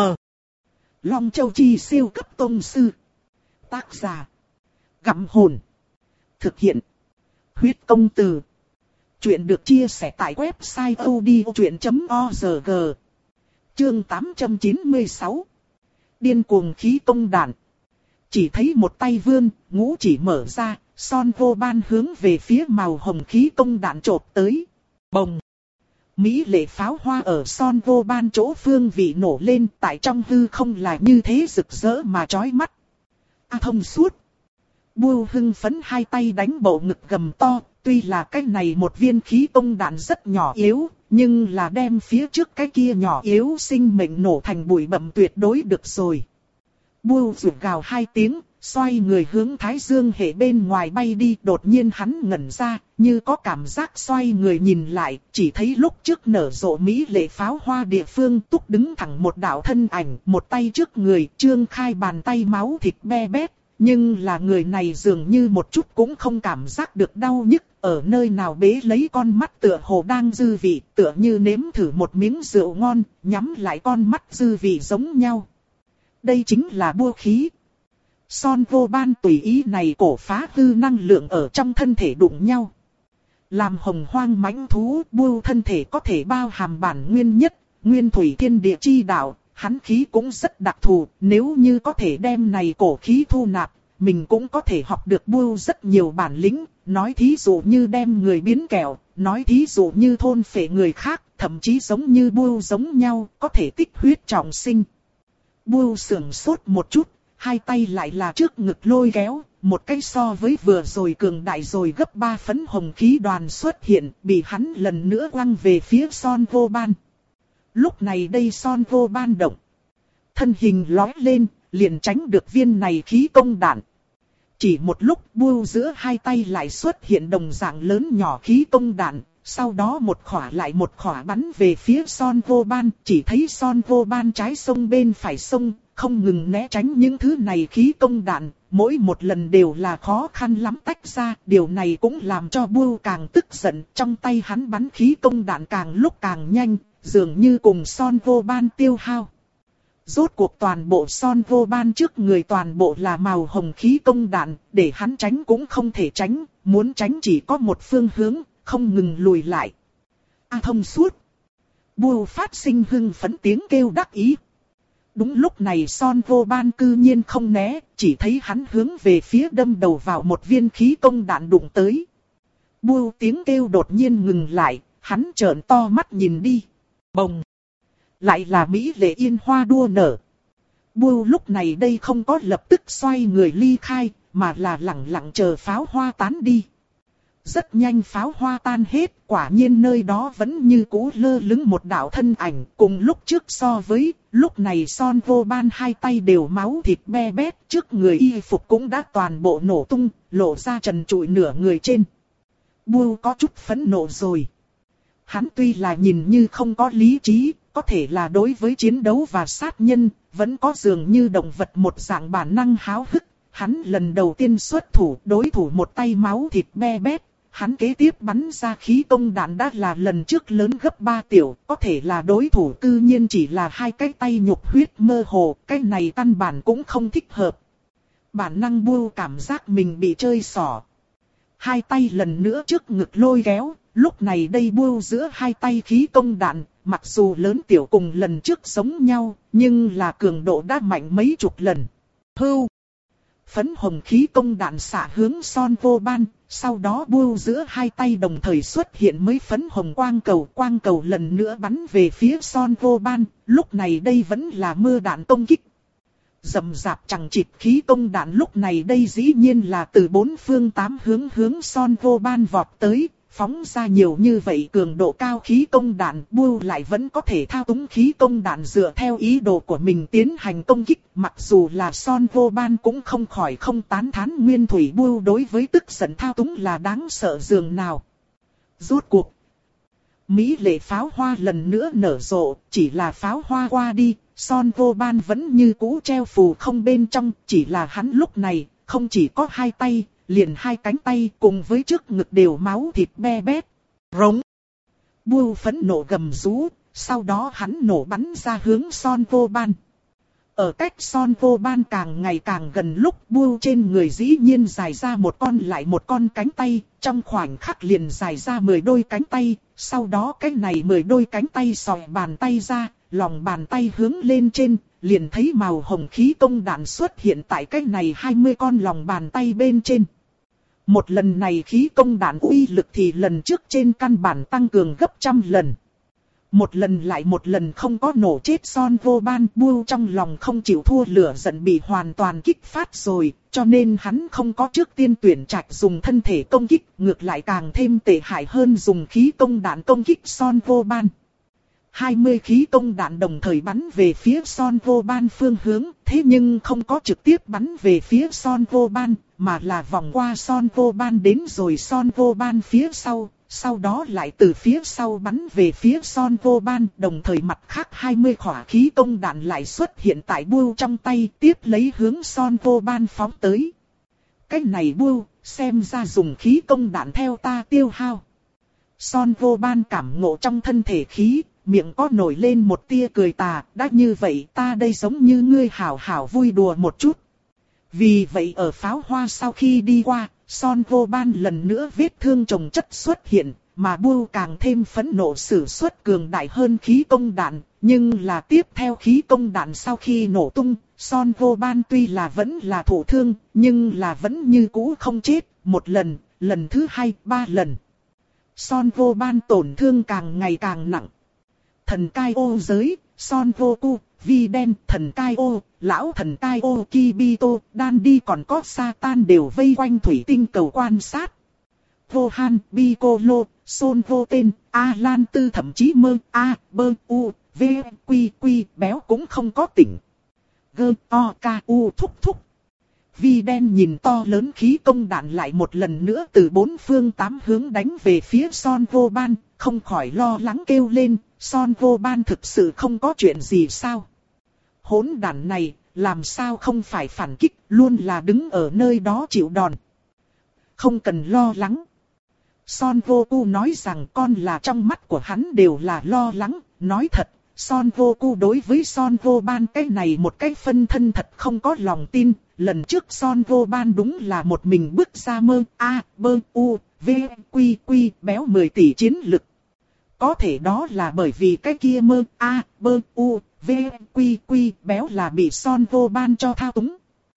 Long Châu Chi siêu cấp tông sư. Tác giả. Gặm hồn. Thực hiện. Huyết công từ. Chuyện được chia sẻ tại website audiochuyện chấm org. Chương tám trăm chín mươi sáu. Điên cuồng khí công đạn. Chỉ thấy một tay vươn, ngũ chỉ mở ra, Son Vô Ban hướng về phía màu hồng khí công đạn chộp tới. Bồng. Mỹ lệ pháo hoa ở Son Vô Ban chỗ phương vị nổ lên, tại trong hư không là như thế rực rỡ mà chói mắt. A thông suốt. Bưu hưng phấn hai tay đánh bộ ngực gầm to, tuy là cái này một viên khí công đạn rất nhỏ yếu, nhưng là đem phía trước cái kia nhỏ yếu sinh mệnh nổ thành bụi bặm tuyệt đối được rồi. Bưu rụt gào hai tiếng, xoay người hướng Thái Dương hệ bên ngoài bay đi, đột nhiên hắn ngẩn ra, như có cảm giác xoay người nhìn lại, chỉ thấy lúc trước nở rộ mỹ lệ pháo hoa địa phương túc đứng thẳng một đạo thân ảnh, một tay trước người, trương khai bàn tay máu thịt be bét, nhưng là người này dường như một chút cũng không cảm giác được đau nhức, ở nơi nào bế lấy con mắt tựa hồ đang dư vị, tựa như nếm thử một miếng rượu ngon, nhắm lại con mắt dư vị giống nhau. Đây chính là bua khí. Son Vô Ban tùy ý này cổ phá hư năng lượng ở trong thân thể đụng nhau. Làm hồng hoang mãnh thú, bua thân thể có thể bao hàm bản nguyên nhất, nguyên thủy thiên địa chi đạo, hắn khí cũng rất đặc thù, nếu như có thể đem này cổ khí thu nạp, mình cũng có thể học được bua rất nhiều bản lĩnh, nói thí dụ như đem người biến kẹo, nói thí dụ như thôn phệ người khác, thậm chí giống như bua giống nhau, có thể tích huyết trọng sinh. Bưu sưởng sốt một chút, hai tay lại là trước ngực lôi kéo, một cái so với vừa rồi cường đại rồi gấp ba phấn hồng khí đoàn xuất hiện, bị hắn lần nữa quăng về phía Son Vô Ban. Lúc này đây Son Vô Ban động. Thân hình lói lên, liền tránh được viên này khí công đạn. Chỉ một lúc Bưu giữa hai tay lại xuất hiện đồng dạng lớn nhỏ khí công đạn. Sau đó một khỏa lại một khỏa bắn về phía Son Vô Ban, chỉ thấy Son Vô Ban trái sông bên phải sông, không ngừng né tránh những thứ này khí công đạn, mỗi một lần đều là khó khăn lắm tách ra, điều này cũng làm cho Bưu càng tức giận, trong tay hắn bắn khí công đạn càng lúc càng nhanh, dường như cùng Son Vô Ban tiêu hao. Rốt cuộc toàn bộ Son Vô Ban trước người toàn bộ là màu hồng khí công đạn, để hắn tránh cũng không thể tránh, muốn tránh chỉ có một phương hướng. Không ngừng lùi lại. A thông suốt. Bưu phát sinh hưng phấn tiếng kêu đắc ý. Đúng lúc này Son Vô Ban cư nhiên không né, chỉ thấy hắn hướng về phía đâm đầu vào một viên khí công đạn đụng tới. Bưu tiếng kêu đột nhiên ngừng lại, hắn trợn to mắt nhìn đi. Bồng. Lại là mỹ lệ yên hoa đua nở. Bưu lúc này đây không có lập tức xoay người ly khai, mà là lặng lặng chờ pháo hoa tán đi. Rất nhanh pháo hoa tan hết, quả nhiên nơi đó vẫn như cũ lơ lửng một đạo thân ảnh, cùng lúc trước so với, lúc này Son Vô Ban hai tay đều máu thịt be bét, trước người y phục cũng đã toàn bộ nổ tung, lộ ra trần trụi nửa người trên. Bưu có chút phẫn nộ rồi. Hắn tuy là nhìn như không có lý trí, có thể là đối với chiến đấu và sát nhân, vẫn có dường như động vật một dạng bản năng háo hức. Hắn lần đầu tiên xuất thủ, đối thủ một tay máu thịt be bét. Hắn kế tiếp bắn ra khí công đạn đã là lần trước lớn gấp ba tiểu, có thể là đối thủ cư nhiên chỉ là hai cái tay nhục huyết mơ hồ, cái này căn bản cũng không thích hợp. Bản năng Bưu cảm giác mình bị chơi xỏ. Hai tay lần nữa trước ngực lôi kéo, lúc này đây Bưu giữa hai tay khí công đạn, mặc dù lớn tiểu cùng lần trước giống nhau, nhưng là cường độ đã mạnh mấy chục lần. Hưu! Phấn hồng khí công đạn xạ hướng Son Vô Ban, sau đó Bưu giữa hai tay đồng thời xuất hiện mấy phấn hồng quang cầu, quang cầu lần nữa bắn về phía Son Vô Ban, lúc này đây vẫn là mưa đạn công kích. Rầm rạp chẳng chịt khí công đạn lúc này đây dĩ nhiên là từ bốn phương tám hướng hướng Son Vô Ban vọt tới, phóng ra nhiều như vậy cường độ cao khí công đạn, Bưu lại vẫn có thể thao túng khí công đạn dựa theo ý đồ của mình tiến hành công kích, mặc dù là Son Vô Ban cũng không khỏi không tán thán nguyên thủy Bưu đối với tức giận thao túng là đáng sợ dường nào. Rốt cuộc, mỹ lệ pháo hoa lần nữa nở rộ, chỉ là pháo hoa qua đi, Son Vô Ban vẫn như cũ treo phù không bên trong, chỉ là hắn lúc này không chỉ có hai tay, liền hai cánh tay cùng với trước ngực đều máu thịt be bét. Rống. Bưu phẫn nộ gầm rú, sau đó hắn nổ bắn ra hướng Son Vô Ban. Ở cách Son Vô Ban càng ngày càng gần lúc Bưu trên người dĩ nhiên dài ra một con lại một con cánh tay, trong khoảnh khắc liền dài ra mười đôi cánh tay, sau đó cái này mười đôi cánh tay xòe bàn tay ra, lòng bàn tay hướng lên trên, liền thấy màu hồng khí công đạn xuất hiện tại cái này hai mươi con lòng bàn tay bên trên. Một lần này khí công đạn uy lực thì lần trước trên căn bản tăng cường gấp trăm lần. Một lần lại một lần không có nổ chết Son Vô Ban, Bưu trong lòng không chịu thua, lửa giận bị hoàn toàn kích phát rồi, cho nên hắn không có trước tiên tuyển trạch dùng thân thể công kích, ngược lại càng thêm tệ hại hơn dùng khí công đạn công kích Son Vô Ban. hai mươi khí công đạn đồng thời bắn về phía Son Vô Ban phương hướng, thế nhưng không có trực tiếp bắn về phía Son Vô Ban, mà là vòng qua Son Vô Ban đến rồi Son Vô Ban phía sau, sau đó lại từ phía sau bắn về phía Son Vô Ban, đồng thời mặt khác hai mươi khỏa khí công đạn lại xuất hiện tại Bưu trong tay, tiếp lấy hướng Son Vô Ban phóng tới. Cái này Bưu, xem ra dùng khí công đạn theo ta tiêu hao. Son Vô Ban cảm ngộ trong thân thể khí, miệng có nổi lên một tia cười tà, đã như vậy ta đây giống như ngươi hảo hảo vui đùa một chút. Vì vậy ở pháo hoa sau khi đi qua, Son Vô Ban lần nữa vết thương chồng chất xuất hiện, mà Bưu càng thêm phẫn nộ sử xuất cường đại hơn khí công đạn, nhưng là tiếp theo khí công đạn sau khi nổ tung, Son Vô Ban tuy là vẫn là thụ thương, nhưng là vẫn như cũ không chết, một lần, lần thứ hai, ba lần. Son Vô Ban tổn thương càng ngày càng nặng. Thần cai ô giới, Son Vô Cu, Vi Đen, thần cai ô, lão thần cai ô Kibito, Đan Đi còn có Satan đều vây quanh thủy tinh cầu quan sát. Vô Han, Piccolo, Son Vô Tên, A Lan Tư thậm chí Mơ, A, Bơ, U, V, Quy, Quy, béo cũng không có tỉnh. Gơ, O, K, U thúc thúc. Vi Đen nhìn to lớn khí công đạn lại một lần nữa từ bốn phương tám hướng đánh về phía Son Vô Ban, không khỏi lo lắng kêu lên, Son Vô Ban thực sự không có chuyện gì sao? Hỗn đản này, làm sao không phải phản kích, luôn là đứng ở nơi đó chịu đòn. Không cần lo lắng. Son Vô Cu nói rằng con là trong mắt của hắn đều là lo lắng, nói thật, Son Vô Cu đối với Son Vô Ban cái này một cái phân thân thật không có lòng tin. Lần trước Son Vô Ban đúng là một mình bước ra Mơ, A, Bơ, U, V, Quy, Quy, béo mười tỷ chiến lực. Có thể đó là bởi vì cái kia Mơ, A, Bơ, U, V, Quy, Quy, béo là bị Son Vô Ban cho thao túng.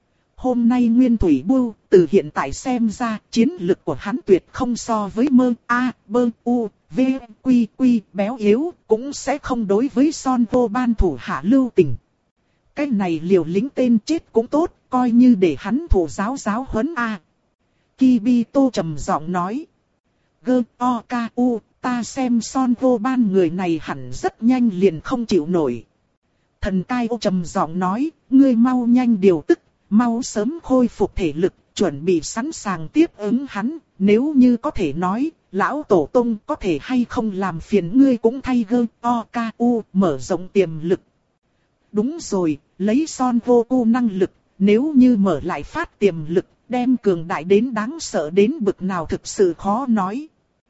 Hôm nay Nguyên Thủy Bưu, từ hiện tại xem ra, chiến lực của hắn tuyệt không so với Mơ, A, Bơ, U, V, Quy, Quy, béo yếu, cũng sẽ không đối với Son Vô Ban thủ hạ lưu tình. Cái này liều lính tên chết cũng tốt, coi như để hắn thủ giáo giáo huấn A. Kibito trầm giọng nói. Gơ, O, K, U, ta xem Son Vô Ban người này hẳn rất nhanh liền không chịu nổi. Thần cai ô trầm giọng nói, ngươi mau nhanh điều tức, mau sớm khôi phục thể lực, chuẩn bị sẵn sàng tiếp ứng hắn, nếu như có thể nói, lão tổ tông có thể hay không làm phiền ngươi cũng thay Gơ, O, K, U, mở rộng tiềm lực. Đúng rồi, lấy Son Vô Cu năng lực, nếu như mở lại phát tiềm lực, đem cường đại đến đáng sợ đến bực nào thực sự khó nói.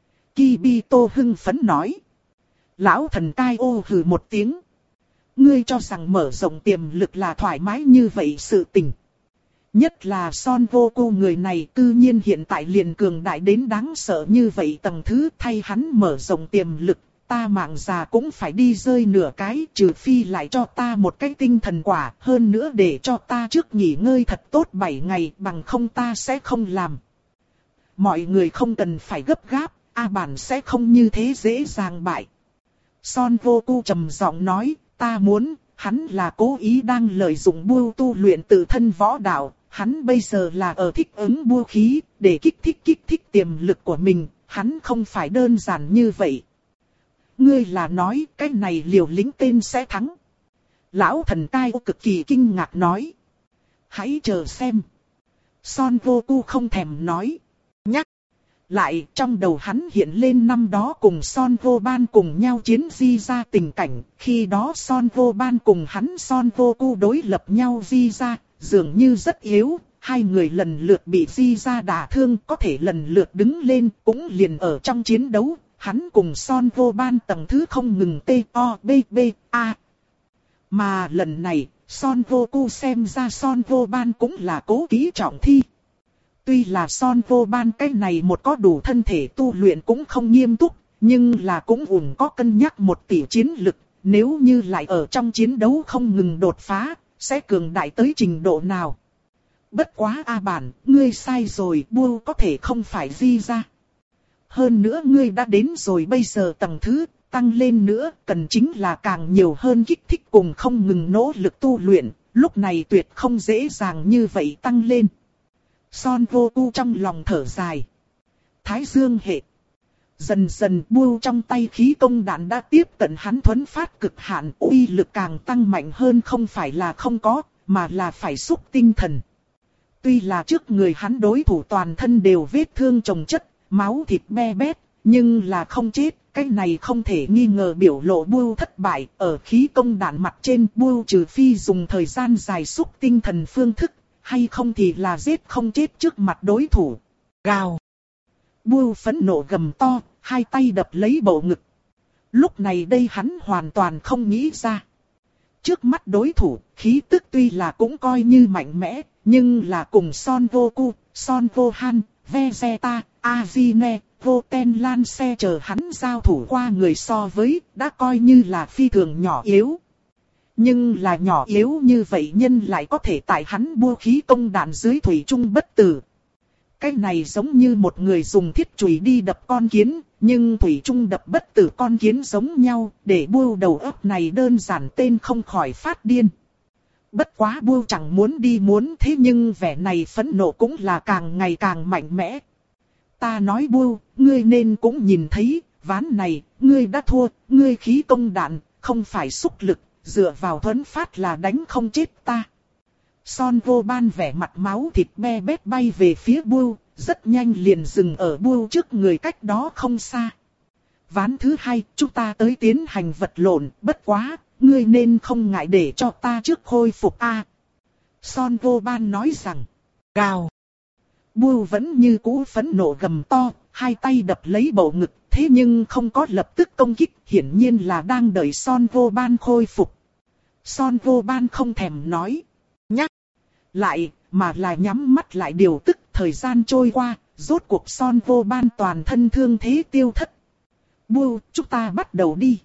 Kibito hưng phấn nói. Lão thần cai ô hừ một tiếng. Ngươi cho rằng mở rộng tiềm lực là thoải mái như vậy sự tình. Nhất là Son Vô Cu người này tự nhiên hiện tại liền cường đại đến đáng sợ như vậy tầng thứ thay hắn mở rộng tiềm lực. Ta mạng già cũng phải đi rơi nửa cái, trừ phi lại cho ta một cái tinh thần quả, hơn nữa để cho ta trước nghỉ ngơi thật tốt bảy ngày, bằng không ta sẽ không làm. Mọi người không cần phải gấp gáp, A Bản sẽ không như thế dễ dàng bại. Son Vô Cu trầm giọng nói, ta muốn, hắn là cố ý đang lợi dụng Bưu tu luyện tự thân võ đạo, hắn bây giờ là ở thích ứng Bưu khí, để kích thích kích thích tiềm lực của mình, hắn không phải đơn giản như vậy. Ngươi là nói cái này liều lính tên sẽ thắng. Lão thần cai ô cực kỳ kinh ngạc nói. Hãy chờ xem. Son Vô Cu không thèm nói. Nhắc. Lại trong đầu hắn hiện lên năm đó cùng Son Vô Ban cùng nhau chiến di ra tình cảnh. Khi đó Son Vô Ban cùng hắn Son Vô Cu đối lập nhau di ra, dường như rất yếu. Hai người lần lượt bị di ra đả thương, có thể lần lượt đứng lên cũng liền ở trong chiến đấu. hắn cùng Son Vô Ban tầng thứ không ngừng T O B B A. Mà lần này, Son Vô Cu xem ra Son Vô Ban cũng là cố kỹ trọng thi. Tuy là Son Vô Ban cái này một có đủ thân thể tu luyện cũng không nghiêm túc, nhưng là cũng ủng có cân nhắc một tỷ chiến lực, nếu như lại ở trong chiến đấu không ngừng đột phá, sẽ cường đại tới trình độ nào. Bất quá A Bản, ngươi sai rồi, Bua có thể không phải di ra. Hơn nữa ngươi đã đến rồi bây giờ tầng thứ, tăng lên nữa, cần chính là càng nhiều hơn kích thích cùng không ngừng nỗ lực tu luyện, lúc này tuyệt không dễ dàng như vậy tăng lên. Son Vô Cu trong lòng thở dài. Thái Dương hệ. Dần dần Bua trong tay khí công đạn đã tiếp cận hắn thuấn phát cực hạn, uy lực càng tăng mạnh hơn, không phải là không có, mà là phải xúc tinh thần. Tuy là trước người hắn đối thủ toàn thân đều vết thương chồng chất, máu thịt be bét, nhưng là không chết, cái này không thể nghi ngờ biểu lộ Bua thất bại. Ở khí công đạn mặt trên, Bua trừ phi dùng thời gian dài xúc tinh thần phương thức, hay không thì là giết không chết trước mặt đối thủ. Gào. Bua phẫn nộ gầm to, hai tay đập lấy bầu ngực. Lúc này đây hắn hoàn toàn không nghĩ ra. Trước mắt đối thủ, khí tức tuy là cũng coi như mạnh mẽ, nhưng là cùng Son Vô Cu, Son Vô Han, Vegeta, Azine, Voten Lan xe chờ hắn giao thủ qua người so với, đã coi như là phi thường nhỏ yếu. Nhưng là nhỏ yếu như vậy nhân lại có thể tại hắn Bua khí công đạn dưới thủy chung bất tử. Cái này giống như một người dùng thiết chùy đi đập con kiến, nhưng thủy chung đập bất tử con kiến giống nhau, để Bua đầu óc này đơn giản tên không khỏi phát điên. Bất quá Bua chẳng muốn đi muốn thế nhưng vẻ này phẫn nộ cũng là càng ngày càng mạnh mẽ. Ta nói Bua, ngươi nên cũng nhìn thấy, ván này, ngươi đã thua, ngươi khí công đạn, không phải xúc lực, dựa vào thuấn phát là đánh không chết ta. Son Vô Ban vẻ mặt máu thịt be bét bay về phía Bua, rất nhanh liền dừng ở Bua trước người cách đó không xa. Ván thứ hai, chúng ta tới tiến hành vật lộn, bất quá, ngươi nên không ngại để cho ta trước khôi phục a. Son Vô Ban nói rằng, gào. Bua vẫn như cũ phẫn nộ gầm to, hai tay đập lấy bầu ngực, thế nhưng không có lập tức công kích, hiển nhiên là đang đợi Son Vô Ban khôi phục. Son Vô Ban không thèm nói, nhắc lại, mà là nhắm mắt lại điều tức. Thời gian trôi qua, rốt cuộc Son Vô Ban toàn thân thương thế tiêu thất. Bua, chúng ta bắt đầu đi.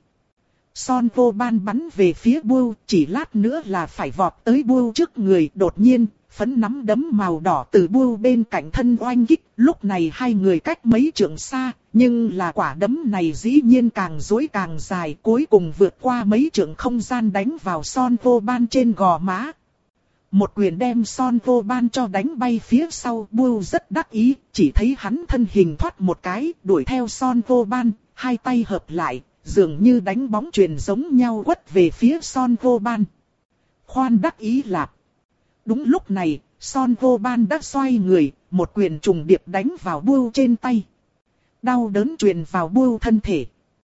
Son Vô Ban bắn về phía Bua, chỉ lát nữa là phải vọt tới Bua trước người. Đột nhiên, phấn nắm đấm màu đỏ từ Bua bên cạnh thân oanh kích. Lúc này hai người cách mấy trượng xa, nhưng là quả đấm này dĩ nhiên càng dối càng dài. Cuối cùng vượt qua mấy trượng không gian đánh vào Son Vô Ban trên gò má. Một quyền đem Son Vô Ban cho đánh bay phía sau. Bua rất đắc ý, chỉ thấy hắn thân hình thoát một cái, đuổi theo Son Vô Ban, hai tay hợp lại, dường như đánh bóng chuyền giống nhau quất về phía Son Vô Ban. Khoan đắc ý lạp. Đúng lúc này, Son Vô Ban đã xoay người, một quyền trùng điệp đánh vào Bua trên tay. Đau đớn truyền vào Bua thân thể.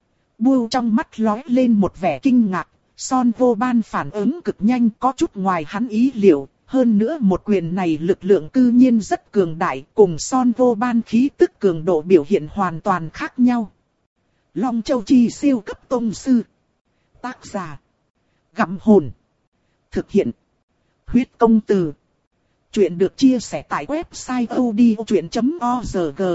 Bua trong mắt lóe lên một vẻ kinh ngạc. Son Vô Ban phản ứng cực nhanh, có chút ngoài hắn ý liệu, hơn nữa một quyền này lực lượng cư nhiên rất cường đại, cùng Son Vô Ban khí tức cường độ biểu hiện hoàn toàn khác nhau. Long Châu Chi siêu cấp tông sư. Tác giả: Gặm Hồn. Thực hiện: Huyết Công Từ. Chuyện được chia sẻ tại website odchuyện chấm org.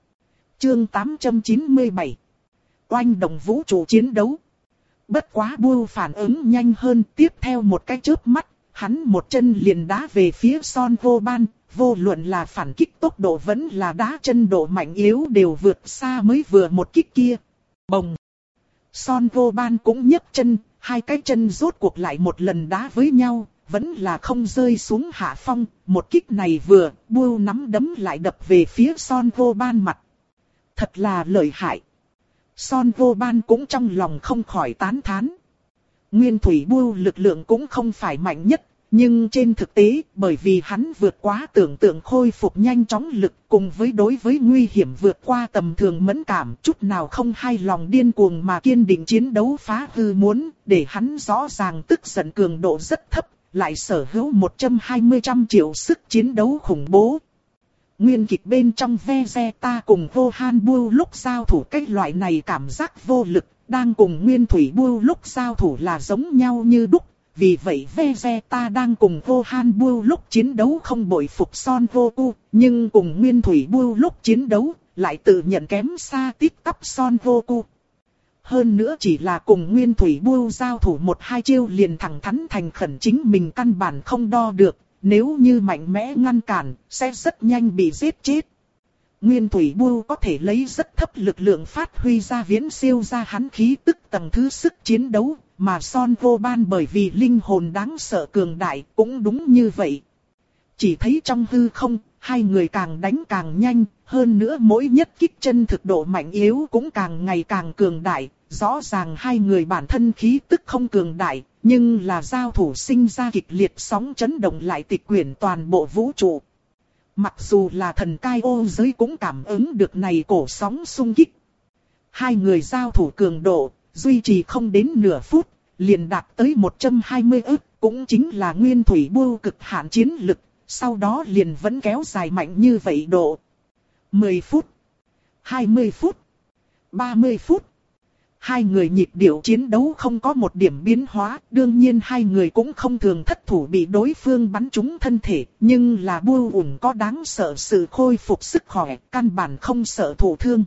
Chương tám trăm chín mươi bảy. Oanh động vũ trụ chiến đấu. Bất quá Bua phản ứng nhanh hơn, tiếp theo một cái chớp mắt, hắn một chân liền đá về phía Son Vô Ban, vô luận là phản kích tốc độ vẫn là đá chân độ mạnh yếu đều vượt xa mới vừa một kích kia. Bồng! Son Vô Ban cũng nhấc chân, hai cái chân rốt cuộc lại một lần đá với nhau, vẫn là không rơi xuống hạ phong, một kích này vừa, Bua nắm đấm lại đập về phía Son Vô Ban mặt. Thật là lợi hại! Son Vô Ban cũng trong lòng không khỏi tán thán. Nguyên thủy Bua lực lượng cũng không phải mạnh nhất, nhưng trên thực tế, bởi vì hắn vượt quá tưởng tượng khôi phục nhanh chóng lực, cùng với đối với nguy hiểm vượt qua tầm thường mẫn cảm, chút nào không hai lòng điên cuồng mà kiên định chiến đấu phá hư muốn, để hắn rõ ràng tức giận cường độ rất thấp, lại sở hữu một trăm hai mươi trăm triệu sức chiến đấu khủng bố. Nguyên kịch bên trong Vegeta cùng Gohan Buu lúc giao thủ cái loại này cảm giác vô lực, đang cùng Nguyên Thủy Buu lúc giao thủ là giống nhau như đúc. Vì vậy Vegeta đang cùng Gohan Buu lúc chiến đấu không bội phục Son Goku, nhưng cùng Nguyên Thủy Buu lúc chiến đấu lại tự nhận kém xa tít tắp Son Goku. Hơn nữa chỉ là cùng Nguyên Thủy Buu giao thủ một hai chiêu liền thẳng thắn thành khẩn, chính mình căn bản không đo được, nếu như mạnh mẽ ngăn cản, sẽ rất nhanh bị giết chết. Nguyên Thủy Buu có thể lấy rất thấp lực lượng phát huy ra viễn siêu ra hắn khí tức tầng thứ sức chiến đấu, mà Son Gohan bởi vì linh hồn đáng sợ cường đại cũng đúng như vậy. Chỉ thấy trong hư không, hai người càng đánh càng nhanh, hơn nữa mỗi nhất kích chân thực độ mạnh yếu cũng càng ngày càng cường đại. Rõ ràng hai người bản thân khí tức không cường đại, nhưng là giao thủ sinh ra kịch liệt sóng chấn động lại tịch quyển toàn bộ vũ trụ. Mặc dù là thần cai ô giới cũng cảm ứng được này cổ sóng xung kích. Hai người giao thủ cường độ, duy trì không đến nửa phút, liền đạt tới một trăm hai mươi ức, cũng chính là Nguyên Thủy Buu cực hạn chiến lực, sau đó liền vẫn kéo dài mạnh như vậy độ. mười phút, hai mươi phút, ba mươi phút. Hai người nhịp điệu chiến đấu không có một điểm biến hóa, đương nhiên hai người cũng không thường thất thủ bị đối phương bắn trúng thân thể, nhưng là Buu ủng có đáng sợ sự khôi phục sức khỏe, căn bản không sợ thụ thương.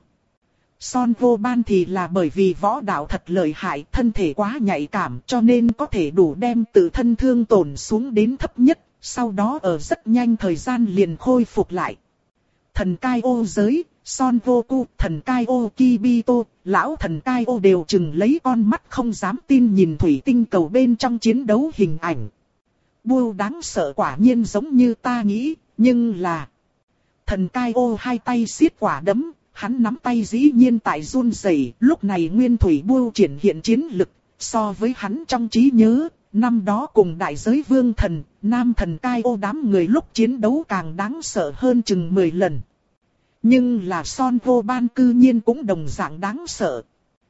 Son Gohan thì là bởi vì võ đạo thật lợi hại, thân thể quá nhạy cảm cho nên có thể đủ đem tự thân thương tổn xuống đến thấp nhất, sau đó ở rất nhanh thời gian liền khôi phục lại. Thần cai ô giới, Son Goku, thần cai ô Kibito, lão thần cai ô đều chừng lấy con mắt không dám tin nhìn thủy tinh cầu bên trong chiến đấu hình ảnh. Buu đáng sợ quả nhiên giống như ta nghĩ, nhưng là... Thần cai ô hai tay siết quả đấm, hắn nắm tay dĩ nhiên tại run rẩy. Lúc này Nguyên Thủy Buu triển hiện chiến lực, so với hắn trong trí nhớ, năm đó cùng đại giới vương thần, nam thần cai ô đám người lúc chiến đấu càng đáng sợ hơn chừng mười lần. Nhưng là Son Gohan cư nhiên cũng đồng dạng đáng sợ.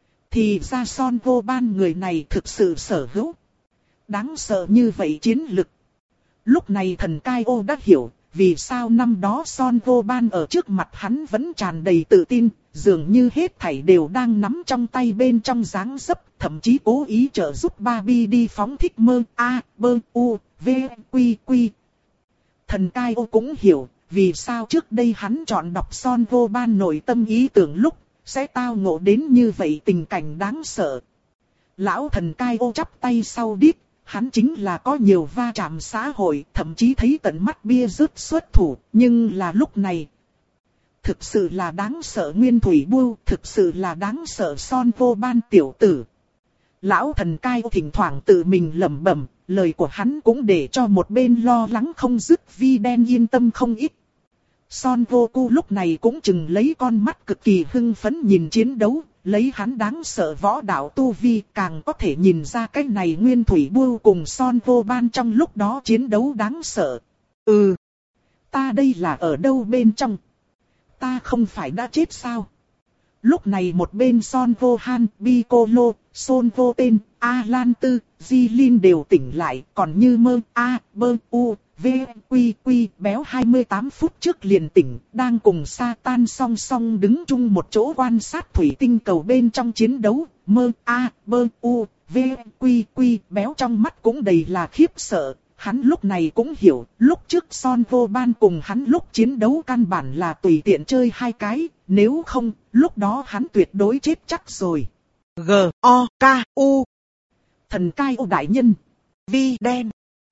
Thì ra Son Gohan người này thực sự sở hữu đáng sợ như vậy chiến lực. Lúc này thần cai ô đã hiểu, vì sao năm đó Son Gohan ở trước mặt hắn vẫn tràn đầy tự tin, dường như hết thảy đều đang nắm trong tay bên trong dáng dấp, thậm chí cố ý trợ giúp Barbie đi phóng thích mơ A, bơ, u, v, quy, quy. Thần cai ô cũng hiểu, vì sao trước đây hắn chọn đọc Son Gohan nội tâm ý tưởng lúc, sẽ tao ngộ đến như vậy tình cảnh đáng sợ. Lão thần cai ô chắp tay sau đít, hắn chính là có nhiều va chạm xã hội, thậm chí thấy tận mắt bia rớt xuất thủ, nhưng là lúc này. Thực sự là đáng sợ Nguyên Thủy Buu, thực sự là đáng sợ Son Gohan tiểu tử. Lão thần cai ô thỉnh thoảng tự mình lẩm bẩm, lời của hắn cũng để cho một bên lo lắng không dứt Vi Đen yên tâm không ít. Son Goku lúc này cũng chừng lấy con mắt cực kỳ hưng phấn nhìn chiến đấu, lấy hắn đáng sợ võ đạo tu vi càng có thể nhìn ra cái này Nguyên Thủy Buu cùng Son Gohan trong lúc đó chiến đấu đáng sợ. Ừ, ta đây là ở đâu bên trong? Ta không phải đã chết sao? Lúc này một bên Son Gohan, Piccolo, Son Goten, Alan Tư, Jilin đều tỉnh lại, còn như mơ A, bơ, u, v, quy, quy, béo hai mươi tám phút trước liền tỉnh, đang cùng Satan song song đứng chung một chỗ quan sát thủy tinh cầu bên trong chiến đấu, mơ A, bơ, u, v, quy, quy, béo trong mắt cũng đầy là khiếp sợ. Hắn lúc này cũng hiểu, lúc trước Son Gohan cùng hắn lúc chiến đấu căn bản là tùy tiện chơi hai cái, nếu không, lúc đó hắn tuyệt đối chết chắc rồi. G, O, K, U. Thần cai ô đại nhân. Vi Đen.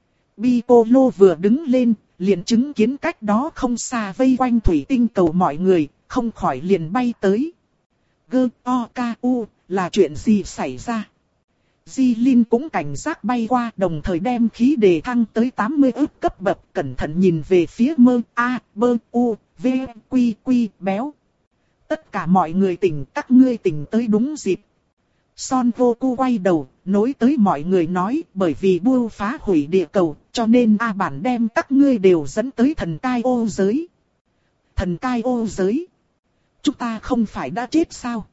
Piccolo vừa đứng lên, liền chứng kiến cách đó không xa vây quanh thủy tinh cầu mọi người, không khỏi liền bay tới. G, O, K, U, là chuyện gì xảy ra? Jilin cũng cảnh giác bay qua, đồng thời đem khí đề thăng tới tám mươi ức cấp bậc, cẩn thận nhìn về phía mơ A, bơ, u, v, quy, quy, béo. Tất cả mọi người tỉnh, các ngươi tỉnh tới đúng dịp. Son Goku quay đầu, nối tới mọi người nói, bởi vì Buu phá hủy địa cầu, cho nên A bản đem các ngươi đều dẫn tới thần cai ô giới. Thần cai ô giới? Chúng ta không phải đã chết sao?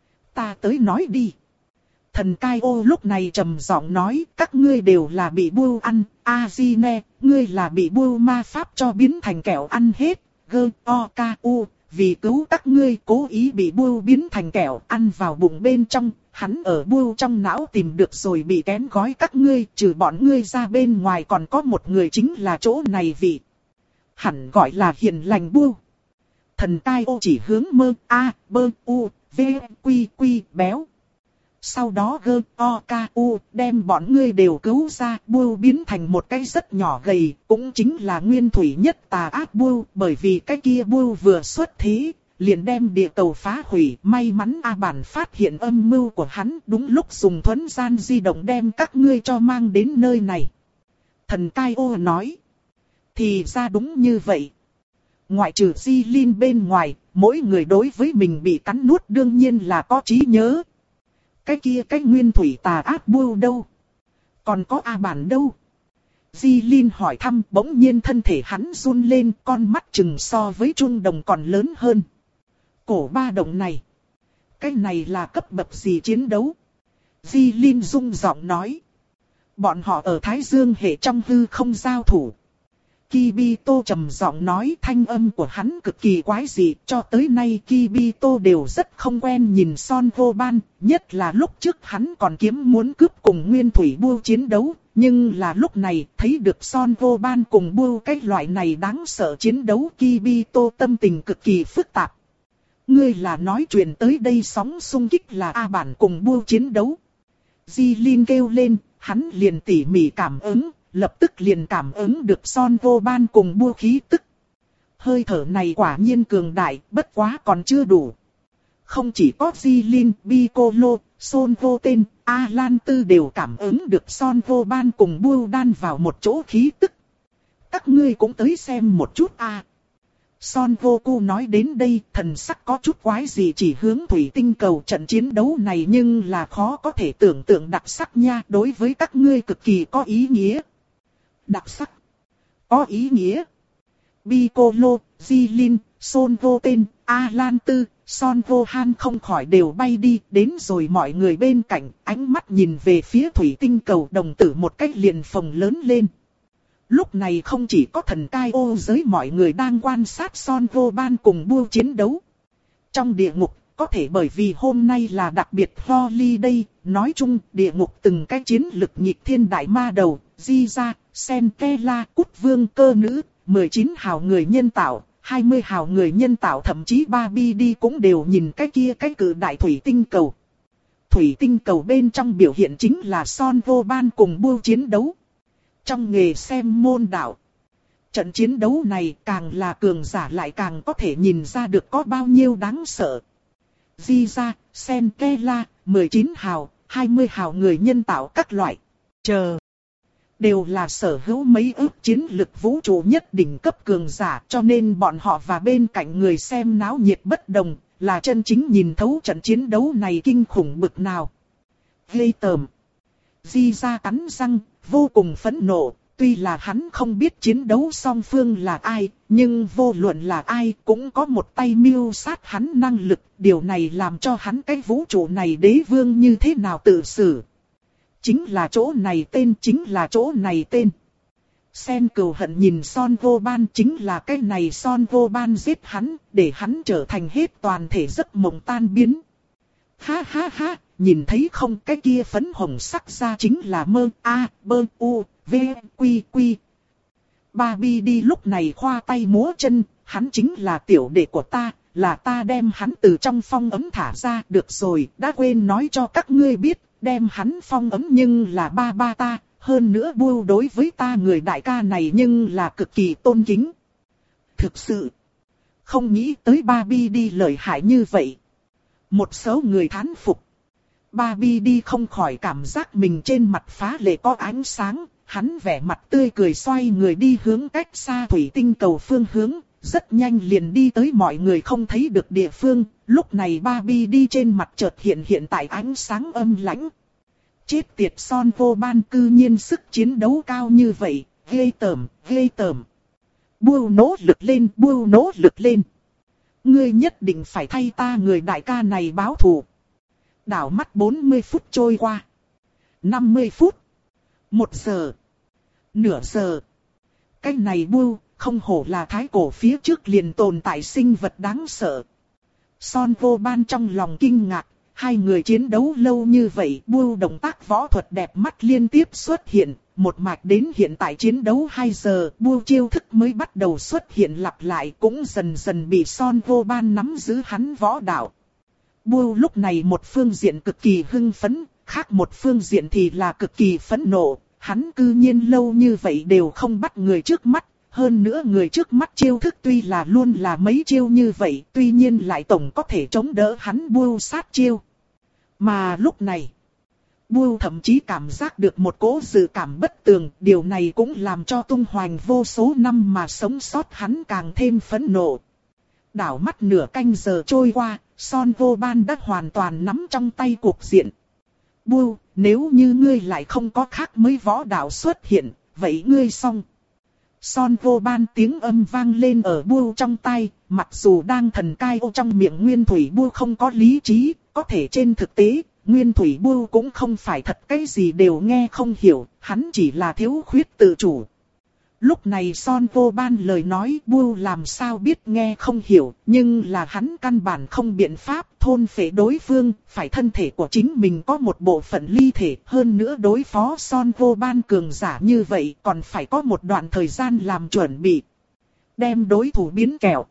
Ta tới nói đi. Thần cai ô lúc này trầm giọng nói, các ngươi đều là bị Buu ăn, Azine, ngươi là bị Buu ma pháp cho biến thành kẹo ăn hết, G, gơ o ca u, vì cứu các ngươi cố ý bị bưu biến thành kẹo ăn vào bụng bên trong, hắn ở bưu trong não tìm được rồi bị kén gói các ngươi, trừ bọn ngươi ra bên ngoài còn có một người chính là chỗ này vị. Hẳn gọi là hiền lành bưu. Thần tai ô chỉ hướng mơ a bơ u v quy quy béo. Sau đó gơ o ca u đem bọn ngươi đều cứu ra, bưu biến thành một cái rất nhỏ gầy, cũng chính là nguyên thủy nhất tà ác bưu, bởi vì cái kia bưu vừa xuất thế, liền đem địa cầu phá hủy. May mắn A Bản phát hiện âm mưu của hắn, đúng lúc dùng thuấn gian di động đem các ngươi cho mang đến nơi này. Thần tai ô nói. Thì ra đúng như vậy. Ngoại trừ Di Linh bên ngoài, mỗi người đối với mình bị cắn nuốt đương nhiên là có trí nhớ. Cái kia cái nguyên thủy tà ác bưu đâu? Còn có A Bản đâu? Di Linh hỏi thăm, bỗng nhiên thân thể hắn run lên, con mắt chừng so với trung đồng còn lớn hơn. Cổ ba đồng này. Cái này là cấp bậc gì chiến đấu? Di Linh rung giọng nói. Bọn họ ở Thái Dương hệ trong hư không giao thủ. Kibito trầm giọng nói, thanh âm của hắn cực kỳ quái dị, cho tới nay Kibito đều rất không quen nhìn Son Goban, nhất là lúc trước hắn còn kiếm muốn cướp cùng Nguyên Thủy Bưu chiến đấu, nhưng là lúc này thấy được Son Goban cùng Bưu cái loại này đáng sợ chiến đấu, Kibito tâm tình cực kỳ phức tạp. Ngươi là nói chuyện tới đây sóng xung kích là A Bản cùng Bưu chiến đấu. Di Linh kêu lên, hắn liền tỉ mỉ cảm ứng. Lập tức liền cảm ứng được Son Goban cùng Bưu khí tức. Hơi thở này quả nhiên cường đại, bất quá còn chưa đủ. Không chỉ có Di Linh, Piccolo, Son Goten, Alan Tư đều cảm ứng được Son Goban cùng Bưu đan vào một chỗ khí tức. Các ngươi cũng tới xem một chút a. À. Son Goku nói đến đây, thần sắc có chút quái gì, chỉ hướng thủy tinh cầu. Trận chiến đấu này nhưng là khó có thể tưởng tượng đặc sắc nha, đối với các ngươi cực kỳ có ý nghĩa. Đặc sắc. Có ý nghĩa. Piccolo, Di Linh, Son Goten, Alan Tư, Son Gohan không khỏi đều bay đi. Đến rồi mọi người bên cạnh, ánh mắt nhìn về phía thủy tinh cầu, đồng tử một cách liền phồng lớn lên. Lúc này không chỉ có thần cai ô giới mọi người đang quan sát Son Goban cùng Bưu chiến đấu. Trong địa ngục, có thể bởi vì hôm nay là đặc biệt holiday, nói chung địa ngục từng cái chiến lực nhịp thiên đại ma đầu, Di Gia, Sen Kela, Cút Vương cơ nữ, mười chín hào người nhân tạo, hai mươi hào người nhân tạo, thậm chí ba bi đi cũng đều nhìn cái kia cái cự đại thủy tinh cầu. Thủy tinh cầu bên trong biểu hiện chính là Son Goban cùng Bưu chiến đấu. Trong nghề xem môn đạo, trận chiến đấu này càng là cường giả lại càng có thể nhìn ra được có bao nhiêu đáng sợ. Di Gia, Sen Kela, mười chín hào, hai mươi hào người nhân tạo các loại. Chờ. Đều là sở hữu mấy ước chiến lực vũ trụ nhất đỉnh cấp cường giả, cho nên bọn họ và bên cạnh người xem náo nhiệt bất đồng, là chân chính nhìn thấu trận chiến đấu này kinh khủng bực nào. Ghê tởm. Di Gia cắn răng, vô cùng phẫn nộ, tuy là hắn không biết chiến đấu song phương là ai, nhưng vô luận là ai cũng có một tay mưu sát hắn năng lực, điều này làm cho hắn cái vũ trụ này đế vương như thế nào tự xử. Chính là chỗ này tên, chính là chỗ này tên. Sen cừu hận nhìn Son Goban, chính là cái này Son Goban giết hắn, để hắn trở thành hết toàn thể giấc mộng tan biến. Ha ha ha, nhìn thấy không, cái kia phấn hồng sắc ra chính là mơ a bơ u v quy quy. Ba bi đi lúc này khoa tay múa chân, hắn chính là tiểu đệ của ta, là ta đem hắn từ trong phong ấm thả ra. Được rồi, đã quên nói cho các ngươi biết, đem hắn phong ấm nhưng là ba ba ta, hơn nữa Bưu đối với ta người đại ca này nhưng là cực kỳ tôn kính. Thực sự, không nghĩ tới ba bi đi lợi hại như vậy. Một số người thán phục. Ba bi đi không khỏi cảm giác mình trên mặt phá lệ có ánh sáng, hắn vẻ mặt tươi cười xoay người đi hướng cách xa thủy tinh cầu phương hướng, rất nhanh liền đi tới mọi người không thấy được địa phương. Lúc này ba bi đi trên mặt chợt hiện hiện tại ánh sáng âm lãnh. Chết tiệt, Son Goban cư nhiên sức chiến đấu cao như vậy, ghê tởm, ghê tởm. Bưu nỗ lực lên, Bưu nỗ lực lên. Ngươi nhất định phải thay ta người đại ca này báo thù. Đảo mắt bốn mươi phút trôi qua. năm mươi phút. Một giờ. Nửa giờ. Cái này Bưu, không hổ là thái cổ phía trước liền tồn tại sinh vật đáng sợ. Son Vô Ban trong lòng kinh ngạc, hai người chiến đấu lâu như vậy, Bưu động tác võ thuật đẹp mắt liên tiếp xuất hiện, một mạch đến hiện tại chiến đấu hai giờ, Bưu chiêu thức mới bắt đầu xuất hiện lặp lại cũng dần dần bị Son Vô Ban nắm giữ hắn võ đạo. Bưu lúc này một phương diện cực kỳ hưng phấn, khác một phương diện thì là cực kỳ phẫn nộ, hắn cư nhiên lâu như vậy đều không bắt người trước mắt. Hơn nữa người trước mắt chiêu thức tuy là luôn là mấy chiêu như vậy, tuy nhiên lại tổng có thể chống đỡ hắn Bưu sát chiêu. Mà lúc này, Bưu thậm chí cảm giác được một cỗ dự cảm bất tường, điều này cũng làm cho tung hoành vô số năm mà sống sót hắn càng thêm phẫn nộ. Đảo mắt nửa canh giờ trôi qua, Son Vô Ban đã hoàn toàn nắm trong tay cục diện. Bưu, nếu như ngươi lại không có khác mới võ đạo xuất hiện, vậy ngươi xong. Son Vô Ban tiếng âm vang lên ở Bưu trong tai, mặc dù đang thần cai ô trong miệng Nguyên Thủy Bưu không có lý trí, có thể trên thực tế, Nguyên Thủy Bưu cũng không phải thật cái gì đều nghe không hiểu, hắn chỉ là thiếu khuyết tự chủ. Lúc này Son Vô Ban lời nói Bưu làm sao biết nghe không hiểu, nhưng là hắn căn bản không biện pháp thôn phệ đối phương, phải thân thể của chính mình có một bộ phận ly thể, hơn nữa đối phó Son Vô Ban cường giả như vậy còn phải có một đoạn thời gian làm chuẩn bị. Đem đối thủ biến kẹo.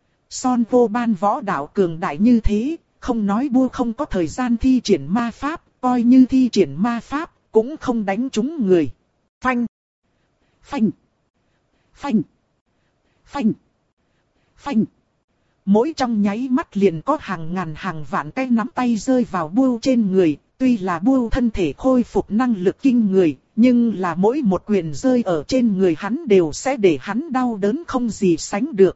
Son Vô Ban võ đạo cường đại như thế, không nói Bưu không có thời gian thi triển ma pháp, coi như thi triển ma pháp, cũng không đánh trúng người. Phanh! Phanh! Phanh! Phanh! Phanh! Mỗi trong nháy mắt liền có hàng ngàn hàng vạn cái nắm tay rơi vào Bưu trên người, tuy là Bưu thân thể khôi phục năng lực kinh người, nhưng là mỗi một quyền rơi ở trên người hắn đều sẽ để hắn đau đớn không gì sánh được.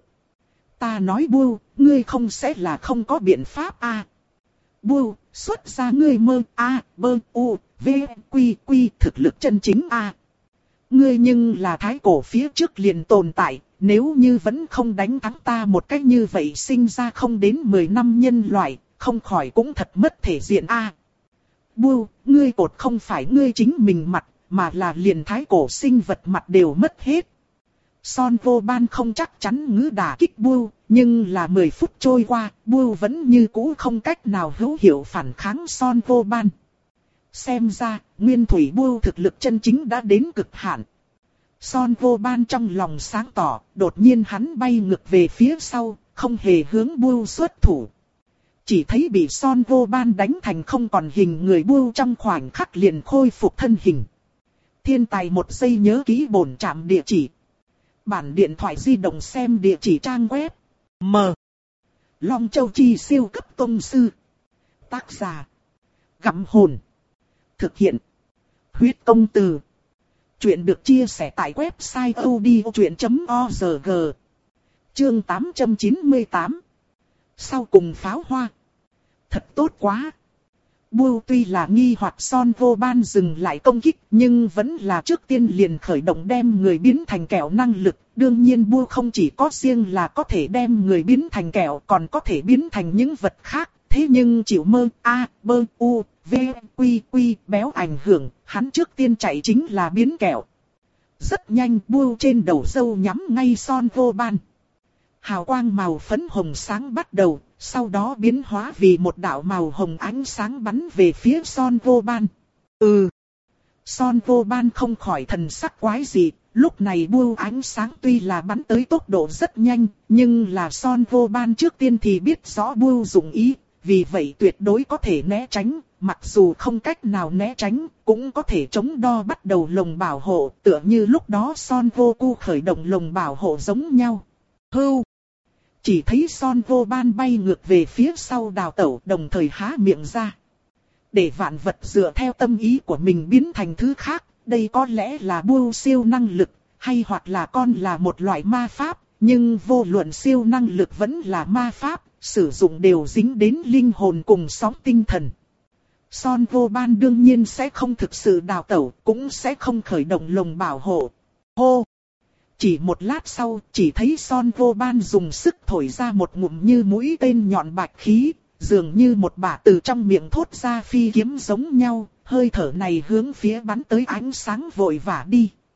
Ta nói Bưu, ngươi không sẽ là không có biện pháp a? À? Bưu, xuất ra ngươi mơ a, bơ u, v, quy quy thực lực chân chính a. À? Ngươi nhưng là thái cổ phía trước liền tồn tại, nếu như vẫn không đánh thắng ta một cách như vậy sinh ra không đến mười năm nhân loại, không khỏi cũng thật mất thể diện a. À? Bưu, ngươi cột không phải ngươi chính mình mặt, mà là liền thái cổ sinh vật mặt đều mất hết. Son Vô Ban không chắc chắn ngữ đả kích Bưu, nhưng là mười phút trôi qua, Bưu vẫn như cũ không cách nào hữu hiệu phản kháng Son Vô Ban. Xem ra, Nguyên Thủy Bưu thực lực chân chính đã đến cực hạn. Son Vô Ban trong lòng sáng tỏ, đột nhiên hắn bay ngược về phía sau, không hề hướng Bưu xuất thủ. Chỉ thấy bị Son Vô Ban đánh thành không còn hình người Bưu trong khoảnh khắc liền khôi phục thân hình. Thiên tài một giây nhớ kỹ bổn trạm địa chỉ. Bản điện thoại di động xem địa chỉ trang web. M. Long Châu Chi siêu cấp tông sư. Tác giả. Gặm hồn. Thực hiện. Huyết công từ. Chuyện được chia sẻ tại website odchuyện chấm org. Chương tám trăm chín mươi tám. Sau cùng pháo hoa. Thật tốt quá. Bưu tuy là nghi hoặc Son Vô Ban dừng lại công kích, nhưng vẫn là trước tiên liền khởi động đem người biến thành kẹo năng lực. Đương nhiên Bưu không chỉ có riêng là có thể đem người biến thành kẹo, còn có thể biến thành những vật khác. Thế nhưng chịu mơ, a, bơ, u, v, quy, quy, béo ảnh hưởng, hắn trước tiên chạy chính là biến kẹo. Rất nhanh Bưu trên đầu râu nhắm ngay Son Vô Ban. Hào quang màu phấn hồng sáng bắt đầu, sau đó biến hóa vì một đạo màu hồng ánh sáng bắn về phía Son Vô Ban. Ừ. Son Vô Ban không khỏi thần sắc quái dị, lúc này Bưu ánh sáng tuy là bắn tới tốc độ rất nhanh, nhưng là Son Vô Ban trước tiên thì biết rõ Bưu dụng ý, vì vậy tuyệt đối có thể né tránh, mặc dù không cách nào né tránh, cũng có thể chống đo bắt đầu lồng bảo hộ, tựa như lúc đó Son Vô Cu khởi động lồng bảo hộ giống nhau. Hưu! Chỉ thấy Son Vô Ban bay ngược về phía sau đào tẩu, đồng thời há miệng ra. Để vạn vật dựa theo tâm ý của mình biến thành thứ khác, đây có lẽ là Bưu siêu năng lực, hay hoặc là con là một loại ma pháp, nhưng vô luận siêu năng lực vẫn là ma pháp, sử dụng đều dính đến linh hồn cùng sóng tinh thần. Son Vô Ban đương nhiên sẽ không thực sự đào tẩu, cũng sẽ không khởi động lồng bảo hộ. Hô! Chỉ một lát sau, chỉ thấy Son Vô Ban dùng sức thổi ra một ngụm như mũi tên nhọn bạch khí, dường như một bả từ trong miệng thốt ra phi kiếm giống nhau, hơi thở này hướng phía bắn tới ánh sáng vội vã đi.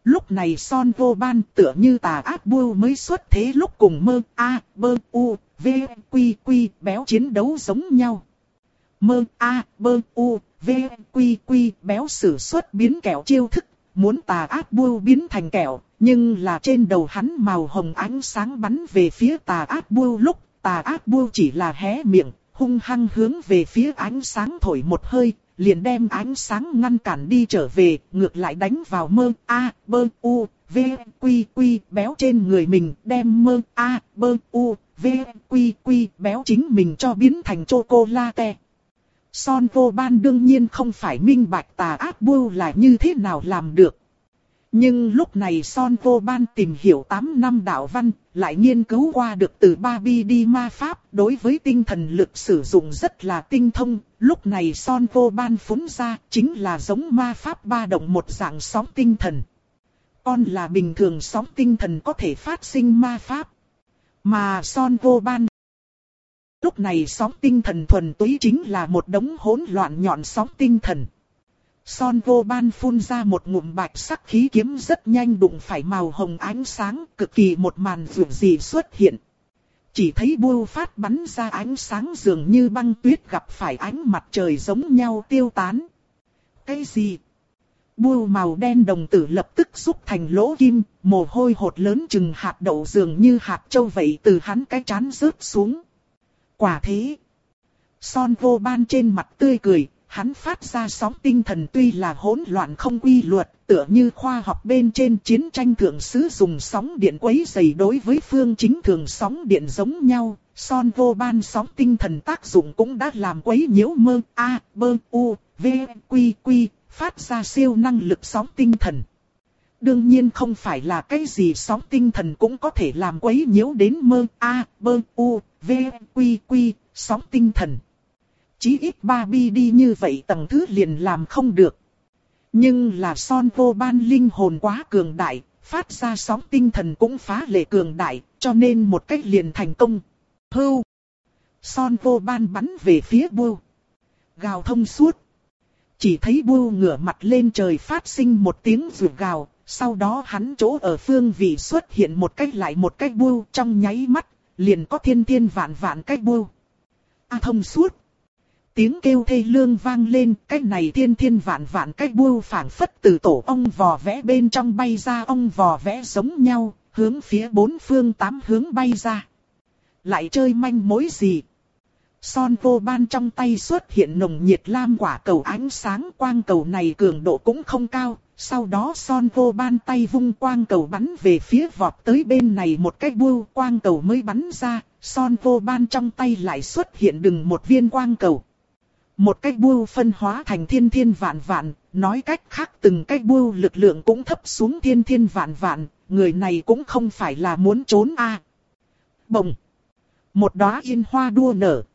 Lúc này Son Vô Ban tựa như tà ác bưu mới xuất thế lúc cùng mơ A, bơ u, v, quy quy béo chiến đấu giống nhau. Mơ A, bơ u, v, quy quy béo sử xuất biến kẹo chiêu thức, muốn tà ác bưu biến thành kẹo, nhưng là trên đầu hắn màu hồng ánh sáng bắn về phía tà ác bưu lúc, tà ác bưu chỉ là hé miệng, hung hăng hướng về phía ánh sáng thổi một hơi, liền đem ánh sáng ngăn cản đi trở về, ngược lại đánh vào mơ A, bơ u, v, quy quy béo trên người mình, đem mơ A, bơ u, v, quy quy béo chính mình cho biến thành chocolate. Son Vô Ban đương nhiên không phải minh bạch tà ác bưu là như thế nào làm được. Nhưng lúc này Son Vô Ban tìm hiểu tám năm đạo văn, lại nghiên cứu qua được từ ba bi đi ma pháp, đối với tinh thần lực sử dụng rất là tinh thông. Lúc này Son Vô Ban phúng ra chính là giống ma pháp ba động một dạng sóng tinh thần. Con là bình thường sóng tinh thần có thể phát sinh ma pháp. Mà Son Vô Ban lúc này sóng tinh thần thuần túy chính là một đống hỗn loạn nhọn sóng tinh thần. Son Vô Ban phun ra một ngụm bạch sắc khí kiếm rất nhanh đụng phải màu hồng ánh sáng, cực kỳ một màn vượt gì xuất hiện. Chỉ thấy bưu phát bắn ra ánh sáng dường như băng tuyết gặp phải ánh mặt trời giống nhau tiêu tán. Cái gì? Bưu màu đen đồng tử lập tức xúc thành lỗ kim, mồ hôi hột lớn chừng hạt đậu dường như hạt châu vậy từ hắn cái trán rớt xuống. Quả thế. Son Vô Ban trên mặt tươi cười. Hắn phát ra sóng tinh thần tuy là hỗn loạn không quy luật, tựa như khoa học bên trên chiến tranh thượng sứ dùng sóng điện quấy rầy đối với phương chính thường sóng điện giống nhau. Son Vô Ban sóng tinh thần tác dụng cũng đã làm quấy nhiễu mơ A, bơ u, v, quy quy, phát ra siêu năng lực sóng tinh thần. Đương nhiên không phải là cái gì sóng tinh thần cũng có thể làm quấy nhiễu đến mơ A, bơ u, v, quy quy, sóng tinh thần. Chí ít ba bi đi như vậy tầng thứ liền làm không được. Nhưng là Son Vô Ban linh hồn quá cường đại, phát ra sóng tinh thần cũng phá lệ cường đại, cho nên một cách liền thành công. Hưu! Son Vô Ban bắn về phía bưu. Gào thông suốt. Chỉ thấy bưu ngửa mặt lên trời phát sinh một tiếng rụt gào, sau đó hắn chỗ ở phương vị xuất hiện một cách lại một cách bưu trong nháy mắt, liền có thiên thiên vạn vạn cách bưu. A thông suốt. Tiếng kêu thê lương vang lên, cái này thiên thiên vạn vạn cái bưu phảng phất từ tổ ong vò vẽ bên trong bay ra, ong vò vẽ giống nhau, hướng phía bốn phương tám hướng bay ra. Lại chơi manh mối gì? Son Vô Ban trong tay xuất hiện nồng nhiệt lam quả cầu ánh sáng, quang cầu này cường độ cũng không cao. Sau đó Son Vô Ban tay vung quang cầu bắn về phía vọt tới bên này một cái bưu, quang cầu mới bắn ra, Son Vô Ban trong tay lại xuất hiện đừng một viên quang cầu. Một cái bưu phân hóa thành thiên thiên vạn vạn, nói cách khác từng cái bưu lực lượng cũng thấp xuống thiên thiên vạn vạn, người này cũng không phải là muốn trốn a. À. Bồng! Một đóa yên hoa đua nở.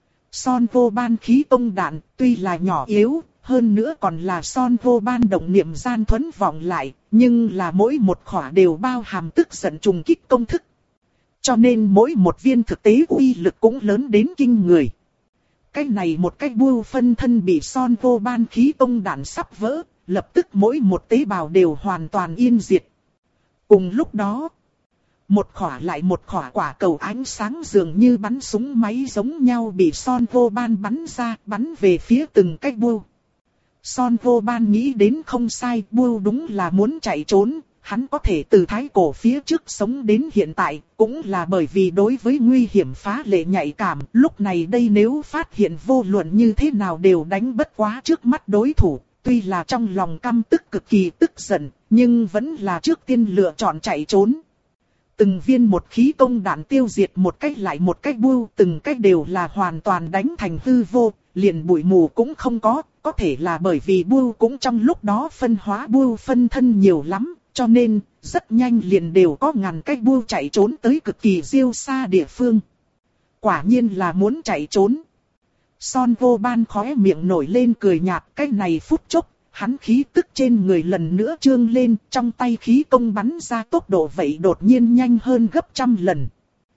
Son Vô Ban khí tông đạn, tuy là nhỏ yếu, hơn nữa còn là Son Vô Ban động niệm gian thuẫn vọng lại, nhưng là mỗi một khỏa đều bao hàm tức giận trùng kích công thức. Cho nên mỗi một viên thực tế uy lực cũng lớn đến kinh người. Cái này một cái bưu phân thân bị Son Vô Ban khí tông đạn sắp vỡ, lập tức mỗi một tế bào đều hoàn toàn yên diệt. Cùng lúc đó, một khỏa lại một khỏa quả cầu ánh sáng dường như bắn súng máy giống nhau bị Son Vô Ban bắn ra, bắn về phía từng cái bưu. Son Vô Ban nghĩ đến không sai, bưu đúng là muốn chạy trốn. Hắn có thể từ thái cổ phía trước sống đến hiện tại, cũng là bởi vì đối với nguy hiểm phá lệ nhạy cảm. Lúc này đây nếu phát hiện vô luận như thế nào đều đánh bất quá trước mắt đối thủ. Tuy là trong lòng căm tức cực kỳ tức giận, nhưng vẫn là trước tiên lựa chọn chạy trốn. Từng viên một khí công đạn tiêu diệt một cách lại một cách bưu, từng cách đều là hoàn toàn đánh thành hư vô, liền bụi mù cũng không có. Có thể là bởi vì bưu cũng trong lúc đó phân hóa bưu phân thân nhiều lắm. Cho nên, rất nhanh liền đều có ngàn cái bưu chạy trốn tới cực kỳ diêu xa địa phương. Quả nhiên là muốn chạy trốn. Son Vô Ban khóe miệng nổi lên cười nhạt, cái này phút chốc, hắn khí tức trên người lần nữa trương lên, trong tay khí công bắn ra tốc độ vậy đột nhiên nhanh hơn gấp trăm lần.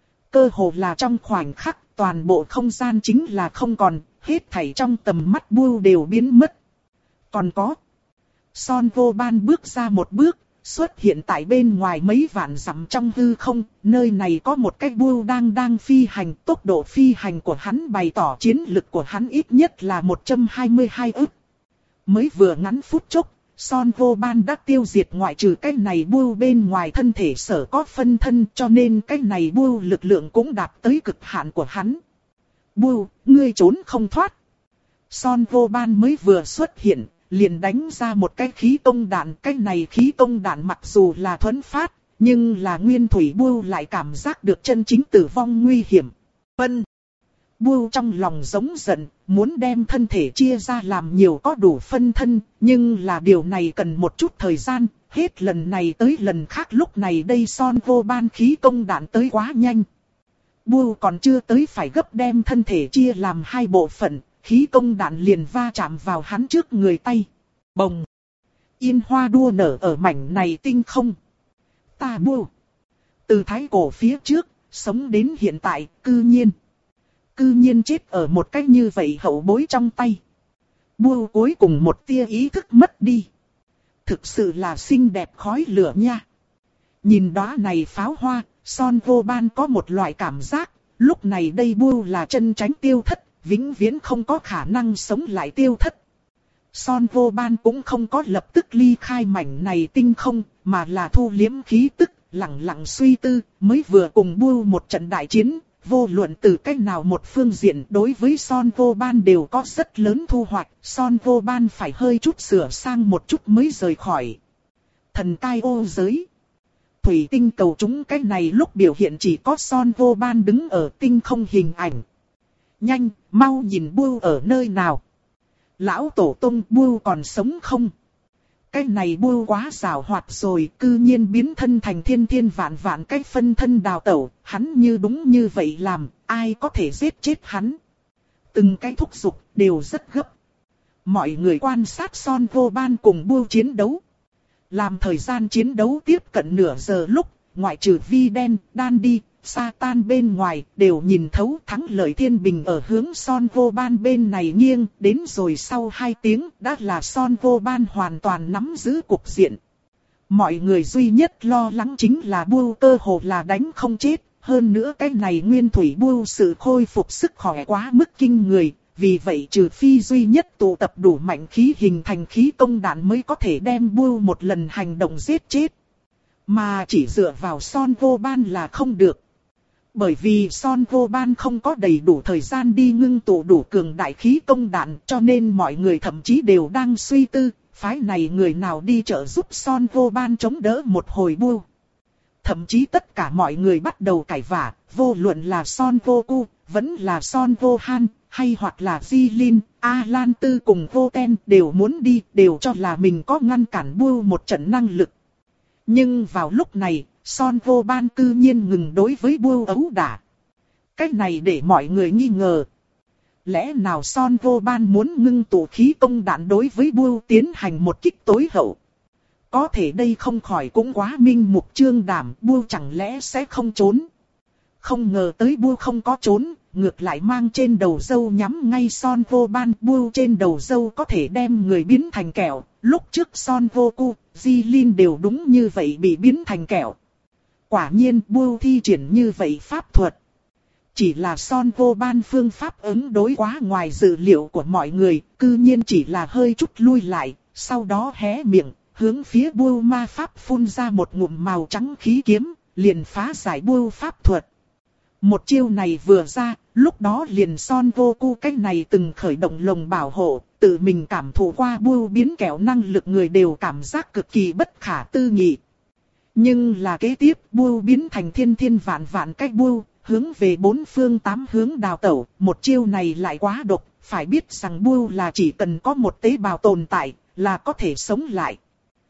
Cơ hồ là trong khoảnh khắc, toàn bộ không gian chính là không còn, hết thảy trong tầm mắt bưu đều biến mất. Còn có, Son Vô Ban bước ra một bước, xuất hiện tại bên ngoài mấy vạn dặm trong hư không, nơi này có một cái bưu đang đang phi hành, tốc độ phi hành của hắn bày tỏ chiến lực của hắn ít nhất là một trăm hai mươi hai ức. Mới vừa ngắn phút chốc, Son Vô Ban đã tiêu diệt ngoại trừ cái này bưu bên ngoài thân thể sở có phân thân, cho nên cái này bưu lực lượng cũng đạt tới cực hạn của hắn. Bưu, ngươi trốn không thoát. Son Vô Ban mới vừa xuất hiện, liền đánh ra một cái khí công đạn. Cái này khí công đạn mặc dù là thuẫn phát, nhưng là nguyên thủy bưu lại cảm giác được chân chính tử vong nguy hiểm. Vân. Bưu trong lòng giống giận, muốn đem thân thể chia ra làm nhiều có đủ phân thân, nhưng là điều này cần một chút thời gian, hết lần này tới lần khác lúc này đây Son Vô Ban khí công đạn tới quá nhanh. Bưu còn chưa tới phải gấp đem thân thể chia làm hai bộ phận, khí công đạn liền va chạm vào hắn trước người tay. Bồng! Yên hoa đua nở ở mảnh này tinh không. Ta Bưu! Từ thái cổ phía trước, sống đến hiện tại, cư nhiên. Cư nhiên chết ở một cách như vậy hậu bối trong tay. Bưu cuối cùng một tia ý thức mất đi. Thực sự là xinh đẹp khói lửa nha. Nhìn đóa này pháo hoa, Son Vô Ban có một loại cảm giác, lúc này đây Bưu là chân tránh tiêu thất, vĩnh viễn không có khả năng sống lại tiêu thất. Son Vô Ban cũng không có lập tức ly khai mảnh này tinh không, mà là thu liếm khí tức, lặng lặng suy tư, mới vừa cùng Bưu một trận đại chiến. Vô luận từ cách nào một phương diện đối với Son Vô Ban đều có rất lớn thu hoạch, Son Vô Ban phải hơi chút sửa sang một chút mới rời khỏi. Thần cai ô giới. Thủy tinh cầu chúng cái này lúc biểu hiện chỉ có Son Vô Ban đứng ở tinh không hình ảnh. Nhanh, mau nhìn Bưu ở nơi nào. Lão tổ tông Bưu còn sống không? Cái này Bưu quá xảo hoạt rồi, cư nhiên biến thân thành thiên thiên vạn vạn cái phân thân đào tẩu, hắn như đúng như vậy làm, ai có thể giết chết hắn. Từng cái thúc giục đều rất gấp. Mọi người quan sát Son Vô Ban cùng Bưu chiến đấu. Làm thời gian chiến đấu tiếp cận nửa giờ lúc, ngoại trừ Vi Đen, Đan Đi, Satan bên ngoài đều nhìn thấu thắng lợi thiên bình ở hướng Son Vô Ban bên này nghiêng, đến rồi sau hai tiếng đã là Son Vô Ban hoàn toàn nắm giữ cục diện. Mọi người duy nhất lo lắng chính là Bưu cơ hồ là đánh không chết, hơn nữa cái này nguyên thủy Bưu sự khôi phục sức khỏe quá mức kinh người, vì vậy trừ phi duy nhất tụ tập đủ mạnh khí hình thành khí công đạn mới có thể đem Bưu một lần hành động giết chết. Mà chỉ dựa vào Son Vô Ban là không được. Bởi vì Son Vô Ban không có đầy đủ thời gian đi ngưng tụ đủ cường đại khí công đạn, cho nên mọi người thậm chí đều đang suy tư, phái này người nào đi trợ giúp Son Vô Ban chống đỡ một hồi Bưu. Thậm chí tất cả mọi người bắt đầu cãi vã, vô luận là Son Vô Cu, vẫn là Son Vô Han, hay hoặc là Di Linh, A Lan Tư cùng Vô Ten đều muốn đi, đều cho là mình có ngăn cản Bưu một trận năng lực. Nhưng vào lúc này, Son Vô Ban cư nhiên ngừng đối với Bưu ấu đả. Cách này để mọi người nghi ngờ. Lẽ nào Son Vô Ban muốn ngưng tụ khí công đạn đối với Bưu tiến hành một kích tối hậu? Có thể đây không khỏi cũng quá minh mục trương đảm, Bưu chẳng lẽ sẽ không trốn? Không ngờ tới Bưu không có trốn, ngược lại mang trên đầu râu nhắm ngay Son Vô Ban. Bưu trên đầu râu có thể đem người biến thành kẹo, lúc trước Son Vô Cu, Di Linh đều đúng như vậy bị biến thành kẹo. Quả nhiên Bưu thi triển như vậy pháp thuật. Chỉ là Son Vô Ban phương pháp ứng đối quá ngoài dự liệu của mọi người, cư nhiên chỉ là hơi chút lui lại, sau đó hé miệng, hướng phía Bưu ma pháp phun ra một ngụm màu trắng khí kiếm, liền phá giải Bưu pháp thuật. Một chiêu này vừa ra, lúc đó liền Son Vô Cu cách này từng khởi động lồng bảo hộ, tự mình cảm thụ qua Bưu biến kẹo năng lực người đều cảm giác cực kỳ bất khả tư nghị. Nhưng là kế tiếp Bưu biến thành thiên thiên vạn vạn cách Bưu, hướng về bốn phương tám hướng đào tẩu, một chiêu này lại quá độc, phải biết rằng Bưu là chỉ cần có một tế bào tồn tại, là có thể sống lại.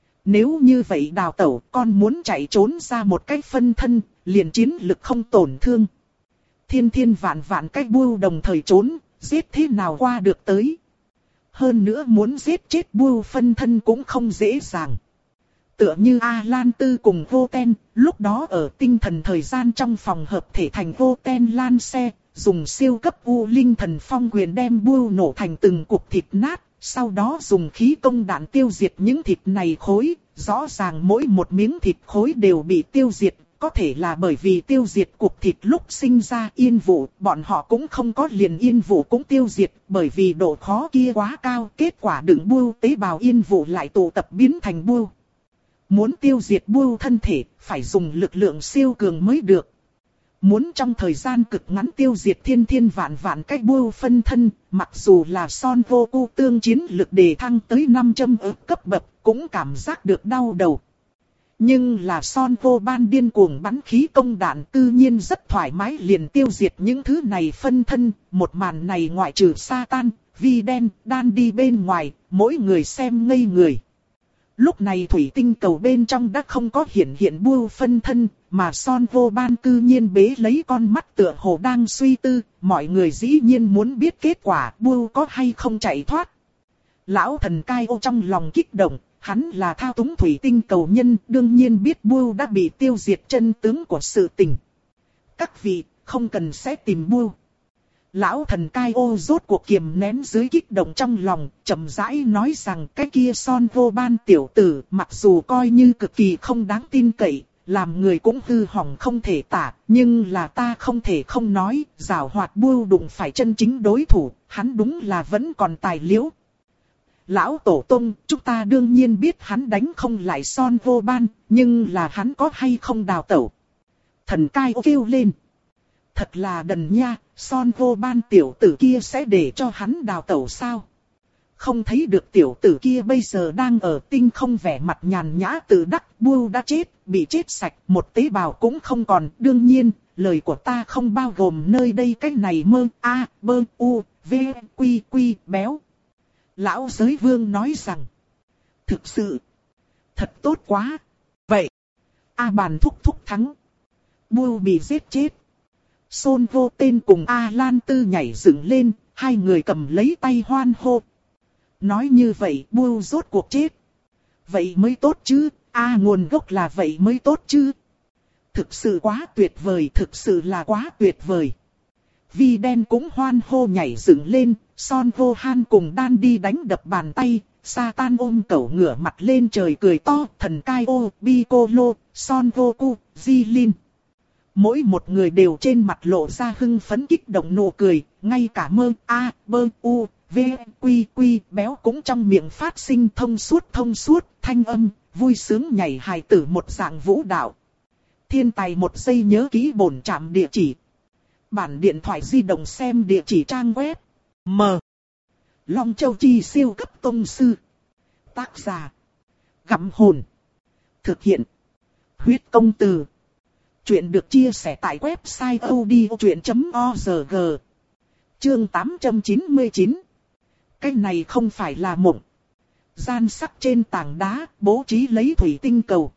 Nếu như vậy đào tẩu, con muốn chạy trốn ra một cách phân thân, liền chiến lực không tổn thương. Thiên thiên vạn vạn cách Bưu đồng thời trốn, giết thế nào qua được tới. Hơn nữa muốn giết chết Bưu phân thân cũng không dễ dàng. Tựa như A Lan Tư cùng Vô Ten, lúc đó ở tinh thần thời gian trong phòng hợp thể thành Vô Ten Lan xe, dùng siêu cấp U Linh thần phong quyền đem Bưu nổ thành từng cục thịt nát, sau đó dùng khí công đạn tiêu diệt những thịt này khối. Rõ ràng mỗi một miếng thịt khối đều bị tiêu diệt, có thể là bởi vì tiêu diệt cục thịt lúc sinh ra yên vụ, bọn họ cũng không có liền yên vụ cũng tiêu diệt, bởi vì độ khó kia quá cao, kết quả đựng bưu tế bào yên vụ lại tụ tập biến thành bưu. Muốn tiêu diệt bưu thân thể, phải dùng lực lượng siêu cường mới được. Muốn trong thời gian cực ngắn tiêu diệt thiên thiên vạn vạn cái bưu phân thân, mặc dù là Son Goku tương chiến lực đề thăng tới năm trăm ức cấp bậc, cũng cảm giác được đau đầu. Nhưng là Son Goban điên cuồng bắn khí công đạn tự nhiên rất thoải mái liền tiêu diệt những thứ này phân thân, một màn này ngoại trừ Satan, Vi Đen, Đan đi bên ngoài, mỗi người xem ngây người. Lúc này thủy tinh cầu bên trong đã không có hiện hiện bưu phân thân, mà Son Goban cư nhiên bế lấy con mắt tựa hồ đang suy tư, mọi người dĩ nhiên muốn biết kết quả bưu có hay không chạy thoát. Lão thần Cai Ô trong lòng kích động, hắn là thao túng thủy tinh cầu nhân, đương nhiên biết bưu đã bị tiêu diệt chân tướng của sự tình. Các vị, không cần sẽ tìm bưu. Lão thần Cai Ô rốt cuộc kiềm nén dưới kích động trong lòng, chậm rãi nói rằng cái kia Son Goban tiểu tử mặc dù coi như cực kỳ không đáng tin cậy, làm người cũng hư hỏng không thể tả, nhưng là ta không thể không nói, giảo hoạt bưu đụng phải chân chính đối thủ, hắn đúng là vẫn còn tài liễu. Lão Tổ Tông, chúng ta đương nhiên biết hắn đánh không lại Son Goban, nhưng là hắn có hay không đào tẩu. Thần Cai Ô kêu lên. Thật là đần nha, Son Goban tiểu tử kia sẽ để cho hắn đào tẩu sao? Không thấy được tiểu tử kia bây giờ đang ở tinh không vẻ mặt nhàn nhã tự đắc, bưu đã chết, bị chết sạch, một tế bào cũng không còn. Đương nhiên, lời của ta không bao gồm nơi đây cái này mơ, a, bơ, u, v, quy, quy, béo. Lão Giới Vương nói rằng, thực sự, thật tốt quá. Vậy, A Bàn thúc thúc thắng. Bưu bị giết chết. Son Vô Tên cùng A Lan Tư nhảy dựng lên, hai người cầm lấy tay hoan hô. Nói như vậy Bưu rốt cuộc chết. Vậy mới tốt chứ, A nguồn gốc là vậy mới tốt chứ. Thực sự quá tuyệt vời, thực sự là quá tuyệt vời. Vi Đen cũng hoan hô nhảy dựng lên, Son Gohan cùng Đan đi đánh đập bàn tay, Satan ôm cẩu ngửa mặt lên trời cười to, thần Cai Ô, Piccolo, Son Goku, Jilin. Mỗi một người đều trên mặt lộ ra hưng phấn kích động nụ cười, ngay cả mơ, a, bơ, u, v, quy, quy, béo cũng trong miệng phát sinh thông suốt thông suốt, thanh âm, vui sướng nhảy hài tử một dạng vũ đạo. Thiên tài một giây nhớ ký bổn trạm địa chỉ. Bản điện thoại di động xem địa chỉ trang web. M. Long Châu Chi siêu cấp tông sư. Tác giả. Gặm hồn. Thực hiện. Huyết công từ. Chuyện được chia sẻ tại website odchuyện chấm org. Chương tám trăm chín mươi chín. Cái này không phải là mộng. Gian sắc trên tảng đá, bố trí lấy thủy tinh cầu.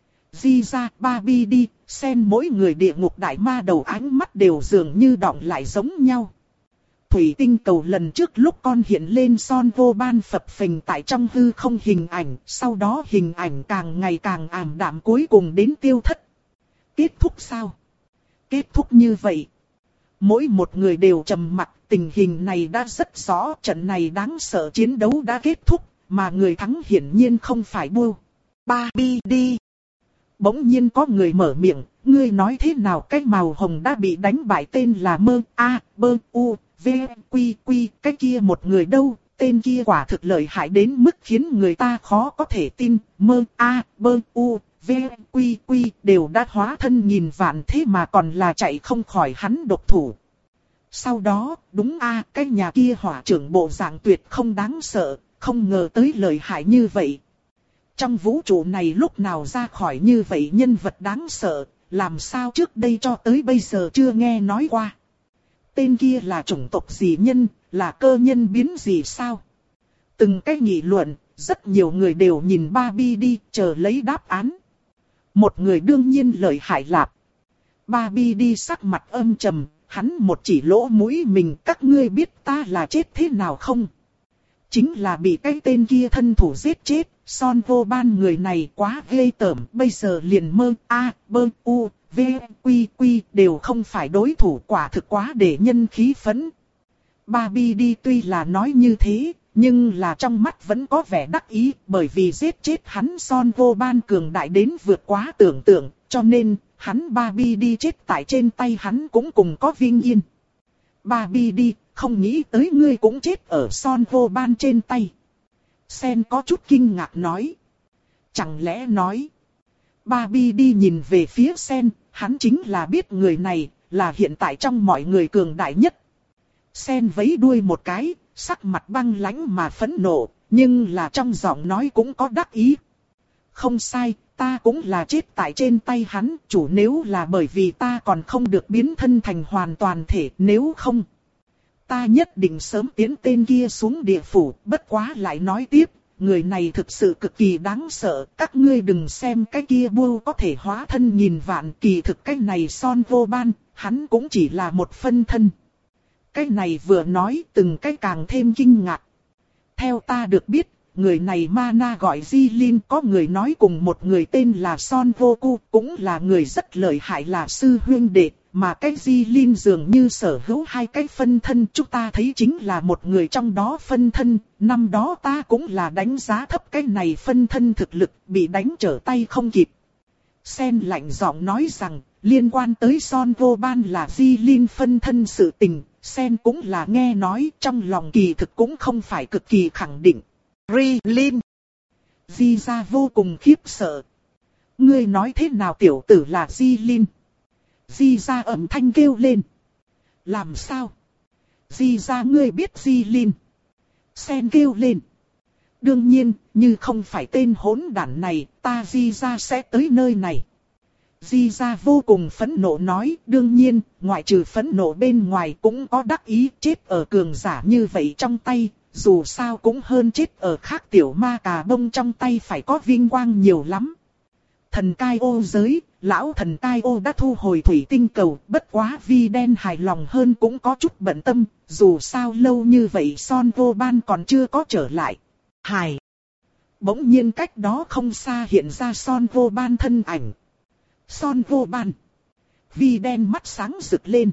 Di ra, Barbie đi, xem mỗi người địa ngục đại ma đầu ánh mắt đều dường như đọng lại giống nhau. Thủy tinh cầu lần trước lúc con hiện lên Son Goban phập phình tại trong hư không hình ảnh, sau đó hình ảnh càng ngày càng ảm đạm cuối cùng đến tiêu thất. Kết thúc sao? Kết thúc như vậy. Mỗi một người đều trầm mặc, tình hình này đã rất rõ, trận này đáng sợ chiến đấu đã kết thúc, mà người thắng hiển nhiên không phải Bưu. Barbie đi. Bỗng nhiên có người mở miệng, ngươi nói thế nào cái màu hồng đã bị đánh bại tên là mơ, a, bơ, u, v, quy, quy, cái kia một người đâu, tên kia quả thực lợi hại đến mức khiến người ta khó có thể tin, mơ, a, bơ, u, v, quy, quy, đều đã hóa thân nghìn vạn thế mà còn là chạy không khỏi hắn độc thủ. Sau đó, đúng a, cái nhà kia hỏa trưởng bộ dạng tuyệt không đáng sợ, không ngờ tới lợi hại như vậy. Trong vũ trụ này lúc nào ra khỏi như vậy nhân vật đáng sợ, làm sao trước đây cho tới bây giờ chưa nghe nói qua. Tên kia là chủng tộc gì nhân, là cơ nhân biến gì sao? Từng cái nghị luận, rất nhiều người đều nhìn Barbie đi, chờ lấy đáp án. Một người đương nhiên lợi hại lạp. Barbie đi sắc mặt âm trầm, hắn một chỉ lỗ mũi mình, các ngươi biết ta là chết thế nào không? Chính là bị cái tên kia thân thủ giết chết, Son Goban người này quá ghê tởm, bây giờ liền mơ, a, bơ, u, v, quy, quy đều không phải đối thủ, quả thực quá để nhân khí phẫn. Barbie đi tuy là nói như thế, nhưng là trong mắt vẫn có vẻ đắc ý, bởi vì giết chết hắn Son Vô Ban cường đại đến vượt quá tưởng tượng, cho nên hắn Barbie đi chết tại trên tay hắn cũng cùng có vinh yên. Barbie đi, không nghĩ tới ngươi cũng chết ở Son Vô Ban trên tay. Sen có chút kinh ngạc nói. Chẳng lẽ nói. Barbie đi nhìn về phía Sen, hắn chính là biết người này là hiện tại trong mọi người cường đại nhất. Sen vẫy đuôi một cái, sắc mặt băng lãnh mà phẫn nộ, nhưng là trong giọng nói cũng có đắc ý. Không sai, ta cũng là chết tại trên tay hắn, chủ nếu là bởi vì ta còn không được biến thân thành hoàn toàn thể, nếu không, ta nhất định sớm tiến tên kia xuống địa phủ. Bất quá lại nói tiếp, người này thực sự cực kỳ đáng sợ, các ngươi đừng xem cái kia bưu có thể hóa thân nghìn vạn, kỳ thực cái này Son Vô Ban, hắn cũng chỉ là một phân thân. Cái này vừa nói từng cái càng thêm kinh ngạc. Theo ta được biết, người này Mana gọi Jilin, có người nói cùng một người tên là Son Vô Cu, cũng là người rất lợi hại, là sư huynh đệ, mà cái Jilin dường như sở hữu hai cái phân thân, chúng ta thấy chính là một người trong đó phân thân. Năm đó ta cũng là đánh giá thấp cái này phân thân thực lực, bị đánh trở tay không kịp. Sen lạnh giọng nói rằng, liên quan tới Son Vô Ban là Jilin phân thân sự tình, Sen cũng là nghe nói, trong lòng kỳ thực cũng không phải cực kỳ khẳng định. Rilin. Di ra vô cùng khiếp sợ. Ngươi nói thế nào tiểu tử là Jilin? Di ra ẩm thanh kêu lên. Làm sao? Di ra ngươi biết Jilin? Sen kêu lên. Đương nhiên, như không phải tên hỗn đản này, ta Di ra sẽ tới nơi này. Di ra vô cùng phẫn nộ nói, đương nhiên, ngoại trừ phẫn nộ bên ngoài cũng có đắc ý, chết ở cường giả như vậy trong tay, dù sao cũng hơn chết ở khác tiểu ma cà bông trong tay phải có vinh quang nhiều lắm. Thần cai ô giới, lão thần cai ô đã thu hồi thủy tinh cầu, bất quá Vi đen hài lòng hơn cũng có chút bận tâm, dù sao lâu như vậy Son Vô Ban còn chưa có trở lại. Hài. Bỗng nhiên cách đó không xa hiện ra Son Vô Ban thân ảnh. Son Vô Ban. Vi đen mắt sáng rực lên.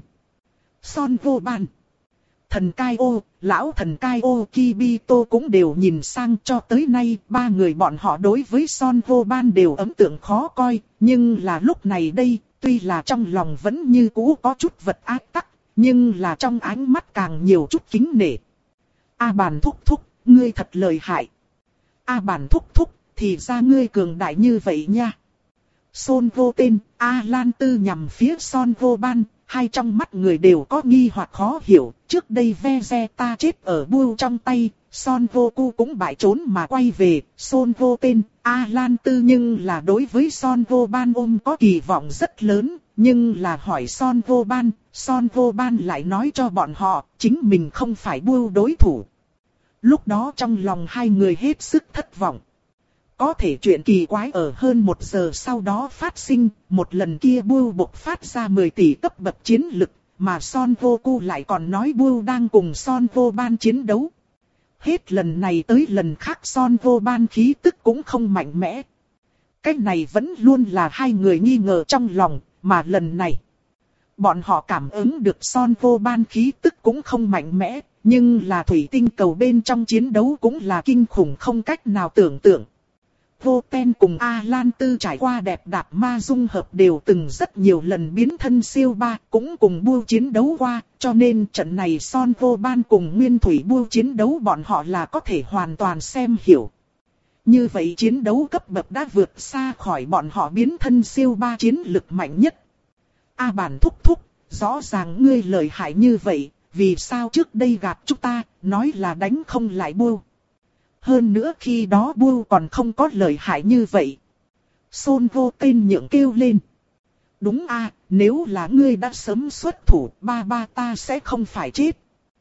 Son Vô Ban. Thần cai ô, lão thần cai ô Kibito cũng đều nhìn sang, cho tới nay ba người bọn họ đối với Son Vô Ban đều ấn tượng khó coi, nhưng là lúc này đây, tuy là trong lòng vẫn như cũ có chút vật ác tắc, nhưng là trong ánh mắt càng nhiều chút kính nể. A Bàn thúc thúc, ngươi thật lợi hại. A Bàn thúc thúc, thì ra ngươi cường đại như vậy nha. Son Vô Tên, A Lan Tư nhằm phía Son Vô Ban, hai trong mắt người đều có nghi hoặc khó hiểu. Trước đây Vegeta chết ở Buu trong tay, Son Vô Cu cũng bại trốn mà quay về. Son Vô Tên, A Lan Tư nhưng là đối với Son Vô Ban ôm có kỳ vọng rất lớn. Nhưng là hỏi Son Vô Ban, Son Vô Ban lại nói cho bọn họ, chính mình không phải Buu đối thủ. Lúc đó trong lòng hai người hết sức thất vọng. Có thể chuyện kỳ quái ở hơn một giờ sau đó phát sinh, một lần kia Buu bộc phát ra mười tỷ cấp bậc chiến lực, mà Son Vô Cu lại còn nói Buu đang cùng Son Vô Ban chiến đấu. Hết lần này tới lần khác Son Vô Ban khí tức cũng không mạnh mẽ. Cái này vẫn luôn là hai người nghi ngờ trong lòng, mà lần này bọn họ cảm ứng được Son Vô Ban khí tức cũng không mạnh mẽ, nhưng là thủy tinh cầu bên trong chiến đấu cũng là kinh khủng không cách nào tưởng tượng. Vô Ten cùng A Lan Tư trải qua đẹp đạp ma dung hợp đều từng rất nhiều lần biến thân siêu ba, cũng cùng Buu chiến đấu qua, cho nên trận này Son Vô Ban cùng Nguyên Thủy Buu chiến đấu bọn họ là có thể hoàn toàn xem hiểu. Như vậy chiến đấu cấp bậc đã vượt xa khỏi bọn họ biến thân siêu ba chiến lực mạnh nhất. A Bản thúc thúc, rõ ràng ngươi lợi hại như vậy, vì sao trước đây gạt chúng ta, nói là đánh không lại Buu. Hơn nữa khi đó Buu còn không có lợi hại như vậy. Son Vô Tên nhượng kêu lên. Đúng a, nếu là ngươi đã sớm xuất thủ, ba ba ta sẽ không phải chết.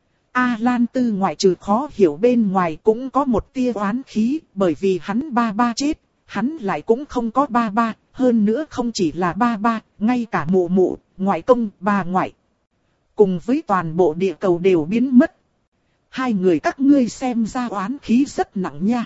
A Lan Tư ngoại trừ khó hiểu bên ngoài cũng có một tia oán khí, bởi vì hắn ba ba chết, hắn lại cũng không có ba ba, hơn nữa không chỉ là ba ba, ngay cả mụ mụ, ngoại công, bà ngoại. Cùng với toàn bộ địa cầu đều biến mất. Hai người các ngươi xem ra oán khí rất nặng nha.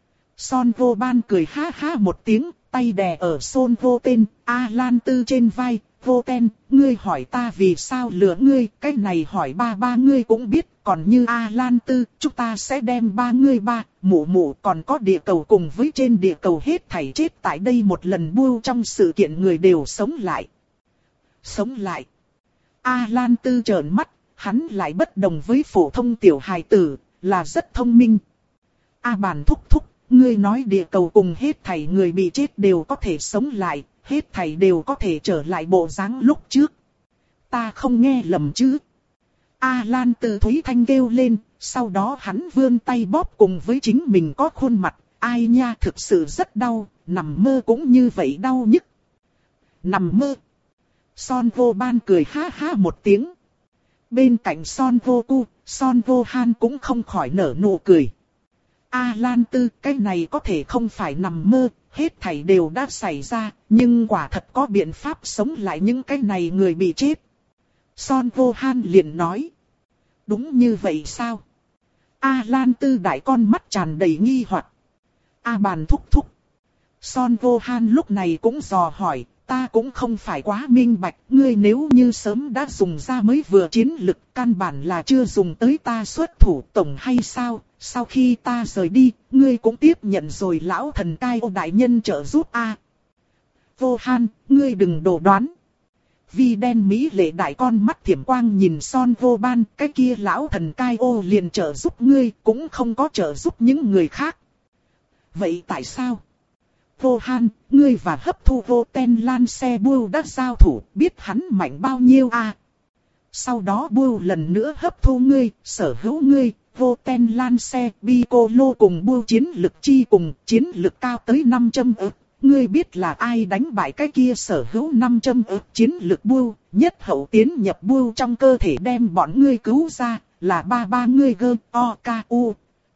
Son Vô Ban cười ha ha một tiếng, tay đè ở Son Vô Tên, A Lan Tư trên vai, Vô Ten, ngươi hỏi ta vì sao lừa ngươi, cái này hỏi ba ba ngươi cũng biết, còn như A Lan Tư, chúng ta sẽ đem ba ngươi ba, mụ mụ còn có địa cầu cùng với trên địa cầu hết thảy chết tại đây một lần buông trong sự kiện người đều sống lại. Sống lại. A Lan Tư trợn mắt, hắn lại bất đồng với phổ thông tiểu hài tử, là rất thông minh. A Bàn thúc thúc, ngươi nói địa cầu cùng hết thảy người bị chết đều có thể sống lại, hết thảy đều có thể trở lại bộ dáng lúc trước. Ta không nghe lầm chứ? A Lan Tư Thúy Thanh kêu lên, sau đó hắn vươn tay bóp cùng với chính mình có khuôn mặt, ai nha thực sự rất đau, nằm mơ cũng như vậy đau nhức. Nằm mơ. Son Vô Ban cười ha ha một tiếng. Bên cạnh Son Vô Cu, Son Vô Han cũng không khỏi nở nụ cười. A Lan Tư, cái này có thể không phải nằm mơ, hết thảy đều đã xảy ra, nhưng quả thật có biện pháp sống lại những cái này người bị chết. Son Vô Han liền nói. Đúng như vậy sao? A Lan Tư đại con mắt tràn đầy nghi hoặc. A Bàn thúc thúc. Son Vô Han lúc này cũng dò hỏi, ta cũng không phải quá minh bạch, ngươi nếu như sớm đã dùng ra mới vừa chiến lực, căn bản là chưa dùng tới ta xuất thủ tổng hay sao? Sau khi ta rời đi, ngươi cũng tiếp nhận rồi lão thần cai ô đại nhân trợ giúp a. Vô Han, ngươi đừng đổ đoán. Vi đen mỹ lệ đại con mắt thiểm quang nhìn Son Vô Ban, cái kia lão thần cai ô liền trợ giúp ngươi, cũng không có trợ giúp những người khác. Vậy tại sao? Vô Han, ngươi và hấp thu Vô Ten Lan xe Bưu đã giao thủ, biết hắn mạnh bao nhiêu a? Sau đó Bưu lần nữa hấp thu ngươi, sở hữu ngươi, Vô Ten Lan xe, Piccolo cùng Bưu chiến lực chi cùng, chiến lực cao tới năm trăm ức. Ngươi biết là ai đánh bại cái kia sở hữu năm trăm ức chiến lực Bưu, nhất hậu tiến nhập Bưu trong cơ thể đem bọn ngươi cứu ra, là ba ba ngươi gơ, o, ca, u.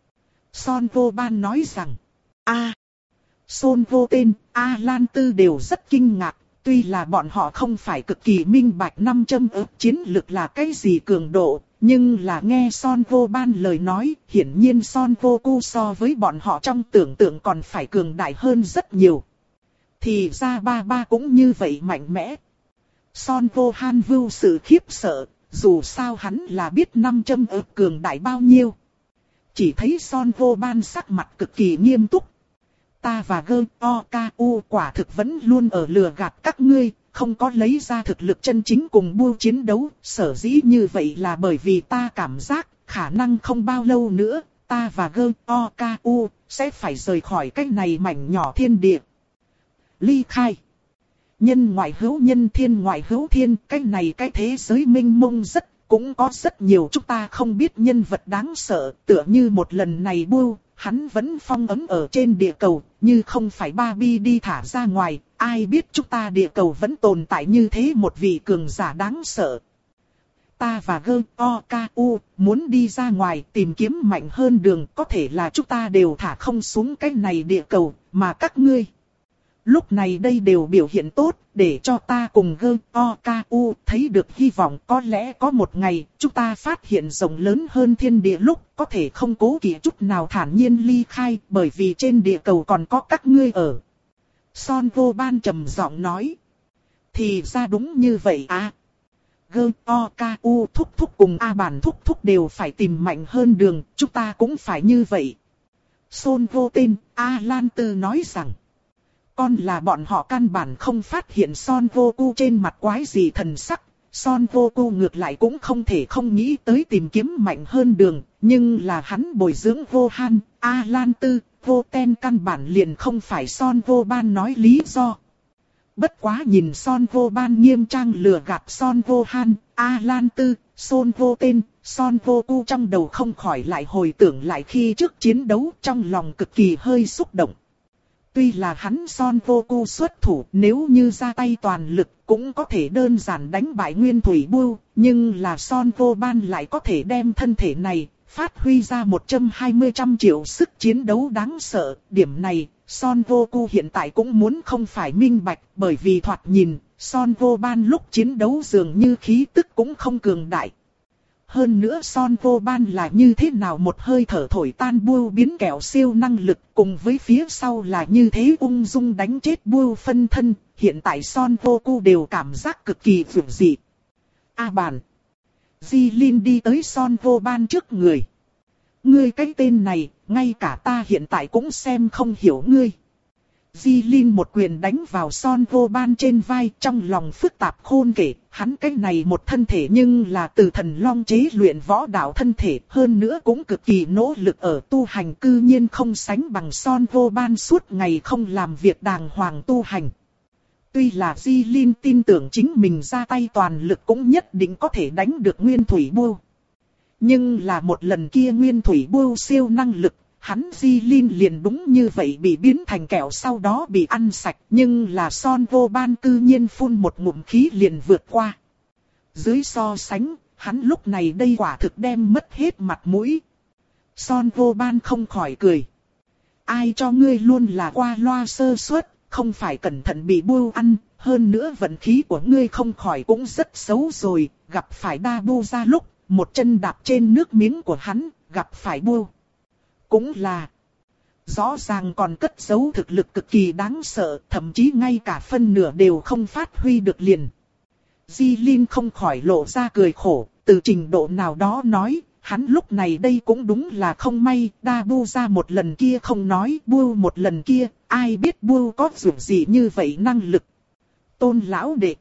Son Vô Ban nói rằng, a, Son Vô Tên, A Lan Tư đều rất kinh ngạc, tuy là bọn họ không phải cực kỳ minh bạch năm trăm ức chiến lực là cái gì cường độ, nhưng là nghe Son Vô Ban lời nói, hiển nhiên Son Vô Cu so với bọn họ trong tưởng tượng còn phải cường đại hơn rất nhiều. Thì ra ba ba cũng như vậy mạnh mẽ. Son Vô Han vưu sự khiếp sợ, dù sao hắn là biết năm trăm ức cường đại bao nhiêu. Chỉ thấy Son Vô Ban sắc mặt cực kỳ nghiêm túc. Ta và gơ o ca u quả thực vẫn luôn ở lừa gạt các ngươi, không có lấy ra thực lực chân chính cùng Bưu chiến đấu. Sở dĩ như vậy là bởi vì ta cảm giác khả năng không bao lâu nữa, ta và gơ o ca u sẽ phải rời khỏi cái này mảnh nhỏ thiên địa. Ly khai. Nhân ngoại hữu nhân, thiên ngoại hữu thiên, cái này cái thế giới mênh mông rất, cũng có rất nhiều chúng ta không biết nhân vật đáng sợ, tựa như một lần này Bưu, hắn vẫn phong ấn ở trên địa cầu, như không phải Barbie đi thả ra ngoài, ai biết chúng ta địa cầu vẫn tồn tại như thế một vị cường giả đáng sợ. Ta và gơ o ca u muốn đi ra ngoài tìm kiếm mạnh hơn đường, có thể là chúng ta đều thả không xuống cái này địa cầu, mà các ngươi lúc này đây đều biểu hiện tốt, để cho ta cùng gơ o ca u thấy được hy vọng, có lẽ có một ngày chúng ta phát hiện rộng lớn hơn thiên địa lúc có thể không cố kỵ chút nào thản nhiên ly khai, bởi vì trên địa cầu còn có các ngươi ở. Son Vô Ban trầm giọng nói. Thì ra đúng như vậy à. Gơ o ca u thúc thúc cùng A Bản thúc thúc đều phải tìm mạnh hơn đường, chúng ta cũng phải như vậy. Son Vô Tên, A Lan Tư nói rằng. Con là bọn họ căn bản không phát hiện Son Vô Cu trên mặt quái gì thần sắc. Son Vô Cu ngược lại cũng không thể không nghĩ tới tìm kiếm mạnh hơn đường. Nhưng là hắn bồi dưỡng Vô Han, A Lan Tư, Vô Ten căn bản liền không phải Son Vô Ban nói lý do. Bất quá nhìn Son Vô Ban nghiêm trang lừa gạt Son Vô Han, A Lan Tư, Son Vô Tên, Son Vô Cu trong đầu không khỏi lại hồi tưởng lại khi trước chiến đấu, trong lòng cực kỳ hơi xúc động. Tuy là hắn Son Vô Cu xuất thủ, nếu như ra tay toàn lực cũng có thể đơn giản đánh bại Nguyên Thủy Bưu, nhưng là Son Vô Ban lại có thể đem thân thể này phát huy ra một trăm hai mươi trăm triệu sức chiến đấu đáng sợ. Điểm này, Son Vô Cu hiện tại cũng muốn không phải minh bạch, bởi vì thoạt nhìn, Son Vô Ban lúc chiến đấu dường như khí tức cũng không cường đại. Hơn nữa Son Vô Ban là như thế nào một hơi thở thổi tan Bưu biến kẹo siêu năng lực, cùng với phía sau là như thế ung dung đánh chết Bưu phân thân, hiện tại Son Goku đều cảm giác cực kỳ vượng dị. A bàn. Jilin đi tới Son Goban trước người. Ngươi cái tên này, ngay cả ta hiện tại cũng xem không hiểu ngươi. Jilin một quyền đánh vào Son Goban trên vai, trong lòng phức tạp khôn kể, hắn cái này một thân thể nhưng là từ thần long chế luyện võ đạo thân thể, hơn nữa cũng cực kỳ nỗ lực ở tu hành, cư nhiên không sánh bằng Son Goban suốt ngày không làm việc đàng hoàng tu hành. Tuy là Jilin tin tưởng chính mình ra tay toàn lực cũng nhất định có thể đánh được Nguyên Thủy Bưu. Nhưng là một lần kia Nguyên Thủy Bưu siêu năng lực, hắn Jilin liền đúng như vậy bị biến thành kẹo sau đó bị ăn sạch. Nhưng là Son Goban cư nhiên phun một ngụm khí liền vượt qua. Dưới so sánh, hắn lúc này đây quả thực đem mất hết mặt mũi. Son Goban không khỏi cười. Ai cho ngươi luôn là qua loa sơ suất, không phải cẩn thận bị Bưu ăn, hơn nữa vận khí của ngươi không khỏi cũng rất xấu rồi, gặp phải đa Bưu ra lúc, một chân đạp trên nước miếng của hắn, gặp phải Bưu. Cũng là, rõ ràng còn cất giấu thực lực cực kỳ đáng sợ, thậm chí ngay cả phân nửa đều không phát huy được liền. Jilin không khỏi lộ ra cười khổ, từ trình độ nào đó nói, hắn lúc này đây cũng đúng là không may, đa Bưu ra một lần kia không nói, Bưu một lần kia, ai biết Bưu có dụng gì như vậy năng lực. Tôn lão đệ.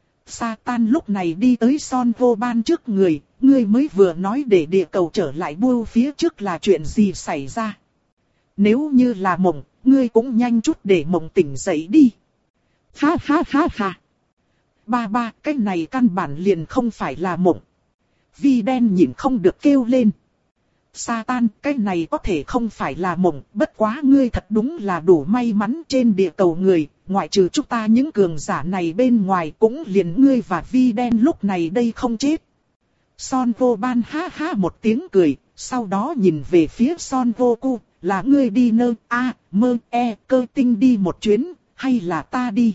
Satan lúc này đi tới Son Goban trước người, ngươi mới vừa nói để địa cầu trở lại Bưu phía trước là chuyện gì xảy ra. Nếu như là mộng, ngươi cũng nhanh chút để mộng tỉnh dậy đi. Ha ha ha ha. Ba ba, cái này căn bản liền không phải là mộng. Vi đen nhìn không được kêu lên. Satan, cái này có thể không phải là mộng, bất quá ngươi thật đúng là đủ may mắn trên địa cầu người, ngoại trừ chúng ta những cường giả này bên ngoài cũng liền ngươi và Vi đen lúc này đây không chết. Son Goban ha ha một tiếng cười, sau đó nhìn về phía Son Goku, là ngươi đi nơ, a, mơ, e, cơ tinh đi một chuyến, hay là ta đi?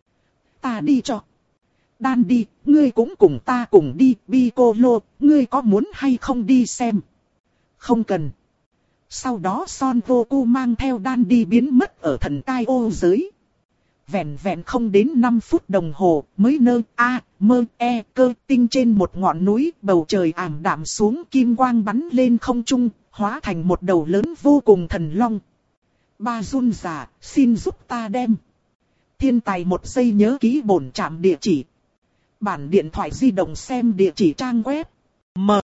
Ta đi cho. Đan đi, ngươi cũng cùng ta cùng đi, Piccolo, ngươi có muốn hay không đi xem? Không cần. Sau đó Son Goku mang theo Đan đi biến mất ở thần cai ô giới. Vẹn vẹn không đến năm phút đồng hồ mới nơ a mơ e cơ tinh trên một ngọn núi, bầu trời ảm đạm xuống, kim quang bắn lên không trung, hóa thành một đầu lớn vô cùng thần long. Ba run giả, xin giúp ta đem. Thiên tài một giây nhớ ký bổn trạm địa chỉ. Bản điện thoại di động xem địa chỉ trang web. M